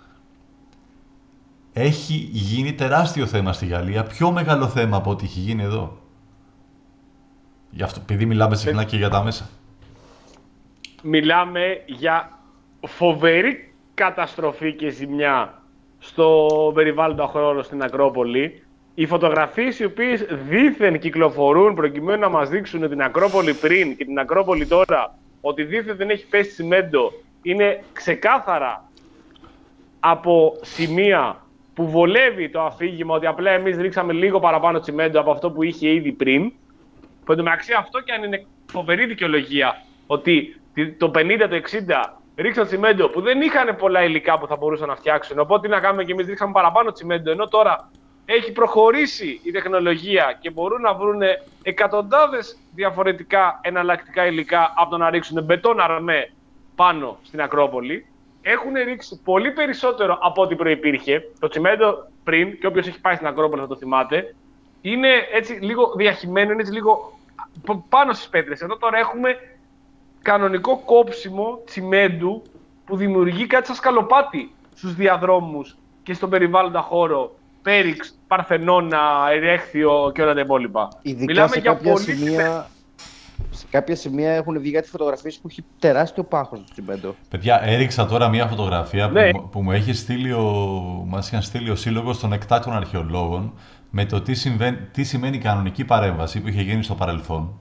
Έχει γίνει τεράστιο θέμα στη Γαλλία, πιο μεγάλο θέμα από ό,τι έχει γίνει εδώ. Γι' αυτό, επειδή μιλάμε συχνά και για τα μέσα. Μιλάμε για φοβερή καταστροφή και ζημιά στο περιβάλλοντο χρόνο στην Ακρόπολη. Οι φωτογραφίες οι οποίες δήθεν κυκλοφορούν προκειμένου να μας δείξουν την Ακρόπολη πριν και την Ακρόπολη τώρα, ότι δήθεν δεν έχει πέσει τσιμέντο, είναι ξεκάθαρα από σημεία που βολεύει το αφήγημα ότι απλά εμείς ρίξαμε λίγο παραπάνω τσιμέντο από αυτό που είχε ήδη πριν. Που εντωμεταξύ αυτό και αν είναι φοβερή δικαιολογία, ότι το πενήντα, το εξήντα ρίξαν τσιμέντο που δεν είχαν πολλά υλικά που θα μπορούσαν να φτιάξουν. Οπότε τι να κάνουμε και εμείς ρίξαμε παραπάνω τσιμέντο, ενώ τώρα έχει προχωρήσει η τεχνολογία και μπορούν να βρουν εκατοντάδες διαφορετικά εναλλακτικά υλικά από το να ρίξουν μπετόν αρμέ πάνω στην Ακρόπολη. έχουν ρίξει πολύ περισσότερο από ό,τι προϋπήρχε. Το τσιμέντο πριν, και όποιος έχει πάει στην Ακρόπολη θα το θυμάται, είναι έτσι λίγο διαχυμένο, είναι έτσι λίγο πάνω στις πέτρες. Εδώ τώρα έχουμε κανονικό κόψιμο τσιμέντου που δημιουργεί κάτι σαν σκαλοπάτι στους διαδρόμους και στον περιβάλλοντα χώρο. Πέριξ, Παρθενώνα, Ερέχθιο και όλα τα υπόλοιπα. Ειδικά Μιλάμε σε για κάποια πολύ σημεία, σε κάποια σημεία έχουν βγει κάτι φωτογραφίες που έχει τεράστιο πάχος στο τσιμέντο. Παιδιά, έριξα τώρα μια φωτογραφία Ναι. που, που μου έχει στείλει ο, μας είχαν στείλει ο Σύλλογος των Εκτάκτων Αρχαιολόγων με το τι, συμβαίνει, τι σημαίνει κανονική παρέμβαση που είχε γίνει στο παρελθόν.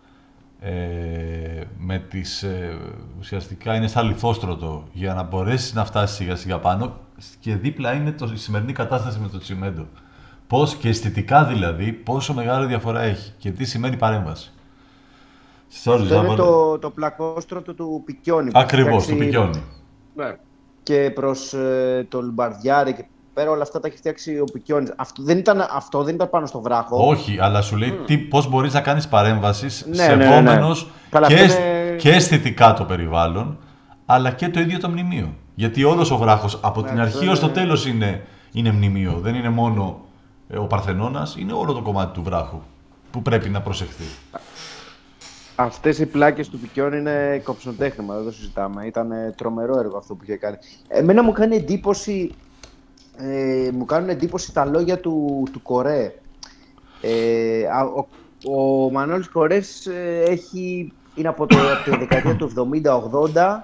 Ε, με τις, ε, ουσιαστικά είναι σαν λιθόστρωτο για να μπορέσεις να φτάσεις σιγά σιγά πάνω και δίπλα είναι το, η σημερινή κατάσταση με το τσιμέντο. Πώς και αισθητικά δηλαδή, πόσο μεγάλη διαφορά έχει και τι σημαίνει παρέμβαση. Αυτό είναι το, το πλακόστρωτο του Πικιόνι. Ακριβώς, του Πικιόνι. Ναι. Και προς ε, το Λουμπαρδιάρι και πέρα όλα αυτά τα έχει φτιάξει ο Πικιόνις. Αυτό δεν ήταν, αυτό δεν ήταν πάνω στο βράχο. Όχι, αλλά σου λέει mm. τι, πώς μπορείς να κάνεις παρέμβαση ναι, σεβόμενος ναι, ναι. Και, είναι... και αισθητικά το περιβάλλον, αλλά και το ίδιο το μνημείο. Γιατί όλος ο βράχος από ναι, την αρχή είναι... ως το τέλος είναι, είναι μνημείο. Δεν είναι μόνο ε, ο Παρθενώνας, είναι όλο το κομμάτι του βράχου που πρέπει να προσεχθεί. Αυτές οι πλάκες του Πικιόνι είναι κοψοτέχνημα, δεν το συζητάμε. Ήταν τρομερό έργο αυτό που είχε κάνει. Εμένα μου κάνει εντύπωση, ε, μου κάνουν εντύπωση τα λόγια του, του Κορέ. Ε, ο, ο Μανώλης Κορές ε, έχει, είναι από, το, από τη δεκαετία του εβδομήντα ογδόντα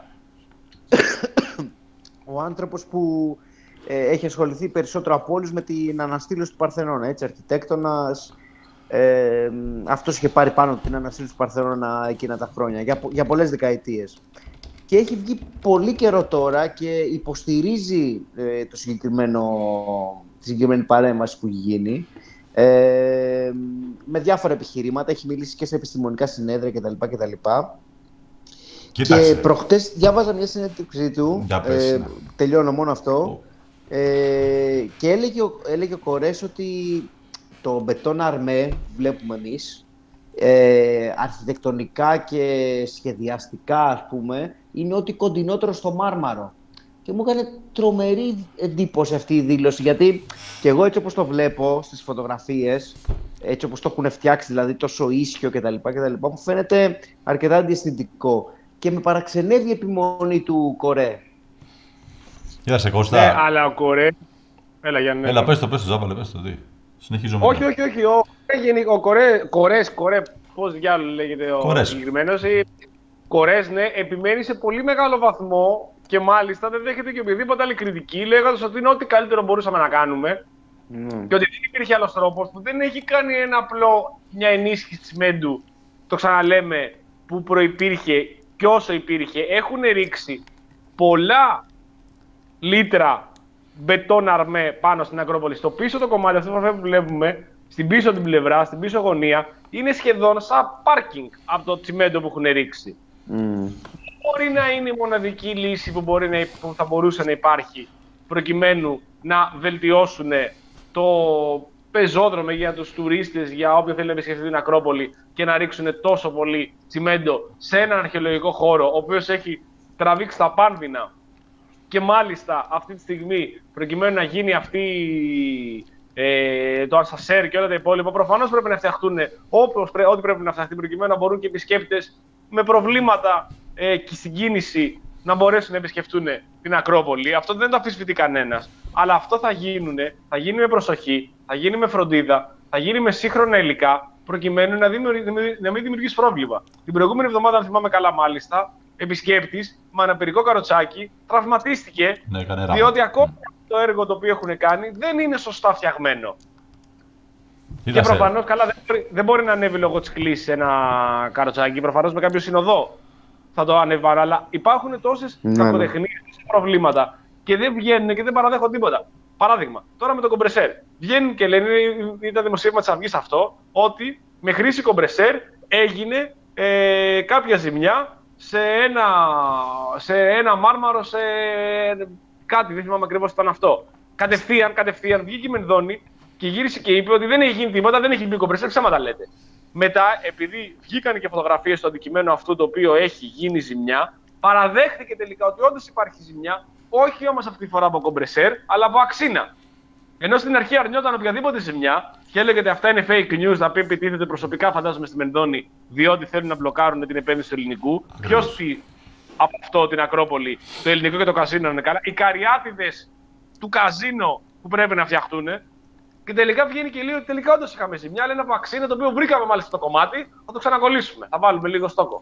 ο άνθρωπος που ε, έχει ασχοληθεί περισσότερο από όλους με την αναστήλωση του Παρθενώνα, έτσι, αρχιτέκτονας. Ε, αυτός είχε πάρει πάνω την αναστήλωση του Παρθενώνα εκείνα τα χρόνια, για, για πολλές δεκαετίες. Και έχει βγει πολύ καιρό τώρα και υποστηρίζει ε, το συγκεκριμένο, τη συγκεκριμένη παρέμβαση που έχει γίνει. Ε, με διάφορα επιχειρήματα, έχει μιλήσει και σε επιστημονικά συνέδρια κτλ. κτλ. Και προχτές διάβαζα μια συνέντευξή του, πες, ε, ναι. τελειώνω μόνο αυτό, ε, και έλεγε, έλεγε ο Κορές ότι το μπετόν αρμέ που βλέπουμε εμείς, ε, αρχιτεκτονικά και σχεδιαστικά ας πούμε, είναι ότι κοντινότερο στο μάρμαρο. Και μου έκανε τρομερή εντύπωση αυτή η δήλωση, γιατί και εγώ έτσι όπως το βλέπω στις φωτογραφίες, έτσι όπως το έχουν φτιάξει, δηλαδή τόσο ίσιο κτλ, κτλ, μου φαίνεται αρκετά αντιαισθητικό. Και με παραξενεύει η επιμονή του Κορέ. Κοίτα σε Κώστα. Ναι, αλλά ο Κορέ... Έλα, Γιάννη. Έλα, πες το, πες το, Ζάμπαλε, πες το, τι. Συνεχίζουμε. Όχι, όχι, όχι. Ο, ο Κορέ, Κορές, Κορέ, πώς διάλογο λέγεται ο Κορές. συγκεκριμένος. Κορές, ναι, επιμένει σε πολύ μεγάλο βαθμό και μάλιστα δεν δέχεται και οποιαδήποτε άλλη κριτική, λέγοντας ότι είναι ό,τι καλύτερο μπορούσαμε να κάνουμε. Mm. Και ότι δεν υπήρχε άλλος τρόπος, που δεν έχει κάνει ένα απλό, μια ενίσχυση τσιμέντου, το ξαναλέμε, που προϋπήρχε και όσο υπήρχε. Έχουν ρίξει πολλά λίτρα μπετόν αρμέ πάνω στην Ακρόπολη. Στο πίσω το κομμάτι, αυτό που βλέπουμε, στην πίσω την πλευρά, στην πίσω γωνία, είναι σχεδόν σαν πάρκινγκ από το τσιμέντο που έχουν ρίξει. Mm. Μπορεί να είναι η μοναδική λύση που, μπορεί να, που θα μπορούσε να υπάρχει προκειμένου να βελτιώσουν το πεζόδρομο για τους τουρίστες, για όποιον θέλει να επισκεφτεί την Ακρόπολη και να ρίξουν τόσο πολύ τσιμέντο σε έναν αρχαιολογικό χώρο, ο οποίος έχει τραβήξει τα πάνδυνα. Και μάλιστα αυτή τη στιγμή, προκειμένου να γίνει αυτή, ε, το ασασέρ και όλα τα υπόλοιπα, προφανώς πρέπει να φτιαχτούν όπως, ό,τι πρέπει να φτιαχτεί, προκειμένου να μπορούν και οι επισκέπτες με προβλήματα ε, και συγκίνηση να μπορέσουν να επισκεφτούν την Ακρόπολη. Αυτό δεν το αμφισβητεί κανένας. Αλλά αυτό θα γίνουν, θα γίνει με προσοχή, θα γίνει με φροντίδα, θα γίνει με σύγχρονα υλικά, προκειμένου να, να μην δημιουργήσει πρόβλημα. Την προηγούμενη εβδομάδα, αν θυμάμαι καλά, μάλιστα, επισκέπτης με αναπηρικό καροτσάκι τραυματίστηκε, ναι, διότι ακόμα το έργο το οποίο έχουν κάνει δεν είναι σωστά φτιαγμένο. Και προφανώς, καλά, δεν μπορεί, δεν μπορεί να ανέβει λόγω της κλίσης ένα καροτσάκι, προφανώς με κάποιο συνοδό θα το ανεβάρω, αλλά υπάρχουν τόσες κακοτεχνίες, τόσες προβλήματα και δεν βγαίνουν και δεν παραδέχονται τίποτα. Παράδειγμα, τώρα με το κομπρεσέρ. Βγαίνουν και λένε, ήταν δημοσίευμα της Αυγής αυτό, ότι με χρήση κομπρεσέρ έγινε ε, κάποια ζημιά σε ένα, σε ένα μάρμαρο, σε κάτι, δεν θυμάμαι ακριβώς τι ήταν αυτό. Κατευθείαν, κατευθείαν βγήκε η Μενδώνη και γύρισε και είπε ότι δεν έχει γίνει τίποτα, δεν έχει μπει κομπρεσέρ, ψέματα λέτε. Μετά, επειδή βγήκαν και φωτογραφίες στο αντικειμένο αυτού το οποίο έχει γίνει ζημιά, παραδέχτηκε τελικά ότι όντως υπάρχει ζημιά, όχι όμως αυτή τη φορά από κομπρεσέρ, αλλά από αξίνα. Ενώ στην αρχή αρνιόταν οποιαδήποτε ζημιά και έλεγε ότι αυτά είναι fake news, τα οποία επιτίθεται προσωπικά, φαντάζομαι, στη Μενδώνη, διότι θέλουν να μπλοκάρουν την επένδυση του ελληνικού. Ποιος πει από αυτό την Ακρόπολη, το ελληνικό και το καζίνο είναι καλά? Οι καριάτιδες του καζίνο που πρέπει να φτιαχτούν. Και τελικά βγαίνει και λέει ότι τελικά όντως είχαμε ζημιά, αλλά είναι από αξίνα, το οποίο βρήκαμε μάλιστα το κομμάτι, θα το ξανακολλήσουμε. Θα βάλουμε λίγο στόκο.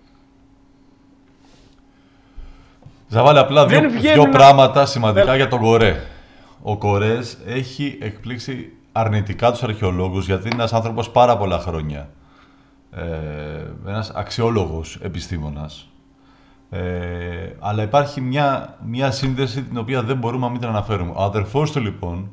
Θα βάλει απλά δύο, δύο να... πράγματα σημαντικά Δεν... για τον Κορέ. Ο Κορές έχει εκπλήξει αρνητικά τους αρχαιολόγους, γιατί είναι ένας άνθρωπος πάρα πολλά χρόνια. Ε, ένας αξιόλογος επιστήμονας. Ε, αλλά υπάρχει μια, μια σύνδεση την οποία δεν μπορούμε να μην την αναφέρουμε. Ο αδερφός του, λοιπόν,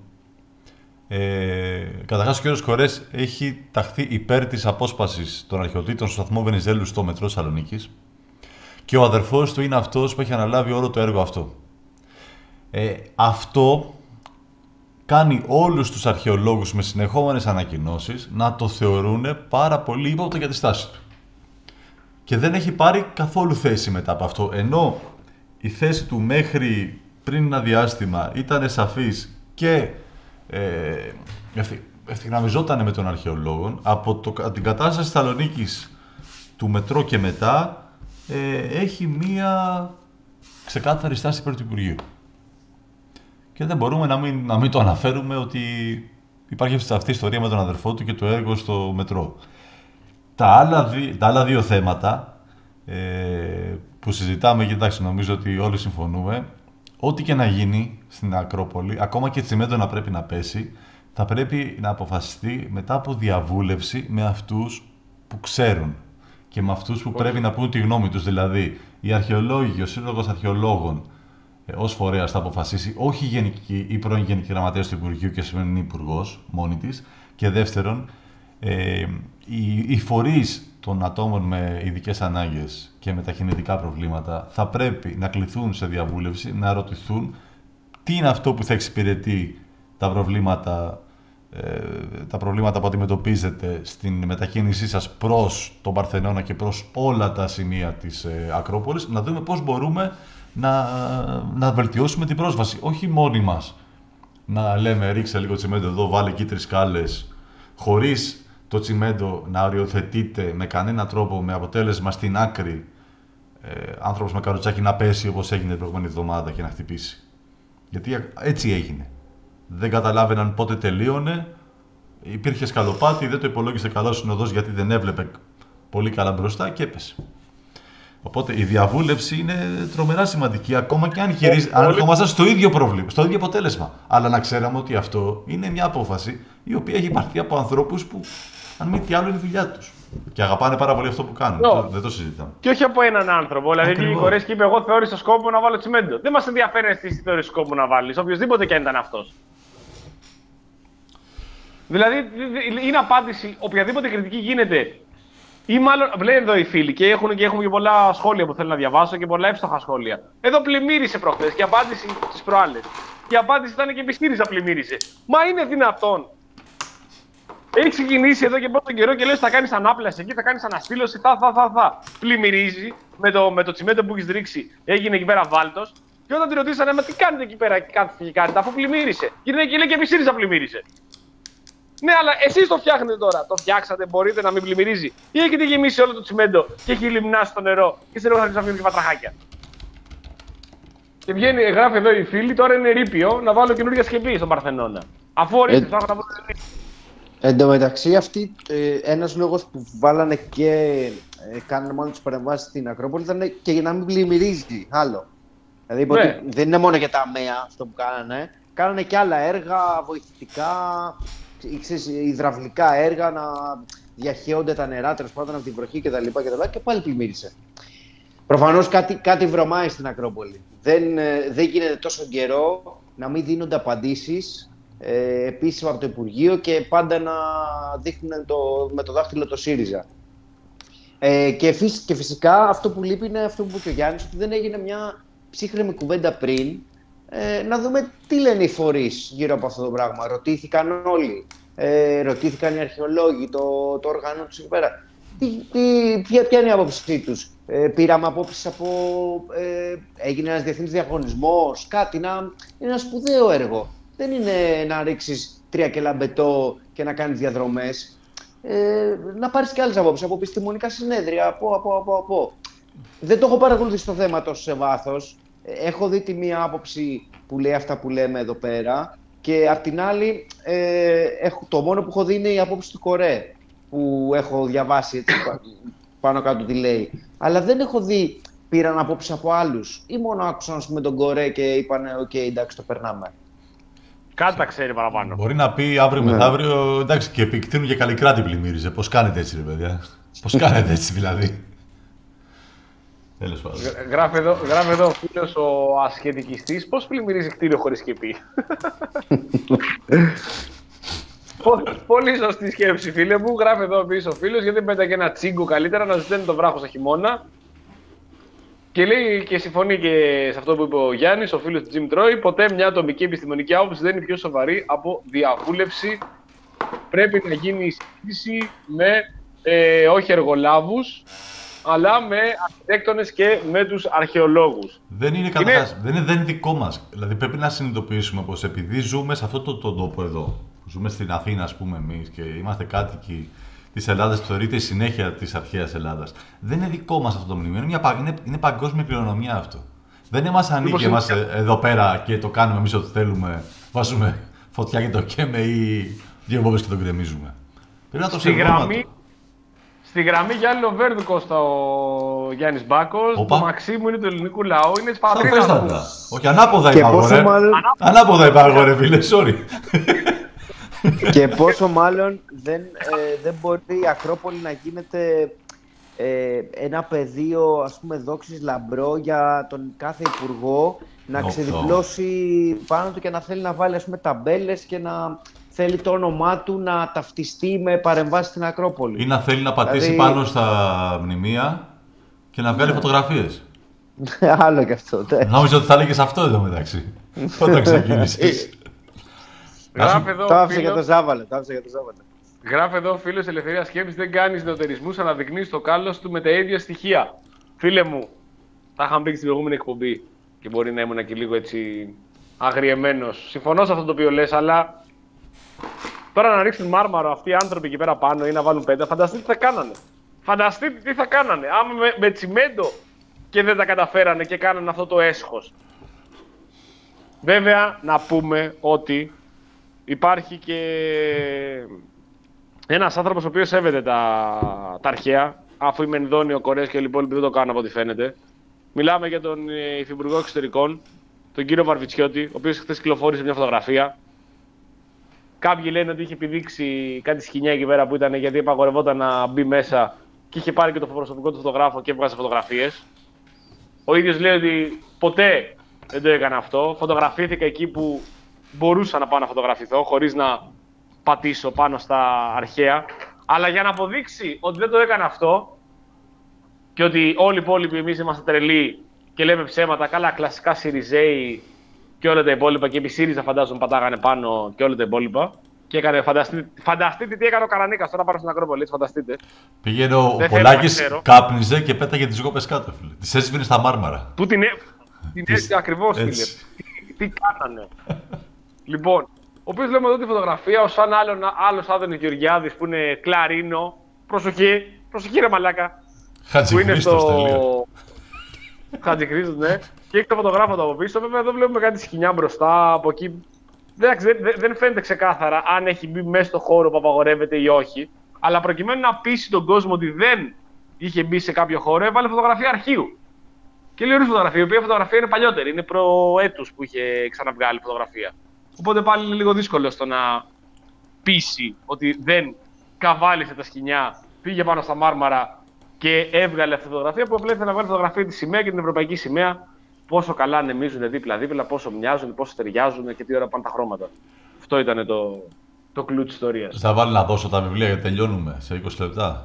ε, καταρχάς ο κ. Κορές έχει ταχθεί υπέρ της απόσπασης των αρχαιοτήτων στο σταθμό Βενιζέλου στο μετρό Θεσσαλονίκης και ο αδερφός του είναι αυτός που έχει αναλάβει όλο το έργο αυτό. Ε, αυτό κάνει όλους τους αρχαιολόγους με συνεχόμενες ανακοινώσεις να το θεωρούν πάρα πολύ ύποπτο για τη στάση του. Και δεν έχει πάρει καθόλου θέση μετά από αυτό. Ενώ η θέση του μέχρι πριν ένα διάστημα ήταν σαφής και ε, ευθυγραμμιζόταν με τον αρχαιολόγο, από, το, από την κατάσταση Θεσσαλονίκης του μετρό και μετά ε, έχει μία ξεκάθαρη στάση υπέρ του Υπουργείου. Και δεν μπορούμε να μην, να μην το αναφέρουμε ότι υπάρχει αυτή η ιστορία με τον αδερφό του και το έργο στο μετρό. Τα άλλα, δι, τα άλλα δύο θέματα ε, που συζητάμε, και εντάξει, νομίζω ότι όλοι συμφωνούμε, ό,τι και να γίνει στην Ακρόπολη, ακόμα και τσιμέντο να πρέπει να πέσει, θα πρέπει να αποφασιστεί μετά από διαβούλευση με αυτούς που ξέρουν και με αυτούς που πρέπει να πούν τη γνώμη τους. Δηλαδή, οι αρχαιολόγοι, ο Σύλλογος Αρχαιολόγων, ε, ως φορέας θα αποφασίσει, όχι η, γενική, η πρώην Γενική Γραμματέας του Υπουργείου και σημερινή Υπουργός μόνη της. Και δεύτερον, ε, οι, οι φορείς των ατόμων με ειδικές ανάγκες και με τα κινητικά προβλήματα θα πρέπει να κληθούν σε διαβούλευση, να ρωτηθούν τι είναι αυτό που θα εξυπηρετεί τα προβλήματα, ε, τα προβλήματα που αντιμετωπίζετε στην μετακίνησή σας προς τον Παρθενώνα και προς όλα τα σημεία της ε, Ακρόπολης, να δούμε πώς μπορούμε να, να βελτιώσουμε την πρόσβαση. Όχι μόνοι μας να λέμε ρίξε λίγο τσιμέντο εδώ, βάλε εκεί τρεις σκάλες, χωρίς το τσιμέντο να οριοθετείται με κανένα τρόπο, με αποτέλεσμα στην άκρη ε, άνθρωπος με καροτσάκι να πέσει όπως έγινε την προηγούμενη εβδομάδα και να χτυπήσει. Γιατί έτσι έγινε. Δεν καταλάβαιναν πότε τελείωνε, υπήρχε σκαλοπάτι, δεν το υπολόγισε καλά ο συνοδός γιατί δεν έβλεπε πολύ καλά μπροστά και έπεσε. Οπότε η διαβούλευση είναι τρομερά σημαντική, ακόμα και αν, χειρίζ... αν ερχόμασταν στο ίδιο πρόβλημα, στο ίδιο αποτέλεσμα. Αλλά να ξέραμε ότι αυτό είναι μια απόφαση η οποία έχει πάρθει από ανθρώπους που, αν μη τι άλλο, είναι η δουλειά τους. Και αγαπάνε πάρα πολύ αυτό που κάνουν. No. Δεν το συζητάμε. Και όχι από έναν άνθρωπο. Δηλαδή, βγήκε η Κορές και είπε: εγώ θεώρησα σκόπο να βάλω τσιμέντο. Δεν μας ενδιαφέρει εσύ τι θεωρείς σκόπο να βάλεις, οποιοδήποτε και αν ήταν αυτός. Δηλαδή, είναι απάντηση, οποιαδήποτε κριτική γίνεται. Ή μάλλον, βλέπετε εδώ οι φίλοι και έχουν, και έχουν και πολλά σχόλια που θέλω να διαβάσω και πολλά εύστοχα σχόλια. Εδώ πλημμύρισε προχθές και απάντηση στις προάλλες. Και η απάντηση ήταν και επιστήριζα πλημμύρισε. Μα είναι δυνατόν? Έχει ξεκινήσει εδώ και πρώτον καιρό και λέει θα κάνεις ανάπλαση εκεί, θα κάνεις αναστήλωση, θα, θα, θα, θα. Πλημμυρίζει με το, με το τσιμέντο που έχεις ρίξει, έγινε εκεί πέρα βάλτος. Και όταν τη ρωτήσανε, μα τι κάνετε εκεί πέρα και κάτι και κάνετε, αφού πλημμύρισε. Και λέει και, λέει, και επιστήριζα πλημμύρισε. Ναι, αλλά εσείς το φτιάχνετε τώρα. Το φτιάξατε, μπορείτε να μην πλημμυρίζει? Ή έχετε γεμίσει όλο το τσιμέντο και έχει λιμνάσει το νερό και σε λίγο θα αρχίσουν και πατραχάκια? Και βγαίνει, γράφει εδώ η φίλη, τώρα είναι ρήπιο να βάλω καινούργια σκεπή στον Παρθενώνα. Αφού ορίστε, ε, θα έχω να πω. Εν τω μεταξύ, αυτή ε, ένας λόγος που βάλανε και ε, κάνανε μόνο τις παρεμβάσεις στην Ακρόπολη ήταν και για να μην πλημμυρίζει. Άλλο. Δηλαδή, ναι. Ότι δεν είναι μόνο για τα ΑΜΕΑ αυτό που κάνανε. Κάνανε και άλλα έργα βοηθητικά. Ξέρεις, υδραυλικά έργα, να διαχέονται τα νερά τέλος πάντων από την βροχή κτλ. Και, και, και πάλι πλημμύρισε. Προφανώς κάτι, κάτι βρωμάει στην Ακρόπολη. Δεν, δεν γίνεται τόσο καιρό να μην δίνονται απαντήσεις ε, επίσημα από το Υπουργείο και πάντα να δείχνουν το, με το δάχτυλο το ΣΥΡΙΖΑ. Ε, και, φυσ, και φυσικά αυτό που λείπει είναι αυτό που είπε και ο Γιάννης, ότι δεν έγινε μια ψύχρεμη κουβέντα πριν. Ε, να δούμε τι λένε οι φορείς γύρω από αυτό το πράγμα. Ρωτήθηκαν όλοι. Ε, ρωτήθηκαν οι αρχαιολόγοι, το, το όργανο τους εκεί πέρα. τι, τι, ποια, ποια είναι η άποψή τους. Ε, πήραμε απόψεις από... Ε, έγινε ένας διεθνής διαγωνισμός, κάτι να... Είναι ένα σπουδαίο έργο. Δεν είναι να ρίξεις τρία κιλά μπετό και να κάνεις διαδρομές. Ε, να πάρεις και άλλες απόψεις, από επιστημονικά συνέδρια, από, από, από, από. Δεν το έχω παρακολουθήσει το θέμα τόσο σε βάθος. Έχω δει τη μία άποψη που λέει αυτά που λέμε εδώ πέρα και απ' την άλλη ε, έχω, το μόνο που έχω δει είναι η άποψη του Κορέ που έχω διαβάσει έτσι, πάνω κάτω τι λέει. Αλλά δεν έχω δει πήραν απόψεις από άλλους ή μόνο άκουσαν ας πούμε, τον Κορέ και είπαν οκ, okay, εντάξει το περνάμε. Κάτι τα ξέρει παραπάνω. Μπορεί να πει αύριο ναι. μεθαύριο, εντάξει και επεκτείνουν και Καλλικράτη πλημμύριζε. Πώς κάνετε έτσι ρε παιδιά, πώς κάνετε έτσι δηλαδή. Τέλος πάντων. Γράφει εδώ, γράφει εδώ ο φίλος ο ασχετικιστής, πώς πλημμυρίζει κτίριο χωρίς σκεπή. Πολύ σωστή σκέψη φίλε μου, γράφει εδώ πίσω ο φίλος, γιατί πέτα και ένα τσίγκο καλύτερα να ζηταίνει το βράχο στα χειμώνα. Και λέει και συμφωνεί και σε αυτό που είπε ο Γιάννης, ο φίλος του Jim Troy, ποτέ μια ατομική επιστημονική άποψη δεν είναι πιο σοβαρή από διαβούλευση. Πρέπει να γίνει η συζήτηση με ε, όχι εργολάβους, αλλά με αρχιτέκτονες και με τους αρχαιολόγους. Δεν είναι, καταρχάς, είναι... Δεν, είναι, δεν είναι δικό μας. Δηλαδή πρέπει να συνειδητοποιήσουμε πως επειδή ζούμε σε αυτό το, το τόπο εδώ, ζούμε στην Αθήνα ας πούμε εμείς και είμαστε κάτοικοι της Ελλάδας, θεωρείται η συνέχεια της αρχαίας Ελλάδας. Δεν είναι δικό μας αυτό το μνημείο, είναι, μια, είναι, είναι παγκόσμια κληρονομιά αυτό. Δεν μας ανήκει εμάς είναι... εδώ πέρα και το κάνουμε εμείς ό,τι θέλουμε, βάζουμε φωτιά και το καίμε ή δύο βόμβες και το γκρεμίζουμε. Πρέπει να το σεβόμαστε. Στη γραμμή Γιάννη Λοβέρδου Κώστα ο Γιάννης Μπάκος, το Μαξίμου είναι του ελληνικού λαού, είναι της πατρίδας μου. Όχι, ανάποδα είπα ρε. Μάλλον... Ανάποδα είπα εγώ ρε φίλε, sorry. Και πόσο μάλλον δεν, ε, δεν μπορεί η Ακρόπολη να γίνεται ε, ένα πεδίο ας πούμε δόξης λαμπρό για τον κάθε υπουργό να ξεδιπλώσει πάνω του και να θέλει να βάλει ας πούμε ταμπέλες και να... θέλει το όνομά του να ταυτιστεί με παρεμβάσεις στην Ακρόπολη. Ή να θέλει να πατήσει δηλαδή... πάνω στα μνημεία και να βγάλει φωτογραφίες. Άλλο και αυτό. Νόμιζα ότι θα έλεγες αυτό εδώ μεταξύ. Όταν ξεκίνησες. Γράφει εδώ το άφησε για το Ζάβαλε. Γράφει εδώ ο φίλος Ελευθερίας Σκέψης, δεν κάνεις νεωτερισμούς, αναδεικνύεις το κάλος του με τα ίδια στοιχεία. Φίλε μου, τα είχαμε πει στην προηγούμενη εκπομπή και μπορεί να ήμουν και λίγο έτσι αγριεμένος. Συμφωνώ σε αυτό το οποίο λες, αλλά τώρα να ρίξουν μάρμαρο αυτοί οι άνθρωποι εκεί πέρα πάνω ή να βάλουν πέντα, φανταστείτε τι θα κάνανε. Φανταστείτε τι θα κάνανε. Άμα με, με τσιμέντο και δεν τα καταφέρανε και κάνανε αυτό το έσχος. Βέβαια, να πούμε ότι υπάρχει και ένας άνθρωπος ο οποίος σέβεται τα, τα αρχαία, αφού η Μενδώνη, ο Κορέας και οι υπόλοιποι δεν το κάνουν από ό,τι φαίνεται. Μιλάμε για τον Υφυπουργό Εξωτερικών, τον κύριο Βαρβιτσιώτη, ο οποίος χθες κυκλοφόρησε μια φωτογραφία. Κάποιοι λένε ότι είχε επιδείξει κάτι σκηνιά εκεί πέρα που ήταν γιατί απαγορευόταν να μπει μέσα και είχε πάρει και το προσωπικό του φωτογράφο και έβγαζε φωτογραφίες. Ο ίδιος λέει ότι ποτέ δεν το έκανα αυτό. Φωτογραφήθηκα εκεί που μπορούσα να πάω να φωτογραφηθώ χωρίς να πατήσω πάνω στα αρχαία. Αλλά για να αποδείξει ότι δεν το έκανα αυτό και ότι όλοι οι υπόλοιποι εμείς είμαστε τρελοί και λέμε ψέματα, καλά κλασικά Σιριζέοι και όλα τα υπόλοιπα, και επί ΣΥΡΙΖΑ φαντάζομαι πατάγανε πάνω και όλα τα υπόλοιπα. Και έκανε, φανταστείτε, φανταστείτε τι έκανε ο Καρανίκας τώρα πάνω στην Ακρόπολη, έτσι φανταστείτε. Πήγαινε ο Πολάκης, κάπνιζε και πέταγε τις γόπες κάτω, φίλε. Τις έσβηνε στα μάρμαρα. Πού την έσβηνε, ακριβώς, φίλε. Τι, τι κάνανε. Λοιπόν, ο οποίος λέμε εδώ τη φωτογραφία, ο σαν άλλος Άδωνης Γεωργιάδης που είναι κλαρίνο. Προσοχή, προσοχή ρε μαλάκα. Χατζηχρήστος τελείω. Χατζηχρήστος, ναι. Και έχει το φωτογράφο του από πίσω. Βέβαια εδώ βλέπουμε κάτι σκηνιά μπροστά από εκεί. Δεν, δεν φαίνεται ξεκάθαρα αν έχει μπει μέσα στο χώρο που απαγορεύεται ή όχι. Αλλά προκειμένου να πείσει τον κόσμο ότι δεν είχε μπει σε κάποιο χώρο, έβαλε φωτογραφία αρχείου. Και λέει ορίστε φωτογραφία, η οποία φωτογραφία είναι παλιότερη. Είναι προέτους που είχε ξαναβγάλει φωτογραφία. Οπότε πάλι είναι λίγο δύσκολο στο να πείσει ότι δεν καβάλισε τα σκηνιά, πήγε πάνω στα μάρμαρα και έβγαλε αυτή τη φωτογραφία. Που απλά ήθελε να βγάλει φωτογραφία τη σημαία και την ευρωπαϊκή σημαία. Πόσο καλά ανεμίζουν δίπλα-δίπλα, πόσο μοιάζουν, πόσο ταιριάζουν και τι ώρα πάνε τα χρώματα. Αυτό ήταν το, το κλου της ιστορίας. Θα βάλει να δώσω τα βιβλία γιατί τελειώνουμε σε είκοσι λεπτά.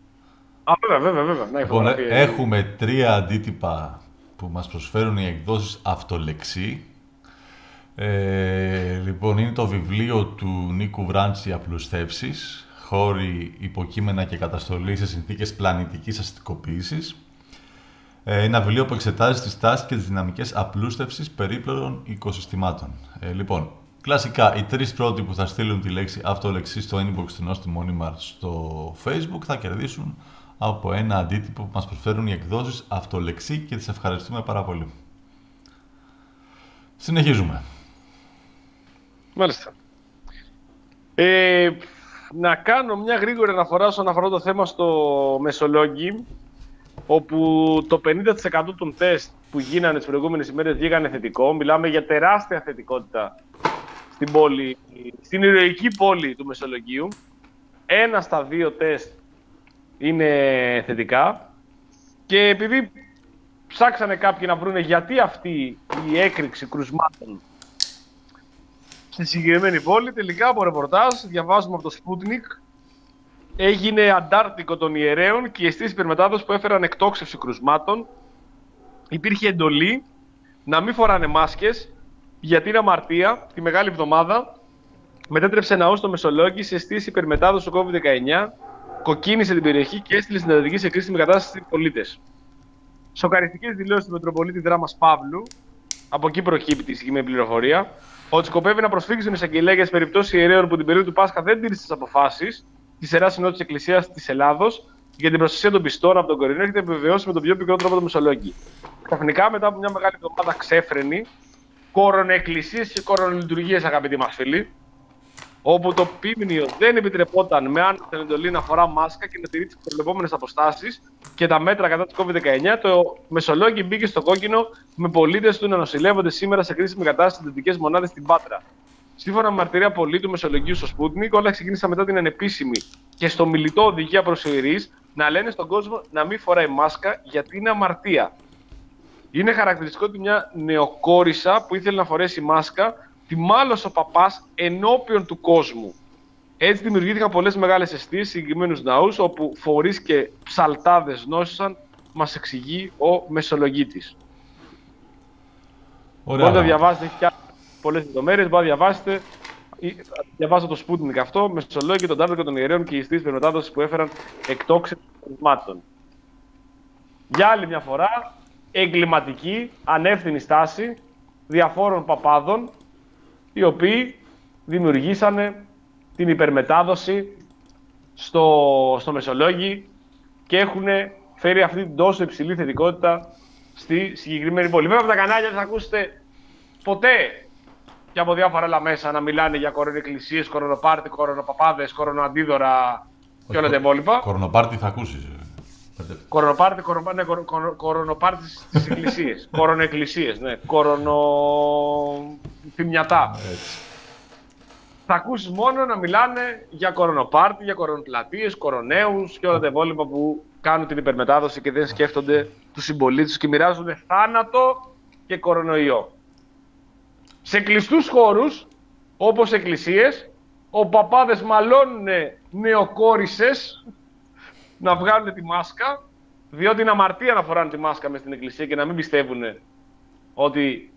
Α, βέβαια, βέβαια. βέβαια. Να, λοιπόν, έχουμε τρία αντίτυπα που μας προσφέρουν οι εκδόσεις Αυτολεξή. Ε, λοιπόν, είναι το βιβλίο του Νίκου Βράντσι «Απλουστεύσεις», χώροι, υποκείμενα και καταστολή σε συνθήκες πλανητικής αστικοποίησης. Ε, ένα βιβλίο που εξετάζει τις τάσεις και τις δυναμικές απλούστευσης περίπλοκων οικοσυστημάτων. Ε, λοιπόν, κλασικά, οι τρεις πρώτοι που θα στείλουν τη λέξη αυτολεξή στο inbox του Νόστιμου Μόνιμα στο Facebook θα κερδίσουν από ένα αντίτυπο που μας προσφέρουν οι εκδόσεις Αυτολεξή και τις ευχαριστούμε πάρα πολύ. Συνεχίζουμε. Μάλιστα. Ε, να κάνω μια γρήγορη αναφορά όσον αφορά το θέμα στο Μεσολόγγι, όπου το πενήντα τοις εκατό των τεστ που γίνανε τις προηγούμενες ημέρες βγήκανε θετικό. Μιλάμε για τεράστια θετικότητα στην πόλη, στην ηρωική πόλη του Μεσολογγίου. Ένα στα δύο τεστ είναι θετικά. Και επειδή ψάξανε κάποιοι να βρούνε γιατί αυτή η έκρηξη κρουσμάτων στη συγκεκριμένη πόλη, τελικά από ρεπορτάζ διαβάζουμε από το Sputnik, έγινε αντάρτικο των ιερέων και οι αισθήσεις υπερμετάδοσης που έφεραν εκτόξευση κρουσμάτων. Υπήρχε εντολή να μην φοράνε μάσκες, γιατί είναι αμαρτία. Τη Μεγάλη Εβδομάδα μετέτρεψε ναό στο Μεσολόγγι σε αισθήσεις υπερμετάδοσης του κόβιντ δεκαεννιά, κοκκίνησε την περιοχή και έστειλε συνεργατική σε κρίσιμη κατάσταση στους πολίτες. Σοκαριστικές δηλώσεις του Μητροπολίτη Δράμας Παύλου, από εκεί προκύπτει η συγκεκριμένη πληροφορία, ότι σκοπεύει να προσφύγει στον εισαγγελέα για τις περιπτώσεις ιερέων που την περίοδο του Πάσχα δεν τήρησε τις αποφάσεις της Ιεράς Συνόδου της Εκκλησίας της Ελλάδος για την προστασία των πιστών από τον κορονοϊό, έχετε επιβεβαιώσει με τον πιο πικρό τρόπο το Μεσολόγγι. Ξαφνικά, μετά από μια μεγάλη εβδομάδα ξέφρενη, κορονοεκκλησίες και κορονολειτουργίες, αγαπητοί μας φίλοι, όπου το πίμνιο δεν επιτρεπόταν με άνετη εντολή να φορά μάσκα και να τηρεί τις προβλεπόμενες αποστάσεις και τα μέτρα κατά της κόβιντ δεκαεννιά, το Μεσολόγγι μπήκε στο κόκκινο με πολίτες του να νοσηλεύονται σήμερα σε κρίσιμη κατάσταση στις ιδιωτικές μονάδες στην Πάτρα. Σύμφωνα με μαρτυρία πολίτου Μεσολογγίου στο Sputnik, όλα ξεκίνησαν μετά την ανεπίσημη και στο μιλητό οδηγία προς ιερείς να λένε στον κόσμο να μην φοράει μάσκα γιατί είναι αμαρτία. Είναι χαρακτηριστικό ότι μια νεοκόρισσα που ήθελε να φορέσει μάσκα τη μάλωσε ο παπάς ενώπιον του κόσμου. Έτσι δημιουργήθηκαν πολλές μεγάλες αισθήσεις σε συγκεκριμένους ναούς, όπου φορείς και ψαλτάδες νόσησαν, μας εξηγεί ο Μεσολογγίτης. Μπορείτε να διαβάσετε, έχει και πολλές λεπτομέρειες, μπορείτε να διαβάσετε. Διαβάζω το Sputnik αυτό, Μεσολόγγι, τον Τάρτο των ιερέων και οι αισθήσεις περιμετάδοσης που έφεραν εκτόξευση κρουσμάτων. Για άλλη μια φορά, εγκληματική, ανεύθυνη στάση διαφόρων παπάδων, οι οποίοι δημιουργήσανε την υπερμετάδοση στο, στο Μεσολόγγι και έχουν φέρει αυτή την τόσο υψηλή θετικότητα στη συγκεκριμένη πόλη. Βέβαια από τα κανάλια δεν θα ακούσετε ποτέ και από διάφορα άλλα μέσα να μιλάνε για κορονοεκκλησίες, κορονοπάρτι, κορονοπαπάδες, κορονοαντίδωρα και όλα τα υπόλοιπα. Κορονοπάρτι θα ακούσεις. Κορονοπάρτι, κορο, ναι, κορο, κορο, κορονοπάρτι στις εκκλησίες. Κορονοεκκλησίες, ναι. Κορονοθυμιατά. Θα ακούσεις μόνο να μιλάνε για κορονοπάρτι, για κορονοπλατείες, κοροναίους και όλα τα υπόλοιπα που κάνουν την υπερμετάδοση και δεν σκέφτονται τους συμπολίτες τους και μοιράζονται θάνατο και κορονοϊό. Σε κλειστούς χώρους, όπως εκκλησίες, ο παπάδες μαλώνουν νεοκόρισσες να βγάλουν τη μάσκα, διότι είναι αμαρτία να φοράνε τη μάσκα μες στην εκκλησία και να μην πιστεύουν ότι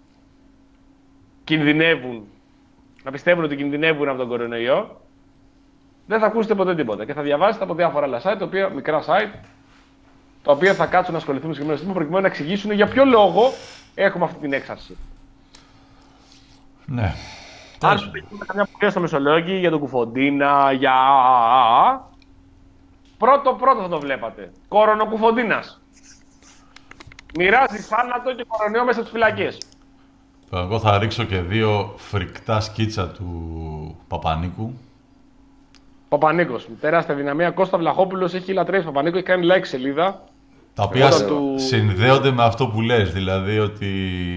κινδυνεύουν, να πιστεύουν ότι κινδυνεύουν από τον κορονοϊό. Δεν θα ακούσετε ποτέ τίποτα και θα διαβάσετε από διάφορα άλλα site, τα οποία, μικρά site, τα οποία θα κάτσουν να ασχοληθούν με συγκεκριμένο στιγμή προκειμένου να εξηγήσουν για ποιο λόγο έχουμε αυτή την έξαρση. Ναι. Αν έχουμε καμιά πορεία στο Μεσολόγγι για τον Κουφοντίνα, για... Πρώτο πρώτο θα το βλέπατε. Κορονοκουφοντίνας. Μοιράζει θάνατο και κορονοϊό μέσα στις φυλακές. Εγώ θα ρίξω και δύο φρικτά σκίτσα του Παπανίκου. Παπανίκος, τεράστια δυναμία. Κώστα Βλαχόπουλος έχει λατρεύσει Παπανίκο, έχει κάνει like σελίδα. Τα οποία του... συνδέονται με αυτό που λες, δηλαδή ότι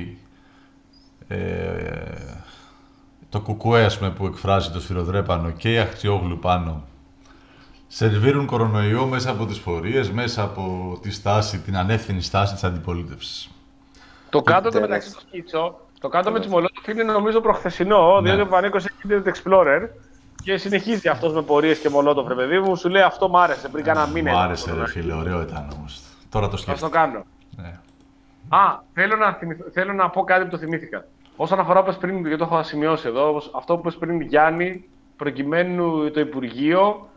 ε, το κουκουέ, ας πούμε, που εκφράζει το σφυροδρέπανο και η Αχτσιόγλου πάνω σερβίρουν κορονοϊό μέσα από τις φορείες, μέσα από τη στάση, την ανεύθυνη στάση της αντιπολίτευσης. Το κάτω το μεταξύ του σκίτσο, το κάτω με τις Μολότοφ είναι νομίζω προχθεσινό, ναι. Διότι ο Παπανίκος έχει Internet Explorer και συνεχίζει αυτός με πορείες και Μολότοφ, ρε παιδί μου, σου λέει αυτό μ' άρεσε πριν κάνα μήνα. Μ' άρεσε, ρε φίλε, ωραίο ήταν όμως. Τώρα το σκέφτομαι. Θα το κάνω. Ναι. Α, θέλω να, θυμηθ... θέλω να πω κάτι που το θυμήθηκα. Όσον αφορά όπως πριν, γιατί το έχω σημειώσει εδώ, αυτό που είπες πριν, Γιάννη, προκειμένου το Υπουργείο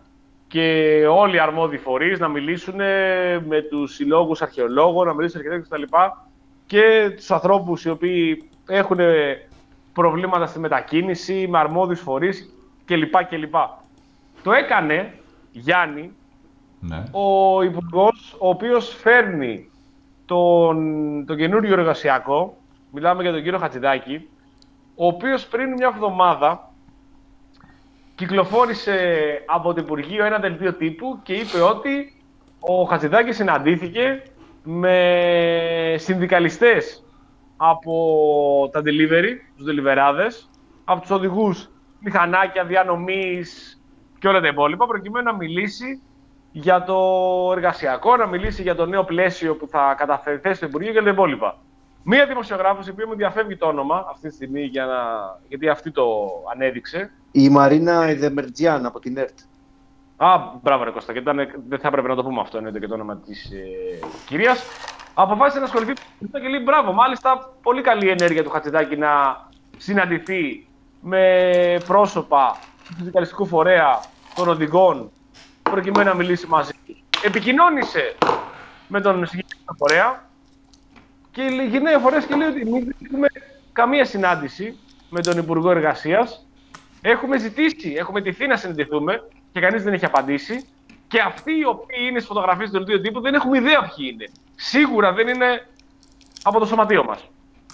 και όλοι οι αρμόδιοι φορείς να μιλήσουν με τους συλλόγους αρχαιολόγων, να μιλήσουν αρχιτέκτες κτλ. Και τους ανθρώπους οι οποίοι έχουν προβλήματα στη μετακίνηση, με αρμόδιους φορείς κλπ. κλπ. Το έκανε, Γιάννη, ναι. ο Υπουργός, ο οποίος φέρνει τον, τον καινούριο εργασιακό, μιλάμε για τον κύριο Χατζηδάκη, ο οποίος πριν μια εβδομάδα κυκλοφόρησε από το Υπουργείο ένα δελτίο τύπου και είπε ότι ο Χατζηδάκης συναντήθηκε με συνδικαλιστές από τα delivery, τους deliverάδες, από τους οδηγούς μηχανάκια, διανομής και όλα τα υπόλοιπα, προκειμένου να μιλήσει για το εργασιακό, να μιλήσει για το νέο πλαίσιο που θα καταθέσει στο Υπουργείο και όλα τα υπόλοιπα. Μία δημοσιογράφος, η οποία μου διαφεύγει το όνομα αυτή τη στιγμή, για να... γιατί αυτή το ανέδειξε. Η Μαρίνα Ιδεμερτζιάν από την ΕΡΤ. Α, μπράβο ρε Κώστα, και ήταν, δεν θα έπρεπε να το πούμε αυτό, είναι και το όνομα της ε, κυρίας. Αποφάσισε να ασχοληθεί και λέει μπράβο, μάλιστα πολύ καλή ενέργεια του Χατζηδάκη να συναντηθεί με πρόσωπα του συνδικαλιστικού φορέα των οδηγών προκειμένου να μιλήσει μαζί. Επικοινώνησε με τον συγκεκριμένο φορέα και γυρνάει ο φορέας και λέει ότι μην έχουμε καμία συνάντηση με τον Υπουργό Εργασίας. Έχουμε ζητήσει, έχουμε τηθεί να συναντηθούμε και κανείς δεν έχει απαντήσει. Και αυτοί οι οποίοι είναι στις φωτογραφίες του δελτίου τύπου δεν έχουμε ιδέα ποιοι είναι. Σίγουρα δεν είναι από το σωματείο μας.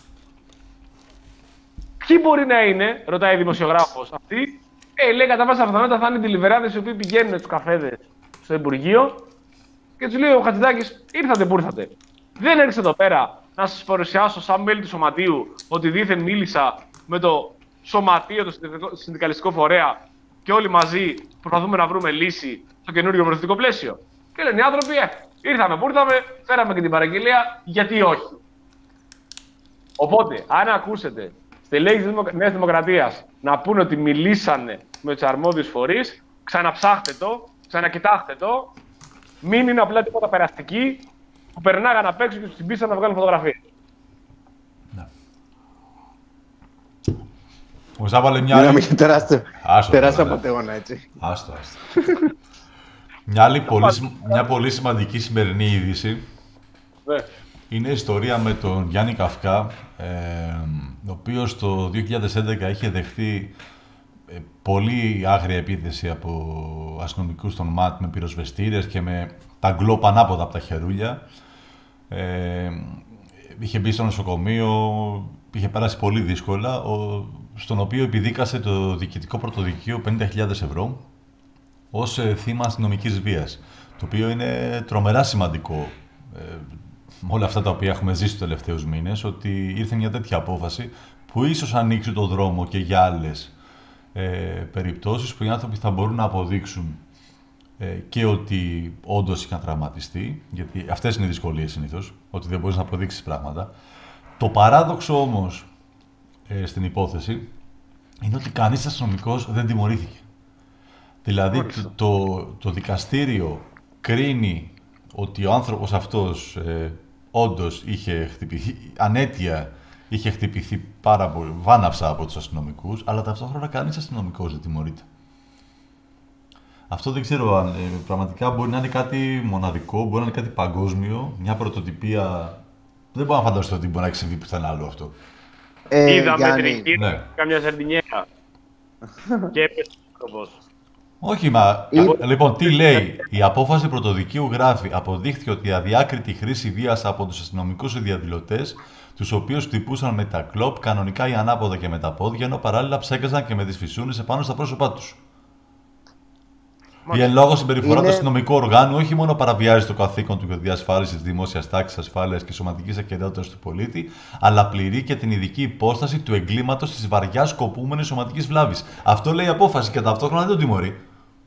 Ποιοι μπορεί να είναι, ρωτάει η δημοσιογράφος αυτή. Ε, λέει κατά πάσα πιθανότητα θα είναι οι τηλιβεράδες οι οποίοι πηγαίνουν τους καφέδες στο Υπουργείο και τους λέει ο Χατζηδάκης, ήρθατε που ήρθατε. Δεν έρχεσαι εδώ πέρα να σας παρουσιάσω σαν μέλη του σωματείου ότι δήθεν μίλησα με το σωματείο, το συνδικαλιστικό φορέα και όλοι μαζί προσπαθούμε να βρούμε λύση στο καινούριο νομοθετικό πλαίσιο. Και λένε οι άνθρωποι, ε, ήρθαμε που ήρθαμε, φέραμε και την παραγγελία, γιατί όχι. Οπότε, αν ακούσετε στελέχη της Νέας Δημοκρατίας να πούνε ότι μιλήσανε με τους αρμόδιους φορείς, ξαναψάχτε το, ξανακοιτάχτε το, μην είναι απλά τίποτα περαστική που περνάγαν απ' έξω και τους συμπίσαν να βγάλουν φωτογραφίες. Ναι. Ο Ζάβαλε μια άλλη... Μιλάμε και τεράστιο, Άστο, τεράστιο ναι. απατεώνα, έτσι. Άστο, άστο. μια, άλλη πολύ, μια πολύ σημαντική σημερινή είδηση Ναι. είναι η ιστορία με τον Γιάννη Καυκά, ε, ο οποίος το δύο χιλιάδες έντεκα είχε δεχθεί ε, πολύ άγρια επίθεση από αστυνομικούς των ΜΑΤ με πυροσβεστήρες και με τα γκλόπ ανάποδα από τα χερούλια. Ε, είχε μπει στο νοσοκομείο, είχε περάσει πολύ δύσκολα, ο, στον οποίο επιδίκασε το διοικητικό πρωτοδικείο πενήντα χιλιάδες ευρώ ως ε, θύμα αστυνομικής βίας, το οποίο είναι τρομερά σημαντικό ε, με όλα αυτά τα οποία έχουμε ζήσει τους τελευταίους μήνες, ότι ήρθε μια τέτοια απόφαση που ίσως ανοίξει το δρόμο και για άλλες ε, περιπτώσεις που οι άνθρωποι θα μπορούν να αποδείξουν ε, και ότι όντως είχαν τραυματιστεί, γιατί αυτές είναι οι δυσκολίες συνήθως, ότι δεν μπορείς να αποδείξεις πράγματα. Το παράδοξο όμως ε, στην υπόθεση είναι ότι κανείς αστυνομικός δεν τιμωρήθηκε. Δηλαδή το, το, το δικαστήριο κρίνει ότι ο άνθρωπος αυτός ε, όντως είχε χτυπηθεί, ανέτεια είχε χτυπηθεί πάρα πολύ, βάναυσα από τους αστυνομικούς, αλλά ταυτόχρονα κανείς αστυνομικός δεν τιμωρείται. Αυτό δεν ξέρω αν ε, πραγματικά μπορεί να είναι κάτι μοναδικό, μπορεί να είναι κάτι παγκόσμιο, μια πρωτοτυπία. Δεν μπορώ να φανταστώ ότι μπορεί να συμβεί πουθενά άλλο αυτό. Ε, Είδαμε Γιάννη, την εκεί, ναι. καμιά σαρδινιέρα. Και έπεσε ο άνθρωπος. Όχι, μα. Ή- Λοιπόν, τι λέει. Η απόφαση πρωτοδικείου γράφει: αποδείχθηκε ότι η αδιάκριτη χρήση βίας από τους αστυνομικούς διαδηλωτές, τους οποίους χτυπούσαν με τα κλόπ, κανονικά ή ανάποδα και με τα πόδια, ενώ παράλληλα ψέκαζαν και με τις φυσούνες επάνω στα πρόσωπά τους. Η εν λόγω συμπεριφορά Είναι- του αστυνομικού οργάνου όχι μόνο παραβιάζει το καθήκον του για διασφάλιση της δημόσιας τάξης, ασφάλειας και σωματικής ακεραιότητας του πολίτη, αλλά πληρεί και την ειδική υπόσταση του εγκλήματος της βαριάς σκοπούμενης σωματικής βλάβης. Αυτό λέει η απόφαση και ταυτόχρονα δεν τον τιμωρεί.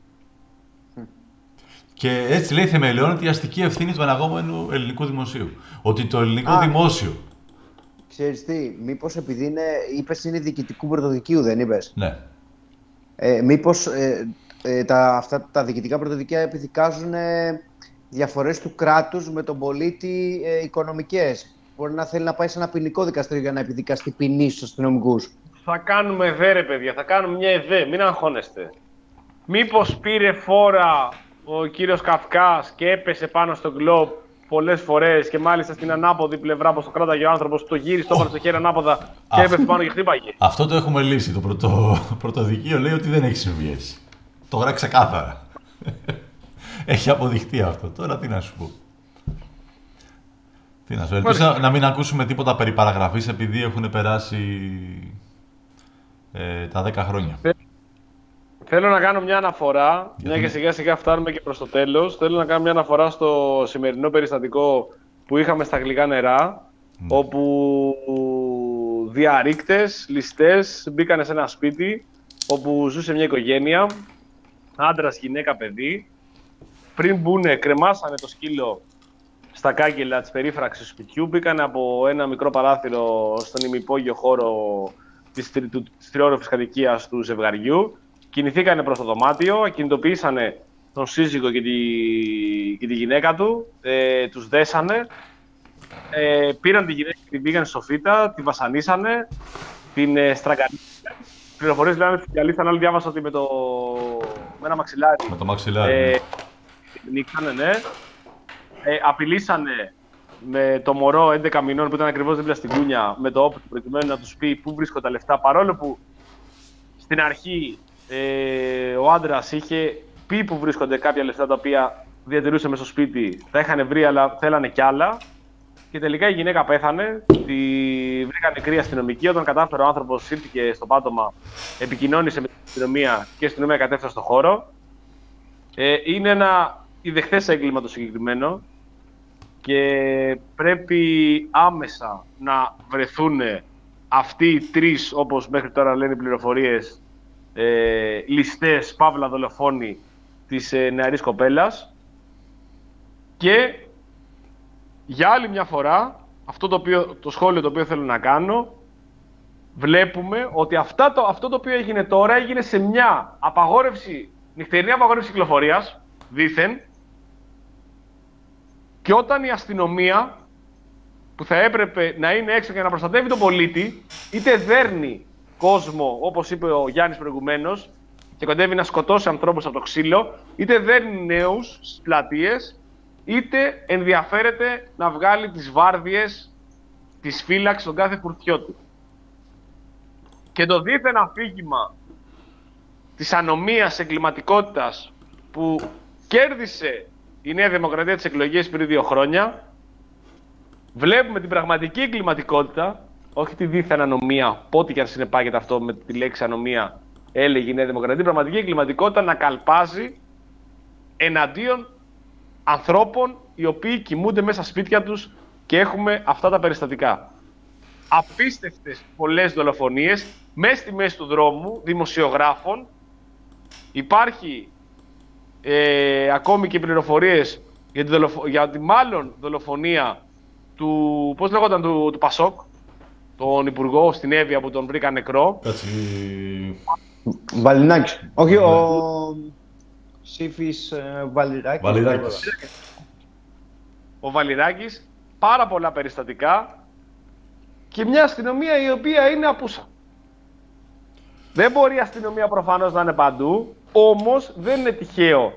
Και έτσι λέει θεμελιώνεται η αστική ευθύνη του εναγόμενου ελληνικού δημοσίου. Ότι το ελληνικό Α. δημόσιο. Ξέρεις τι, μήπως επειδή είναι, είπες είναι διοικητικού πρωτοδικείου, δεν είπες. Ναι. Ε, μήπως ε, ε, τα, αυτά τα διοικητικά πρωτοδικεία επιδικάζουν ε, διαφορές του κράτους με τον πολίτη ε, οικονομικές. Μπορεί να θέλει να πάει σε ένα ποινικό δικαστήριο για να επιδικαστεί ποινή στους αστυνομικούς. Θα κάνουμε εδέ, ρε παιδιά, θα κάνουμε μια εδέ, μην αγχώνεστε. μήπως πήρε φόρα ο κύριος Καυκάς και έπεσε πάνω στο γκλόπ πολλές φορές και μάλιστα στην ανάποδη πλευρά πως το κράταγε ο άνθρωπος, το γύρισε, το έβαλε στο χέρι ανάποδα και έπεσε πάνω και χτύπαγε. Αυτό το έχουμε λύσει. Το πρωτο... πρωτοδικείο λέει ότι δεν έχει συμβεί έτσι. Το γράφει ξεκάθαρα. Έχει αποδειχτεί αυτό. Τώρα τι να σου πω. Τι να σου ελπίζω να, να μην ακούσουμε τίποτα περί παραγραφής επειδή έχουν περάσει ε, τα δέκα χρόνια. Θέλω να κάνω μια αναφορά, μια και σιγά σιγά φτάνουμε και προς το τέλος. Θέλω να κάνω μια αναφορά στο σημερινό περιστατικό που είχαμε στα Γλυκά Νερά, mm. όπου διαρρήκτες, ληστές μπήκανε σε ένα σπίτι όπου ζούσε μια οικογένεια, άντρας, γυναίκα, παιδί. Πριν μπουνε, κρεμάσανε το σκύλο στα κάγκελα της περίφραξης του σπιτιού, μπήκανε από ένα μικρό παράθυρο στον ημιυπόγειο χώρο της, της τριόροφης κατοικίας του ζευγαριού. Κινηθήκανε προς το δωμάτιο, κινητοποιήσανε τον σύζυγο και τη, και τη γυναίκα του, ε, τους δέσανε, ε, πήραν τη γυναίκα και την πήγαν στη σοφίτα, τη βασανίσανε, την ε, στραγγαλίσανε. Πληροφορίες λένε ότι αλήθεια, άλλη διάβασα ότι με, το, με ένα μαξιλάρι. Με το μαξιλάρι. Ε, νίξανε, ναι. Ε, απειλήσανε με το μωρό έντεκα μηνών που ήταν ακριβώς δίπλα στην κούνια με το όπλο προκειμένου να τους πει πού βρίσκω τα λεφτά, παρόλο που στην αρχή ε, ο άντρας είχε πει που βρίσκονται κάποια λεφτά τα οποία διατηρούσε μέσα στο σπίτι, τα είχαν βρει αλλά θέλανε κι άλλα και τελικά η γυναίκα πέθανε, τη βρήκαν νεκρή αστυνομική. Όταν κατάφερε ο άνθρωπος, ήρθε στο πάτωμα, επικοινώνησε με την αστυνομία και η αστυνομία κατέφθασε στο χώρο. Ε, είναι ένα ιδεχθές έγκλημα το συγκεκριμένο και πρέπει άμεσα να βρεθούν αυτοί οι τρεις, όπως μέχρι τώρα λένε οι πληροφορίες, ε, ληστές, παύλα δολοφόνοι της ε, νεαρής κοπέλας. Και για άλλη μια φορά, αυτό το, οποίο, το σχόλιο το οποίο θέλω να κάνω, βλέπουμε ότι αυτά το, αυτό το οποίο έγινε τώρα έγινε σε μια απαγόρευση, νυχτερινή απαγόρευση κυκλοφορίας, δήθεν, και όταν η αστυνομία που θα έπρεπε να είναι έξω και να προστατεύει τον πολίτη, είτε δέρνει κόσμο, όπως είπε ο Γιάννης προηγουμένως, και κοντεύει να σκοτώσει ανθρώπους από το ξύλο, είτε δέρνει νέους στις πλατείες, είτε ενδιαφέρεται να βγάλει τις βάρδιες της φύλαξης στον κάθε φουρτιώτη. Και το δίθεν αφήγημα της ανομίας εγκληματικότητας που κέρδισε η Νέα Δημοκρατία τις εκλογές πριν δύο χρόνια, βλέπουμε την πραγματική εγκληματικότητα, όχι τη δίθεν ανομία, πότε και αν συνεπάγεται αυτό με τη λέξη ανομία, έλεγε η Νέα Δημοκρατία, την πραγματική εγκληματικότητα να καλπάζει εναντίον ανθρώπων οι οποίοι κοιμούνται μέσα σπίτια τους και έχουμε αυτά τα περιστατικά. Απίστευτες πολλές δολοφονίες μέσα στη μέση του δρόμου, δημοσιογράφων. Υπάρχει ε, ακόμη και πληροφορίες για τη, δολοφο... για τη μάλλον δολοφονία του, πώς λέγονταν, του, του Πασόκ, τον υπουργό στην Εύβοια που τον βρήκαν νεκρό. Κάτσε. Βαλινάκης. Όχι, ο Σύφης Βαλιράκης. Βαλιράκης. Ο Βαλιράκης, πάρα πολλά περιστατικά και μια αστυνομία η οποία είναι απούσα. Δεν μπορεί η αστυνομία προφανώς να είναι παντού, όμως δεν είναι τυχαίο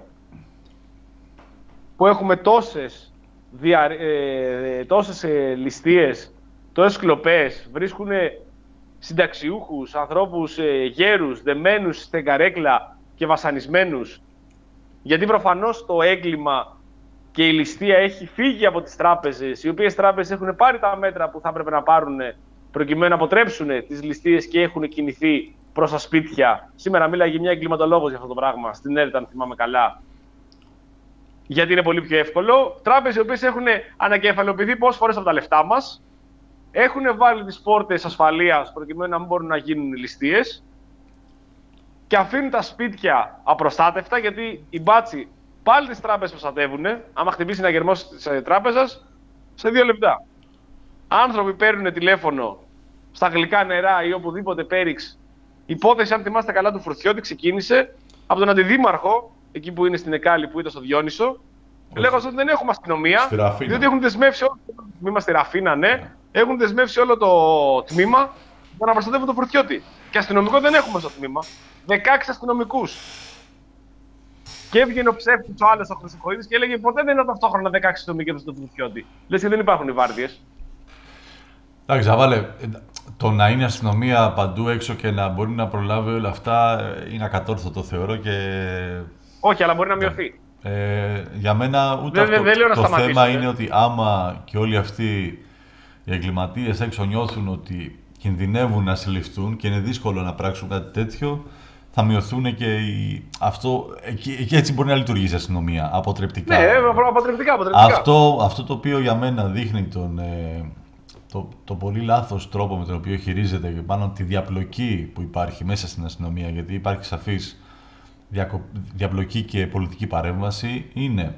που έχουμε τόσες, δια, ε, τόσες ε, ληστείες, τόσες κλοπές, βρίσκουν συνταξιούχους, ανθρώπους ε, γέρους, δεμένους στην καρέκλα και βασανισμένους. Γιατί προφανώς το έγκλημα και η ληστεία έχει φύγει από τις τράπεζες, οι οποίες τράπεζες έχουν πάρει τα μέτρα που θα έπρεπε να πάρουν προκειμένου να αποτρέψουν τις ληστείες και έχουν κινηθεί προς τα σπίτια. Σήμερα μίλαγε μια εγκληματολόγος για αυτό το πράγμα, στην ΕΡΤ, αν θυμάμαι καλά. Γιατί είναι πολύ πιο εύκολο. Τράπεζες οι οποίες έχουν ανακεφαλαιοποιηθεί πόσες φορές από τα λεφτά μας, έχουν βάλει τις πόρτες ασφαλείας προκειμένου να μην μπορούν να γίνουν ληστείες και αφήνουν τα σπίτια απροστάτευτα, γιατί οι μπάτσοι πάλι τις τράπεζες προστατεύουν. Άμα χτυπήσει ένα γερμός της τράπεζας, σε δύο λεπτά. Άνθρωποι παίρνουν τηλέφωνο στα Γλυκά Νερά ή οπουδήποτε πέριξ. Η υπόθεση, αν θυμάστε καλά, του Φουρτιώτη ξεκίνησε από τον αντιδήμαρχο, εκεί που είναι στην Εκάλη, που ήταν στο Διόνυσο, λέγοντας ότι δεν έχουμε αστυνομία, διότι έχουν δεσμεύσει όλο το τμήμα στη Ραφίνα, ναι, έχουν δεσμεύσει όλο το τμήμα για να προστατεύουν τον Φουρτιώτη. Και αστυνομικό δεν έχουμε στο τμήμα. δεκαέξι αστυνομικούς. Και έβγαινε ο ψεύτης ο άλλος ο Χρυσοχοίδης και έλεγε ποτέ δεν είναι ταυτόχρονα δεκαέξι άτομα και στο Φουσκιώτη. Λες και δεν υπάρχουν οι βάρδιες. Εντάξει, Ζαβάλε, το να είναι αστυνομία παντού έξω και να μπορεί να προλάβει όλα αυτά είναι ακατόρθωτο, θεωρώ και. Όχι, αλλά μπορεί να μειωθεί. Ε, για μένα ούτε δεν, αυτό. Δεν, δεν το θέμα ε. είναι ότι άμα και όλοι αυτοί οι εγκληματίες έξω νιώθουν ότι κινδυνεύουν να συλληφθούν και είναι δύσκολο να πράξουν κάτι τέτοιο, θα μειωθούν και οι... αυτό. Και έτσι μπορεί να λειτουργήσει η αστυνομία αποτρεπτικά. Ναι, αποτρεπτικά, αποτρεπτικά. Αυτό, αυτό το οποίο για μένα δείχνει τον, ε, το, το πολύ λάθος τρόπο με τον οποίο χειρίζεται και πάνω τη διαπλοκή που υπάρχει μέσα στην αστυνομία, γιατί υπάρχει σαφής διαπλοκή και πολιτική παρέμβαση, είναι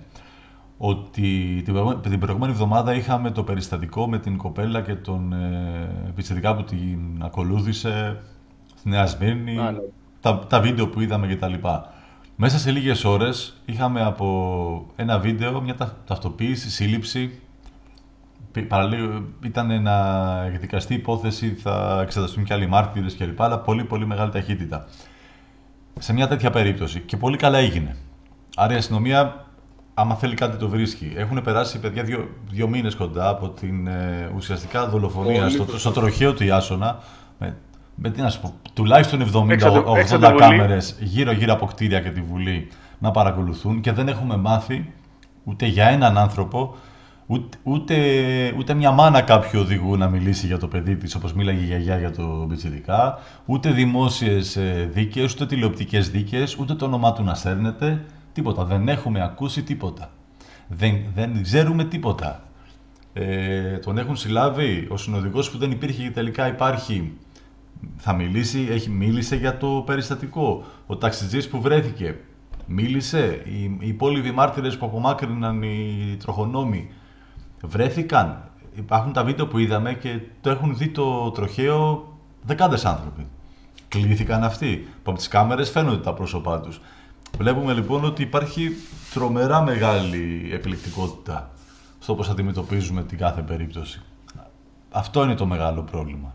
ότι την προηγούμενη εβδομάδα είχαμε το περιστατικό με την κοπέλα και τον ε, πιτσιρικά που την ακολούθησε στη Νέα Σμύρνη, ναι. τα, τα βίντεο που είδαμε κτλ. Μέσα σε λίγες ώρες είχαμε από ένα βίντεο μια τα, ταυτοποίηση, σύλληψη. Παραλίγο, ήταν να εκδικαστεί υπόθεση, θα εξεταστούν και άλλοι μάρτυρες κλπ. Αλλά πολύ πολύ μεγάλη ταχύτητα. Σε μια τέτοια περίπτωση. Και πολύ καλά έγινε. Άρα η αστυνομία, άμα θέλει κάτι το βρίσκει. Έχουν περάσει παιδιά δύο, δύο μήνες κοντά από την ε, ουσιαστικά δολοφονία στο, στο τροχαίο του Ιάσονα. Με, με τι να σου πω, τουλάχιστον εβδομήντα ογδόντα κάμερες γύρω-γύρω από κτίρια και τη Βουλή να παρακολουθούν και δεν έχουμε μάθει ούτε για έναν άνθρωπο, ούτε, ούτε, ούτε μια μάνα κάποιου οδηγού να μιλήσει για το παιδί της, όπως μίλαγε η γιαγιά για το πιτσιρικά, ούτε δημόσιες δίκες, ούτε τηλεοπτικές δίκες, ούτε το όνομά του να σέρνεται, τίποτα. Δεν έχουμε ακούσει τίποτα. Δεν, δεν ξέρουμε τίποτα. Ε, τον έχουν συλλάβει, ο συνοδηγός που δεν υπήρχε και τελικά υπάρχει, θα μιλήσει, έχει, μίλησε για το περιστατικό. Ο ταξιτζής που βρέθηκε, μίλησε. Οι, οι υπόλοιποι μάρτυρες που απομάκρυναν οι τροχονόμοι, βρέθηκαν. Υπάρχουν τα βίντεο που είδαμε και το έχουν δει το τροχαίο δεκάδες άνθρωποι. Κλήθηκαν αυτοί. Από τις κάμερες φαίνονται τα πρόσωπά τους. Βλέπουμε λοιπόν ότι υπάρχει τρομερά μεγάλη επιλεκτικότητα στο πώς αντιμετωπίζουμε την κάθε περίπτωση. Αυτό είναι το μεγάλο πρόβλημα.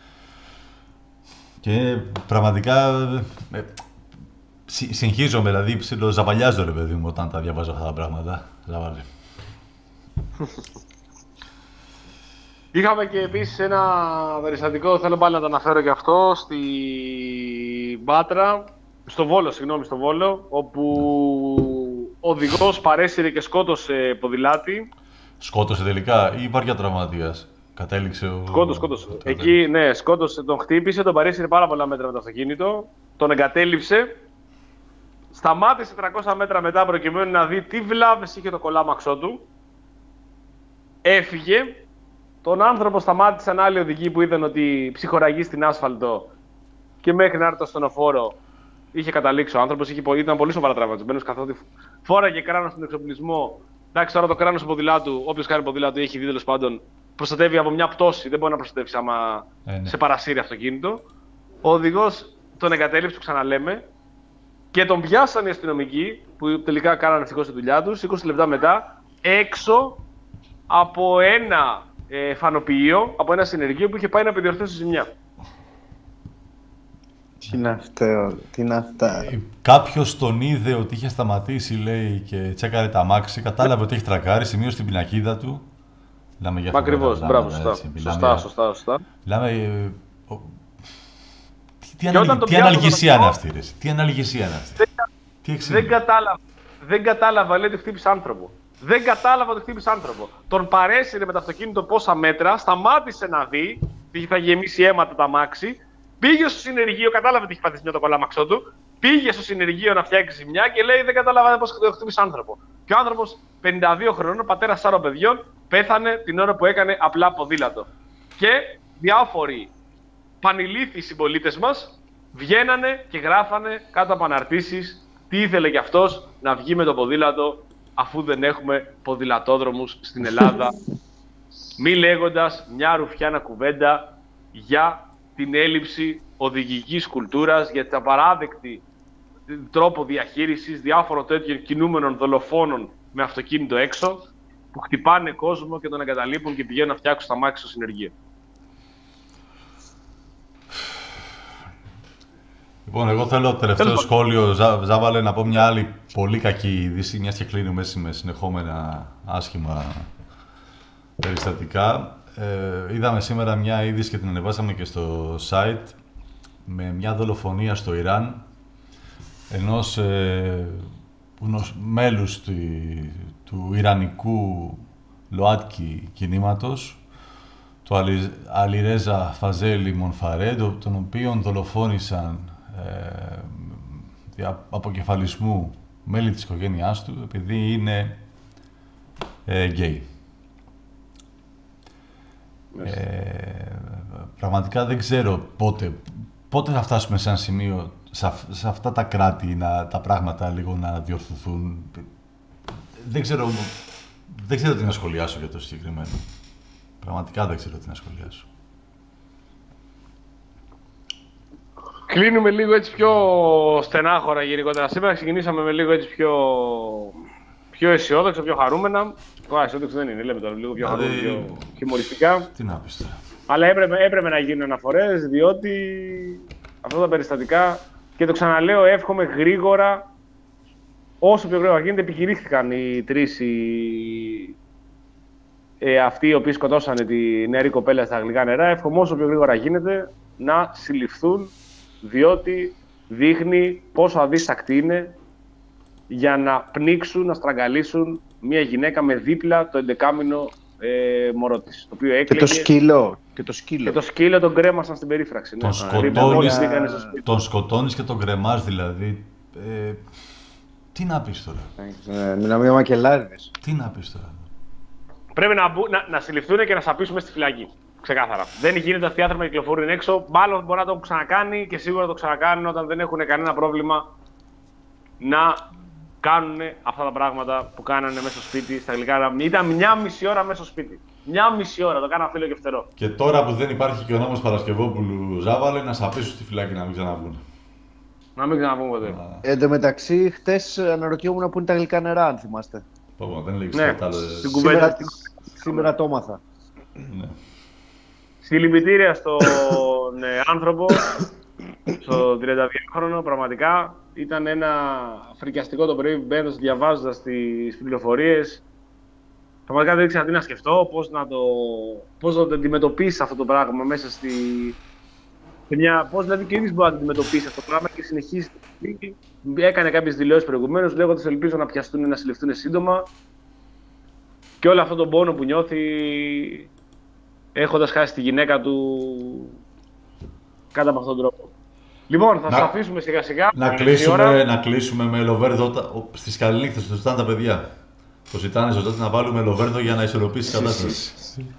Και πραγματικά ε, συγχύζομαι, δηλαδή ψιλοζαβαλιάζω ρε παιδί μου όταν τα διαβάζω αυτά τα πράγματα. Ζαβάλε. Είχαμε και επίσης ένα περιστατικό, θέλω πάλι να το αναφέρω και αυτό, στη Πάτρα, στο Βόλο, συγγνώμη, στο Βόλο, όπου ο οδηγός παρέσυρε και σκότωσε ποδηλάτη. Σκότωσε τελικά ή βαριά τραυματίας? Κατέληξε ο... Σκότωσε, σκότωσε. Εκεί, ναι, σκότωσε, τον χτύπησε, τον παρέσυρε πάρα πολλά μέτρα με το αυτοκίνητο, τον εγκατέλειψε, σταμάτησε τριακόσια μέτρα μετά προκειμένου να δει τι βλάβες είχε το κολάμαξό του, έφυγε, τον άνθρωπο σταμάτησαν άλλοι οδηγοί που είδαν ότι ψυχοραγεί στην άσφαλτο και μέχρι να έρθει το ασθενοφόρο είχε καταλήξει ο άνθρωπος, ήταν πολύ σοβαρά τραυματισμένος καθότι φόραγε κράνος στον εξοπλισμό. Εντάξει, τώρα το κράνος του ποδηλάτου, όποιος κάνει ποδηλάτου έχει δει τέλος πάντων, προστατεύει από μια πτώση, δεν μπορεί να προστατεύσει άμα ε, ναι. σε παρασύρει αυτοκίνητο. Ο οδηγός τον εγκατέλειψε, το ξαναλέμε, και τον πιάσαν οι αστυνομικοί που τελικά κάνανε ευτυχώς τη δουλειά τους, είκοσι λεπτά μετά, έξω από ένα ε, φανοποιείο, από ένα συνεργείο που είχε πάει να επιδιορθώσει ζημιά. Τι είναι αυτό, τι είναι αυτά. Κάποιος τον είδε ότι είχε σταματήσει, λέει, και τσέκαρε τα αμάξι, κατάλαβε ότι έχει τρακάρει, σημείωσε την πινακίδα του. Μιλάμε για αυτό. Ακριβώς, μπράβο, σωστά. Σωστά, σωστά, σωστά. Μιλάμε, ε, ο... Τι, τι, αναλυ... τι αναλγησία είναι αυτή, ρε. Τι αναλγησία είναι αυτή. Δεν, τι δεν κατάλαβα, δεν κατάλαβα, λέει, ότι χτύπησε άνθρωπο. Δεν κατάλαβα ότι χτύπησε άνθρωπο. Τον παρέσυρε με το αυτοκίνητο πόσα μέτρα, σταμάτησε να δει, ότι θα γεμίσει αίματα τα αμάξι. Πήγε στο συνεργείο, κατάλαβε ότι είχε πάθει μια το κολάμαξό του. Πήγε στο συνεργείο να φτιάξει ζημιά και λέει: δεν κατάλαβα πώς χτύπησε άνθρωπο. Και ο άνθρωπος πενήντα δύο χρονών, πατέρας τεσσάρων παιδιών, πέθανε την ώρα που έκανε απλά ποδήλατο. Και διάφοροι πανηλήθιοι συμπολίτες μας βγαίνανε και γράφανε κάτω από αναρτήσεις τι ήθελε κι αυτός να βγει με το ποδήλατο, αφού δεν έχουμε ποδηλατόδρομους στην Ελλάδα. Μη λέγοντας μια ρουφιάνα κουβέντα για την έλλειψη οδηγικής κουλτούρας, για την απαράδεκτη τρόπο διαχείρισης διάφορων τέτοιων κινούμενων δολοφόνων με αυτοκίνητο έξω, που χτυπάνε κόσμο και τον εγκαταλείπουν και πηγαίνουν να φτιάξουν τα μάξι στο συνεργείο. Λοιπόν, εγώ θέλω τελευταίο Τέλος. σχόλιο, Ζά, Ζάβαλε, να πω μια άλλη πολύ κακή είδηση, μιας και κλείνουμε έτσι με συνεχόμενα άσχημα περιστατικά. Ε, είδαμε σήμερα μια είδηση και την ανεβάσαμε και στο site με μια δολοφονία στο Ιράν ενός ε, γνωσ, μέλους του, του Ιρανικού ΛΟΑΤΚΙ κινήματος, του Αλιρέζα Φαζέλη Μονφαρέ, τον οποίον δολοφόνησαν ε, δια αποκεφαλισμού μέλη της οικογένειάς του, επειδή είναι ε, γκέι. Ε, πραγματικά δεν ξέρω πότε, πότε θα φτάσουμε σε ένα σημείο, σε, αυ, σε αυτά τα κράτη, να, τα πράγματα λίγο να διορθωθούν. Δεν ξέρω, δεν ξέρω τι να σχολιάσω για το συγκεκριμένο. Πραγματικά δεν ξέρω τι να σχολιάσω. Κλείνουμε λίγο έτσι πιο στενάχωρα γενικότερα. Σήμερα ξεκινήσαμε με λίγο έτσι πιο, πιο αισιόδοξα, πιο χαρούμενα. Ά, αισιόδοξο δεν είναι, λέμε τώρα λίγο πιο χαρούμενα, πιο χιουμοριστικά. Τι να πεις τώρα. Αλλά έπρεπε, έπρεπε να γίνουν αναφορές, διότι αυτά τα περιστατικά, και το ξαναλέω, εύχομαι γρήγορα, όσο πιο γρήγορα γίνεται, επικηρύχθηκαν οι τρεις οι... Ε, αυτοί οι οποίοι σκοτώσανε τη νεαρή κοπέλα στα γλυκά νερά. Εύχομαι όσο πιο γρήγορα γίνεται να συλληφθούν, διότι δείχνει πόσο αδίστακτοι είναι για να πνίξουν, να στραγγαλίσουν μια γυναίκα με δίπλα το εντεκάμινο ε, μωρό της, το οποίο έκλαιγε. Και το σκύλο. Και το σκύλο, και το σκύλο τον κρέμασαν στην περίφραξη. Τον, ναι. σκοτώνεις, ναι. τον σκοτώνεις και τον κρεμάς, δηλαδή. Ε, τι να πεις τώρα. Ε, μιλάμε για μακελάριδες. Τι να πεις τώρα. Πρέπει να, να, να συλληφθούν και να σαπίσουμε στη φυλακή. Ξεκάθαρα. Δεν γίνεται αυτοί οι άνθρωποι να κυκλοφορούν έξω. Μάλλον μπορεί να το έχουν ξανακάνει και σίγουρα το ξανακάνουν όταν δεν έχουν κανένα πρόβλημα να κάνουν αυτά τα πράγματα που κάνανε μέσα στο σπίτι στα γλυκά. Ήταν μια μισή ώρα μέσα στο σπίτι. Μια μισή ώρα, το κάνα φίλο και φτερό. Και τώρα που δεν υπάρχει και ο νόμος Παρασκευόπουλου, Ζάβαλε, να σαπίσουν στη φυλακή να μην ξαναβγούν. Να μην ξαναβγούν ποτέ. Εν τω μεταξύ, χτες αναρωτιόμουν πού είναι τα γλυκά νερά, αν θυμάστε. Πω, δεν λέγεις ναι, κάτι άλλο. Σήμερα, σήμερα το έμαθα. Ναι. Συλληπιτήρια στον ε, άνθρωπο, στο τριανταδυόχρονο, πραγματικά. Ήταν ένα φρικιαστικό το πρωί, μπαίνοντας, διαβάζοντας τις πληροφορίες. Πραγματικά δεν ήξερα τι να σκεφτώ, πώς να το, πώς να το αντιμετωπίσει αυτό το πράγμα μέσα στη... Μια, πώς δηλαδή και ίδιος μπορεί να αντιμετωπίσει αυτό το πράγμα και συνεχίζει. Έκανε κάποιες δηλώσεις προηγουμένως, λέγοντας ελπίζω να πιαστούν, να συλληφθούν σύντομα. Και όλο αυτόν τον πόνο που νιώθει έχοντας χάσει τη γυναίκα του κάτω από αυτόν τον τρόπο. Λοιπόν, θα σας αφήσουμε σιγά σιγά. Να κλείσουμε, να κλείσουμε με Λοβέρδο στις καληνύχτες που ζητάνε τα παιδιά. Το ζητάνε ζωντανά να βάλουμε Λοβέρδο για να ισορροπήσει την κατάσταση.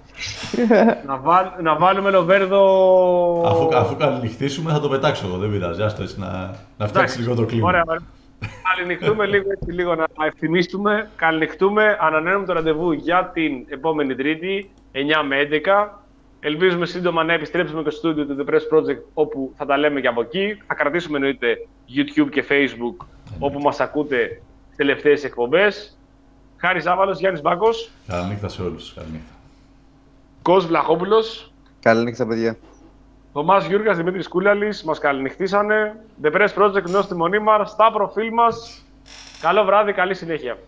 να, βάλ, να βάλουμε Λοβέρδο... Αφού, αφού καληνυχτήσουμε θα το πετάξω εγώ, δεν πειράζει. Άστο έτσι να, να φτιάξει λίγο το κλίμα. Ωραία, ωραία. Καληνυχτούμε λίγο, έτσι, λίγο να ευθυμίσουμε. Καληνυχτούμε, ανανέουμε το ραντεβού για την επόμενη Τρίτη, εννιά με έντεκα. Ελπίζουμε σύντομα να επιστρέψουμε και στο στούντιο του The Press Project, όπου θα τα λέμε και από εκεί. Θα κρατήσουμε εννοείται YouTube και Facebook, όπου μας ακούτε τις τελευταίες εκπομπές. Χάρης Ζάβαλος, Γιάννης Μπάκος. Καληνύχτα σε όλους. Καληνύχτα. Κος Βλαχόπουλος. Καληνύχτα, παιδιά. Θωμάς Γιούργας, Δημήτρης Κούλαλης, μας καληνυχτήσανε. The Press Project, γνώση τη μονή μας, στα προφίλ μας. Καλό βράδυ, καλή συνέχεια.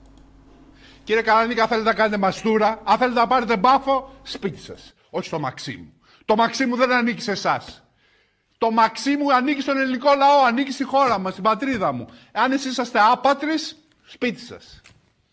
Κύριε Καρανίκα, θέλετε να κάνετε μαστούρα, αν θέλετε να πάρετε μπάφο, σπίτι σας. Όχι στο Μαξίμου. Το Μαξίμου δεν ανήκει σε εσάς. Το Μαξίμου ανήκει στον ελληνικό λαό, ανήκει στη χώρα μας, στην πατρίδα μου. Αν εσείς είσαστε άπατρες, σπίτι σας.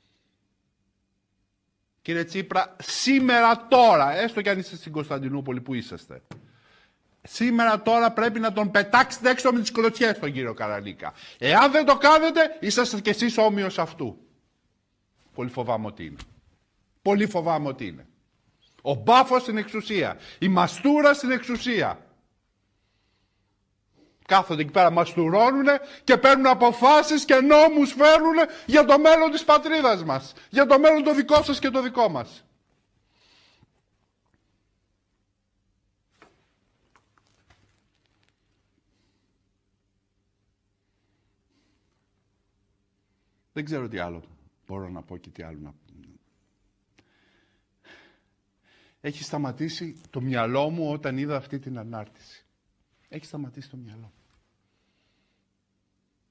Κύριε Τσίπρα, σήμερα τώρα, έστω κι αν είστε στην Κωνσταντινούπολη που είσαστε, σήμερα τώρα πρέπει να τον πετάξετε έξω με τις κλωτσιές τον κύριο Καρανίκα. Εάν δεν το κάνετε, είσαστε κι εσείς όμοιος αυτού. Πολύ φοβάμαι ότι είναι. Πολύ φοβάμαι ότι είναι. Ο μπάφος στην εξουσία. Η μαστούρα στην εξουσία. Κάθονται εκεί πέρα, μαστουρώνουνε και παίρνουν αποφάσεις και νόμους φέρνουνε για το μέλλον της πατρίδας μας. Για το μέλλον το δικό σας και το δικό μας. Δεν ξέρω τι άλλο μπορώ να πω και τι άλλο να πω. Έχει σταματήσει το μυαλό μου όταν είδα αυτή την ανάρτηση. Έχει σταματήσει το μυαλό μου.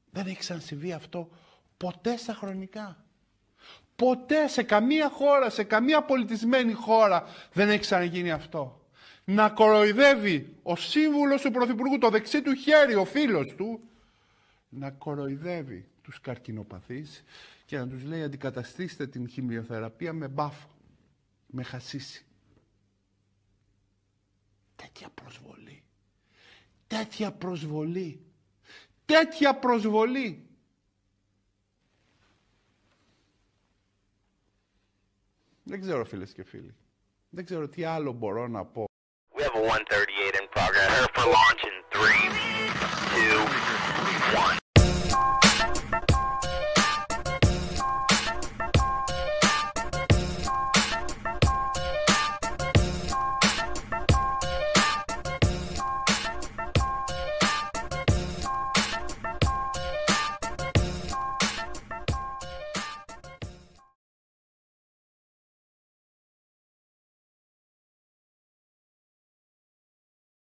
Δεν έχει ξανασυμβεί αυτό ποτέ στα χρονικά. Ποτέ σε καμία χώρα, σε καμία πολιτισμένη χώρα δεν έχει ξαναγίνει αυτό. Να κοροϊδεύει ο σύμβουλος του Πρωθυπουργού, το δεξί του χέρι, ο φίλος του, να κοροϊδεύει τους καρκινοπαθείς και να τους λέει αντικαταστήστε την χημειοθεραπεία με μπάφο, με χασίσι. Τέτοια προσβολή. Τέτοια προσβολή. Τέτοια προσβολή. Δεν ξέρω, φίλες και φίλοι. Δεν ξέρω τι άλλο μπορώ να πω. We have a one thirty-eight in progress. Prepare for launch in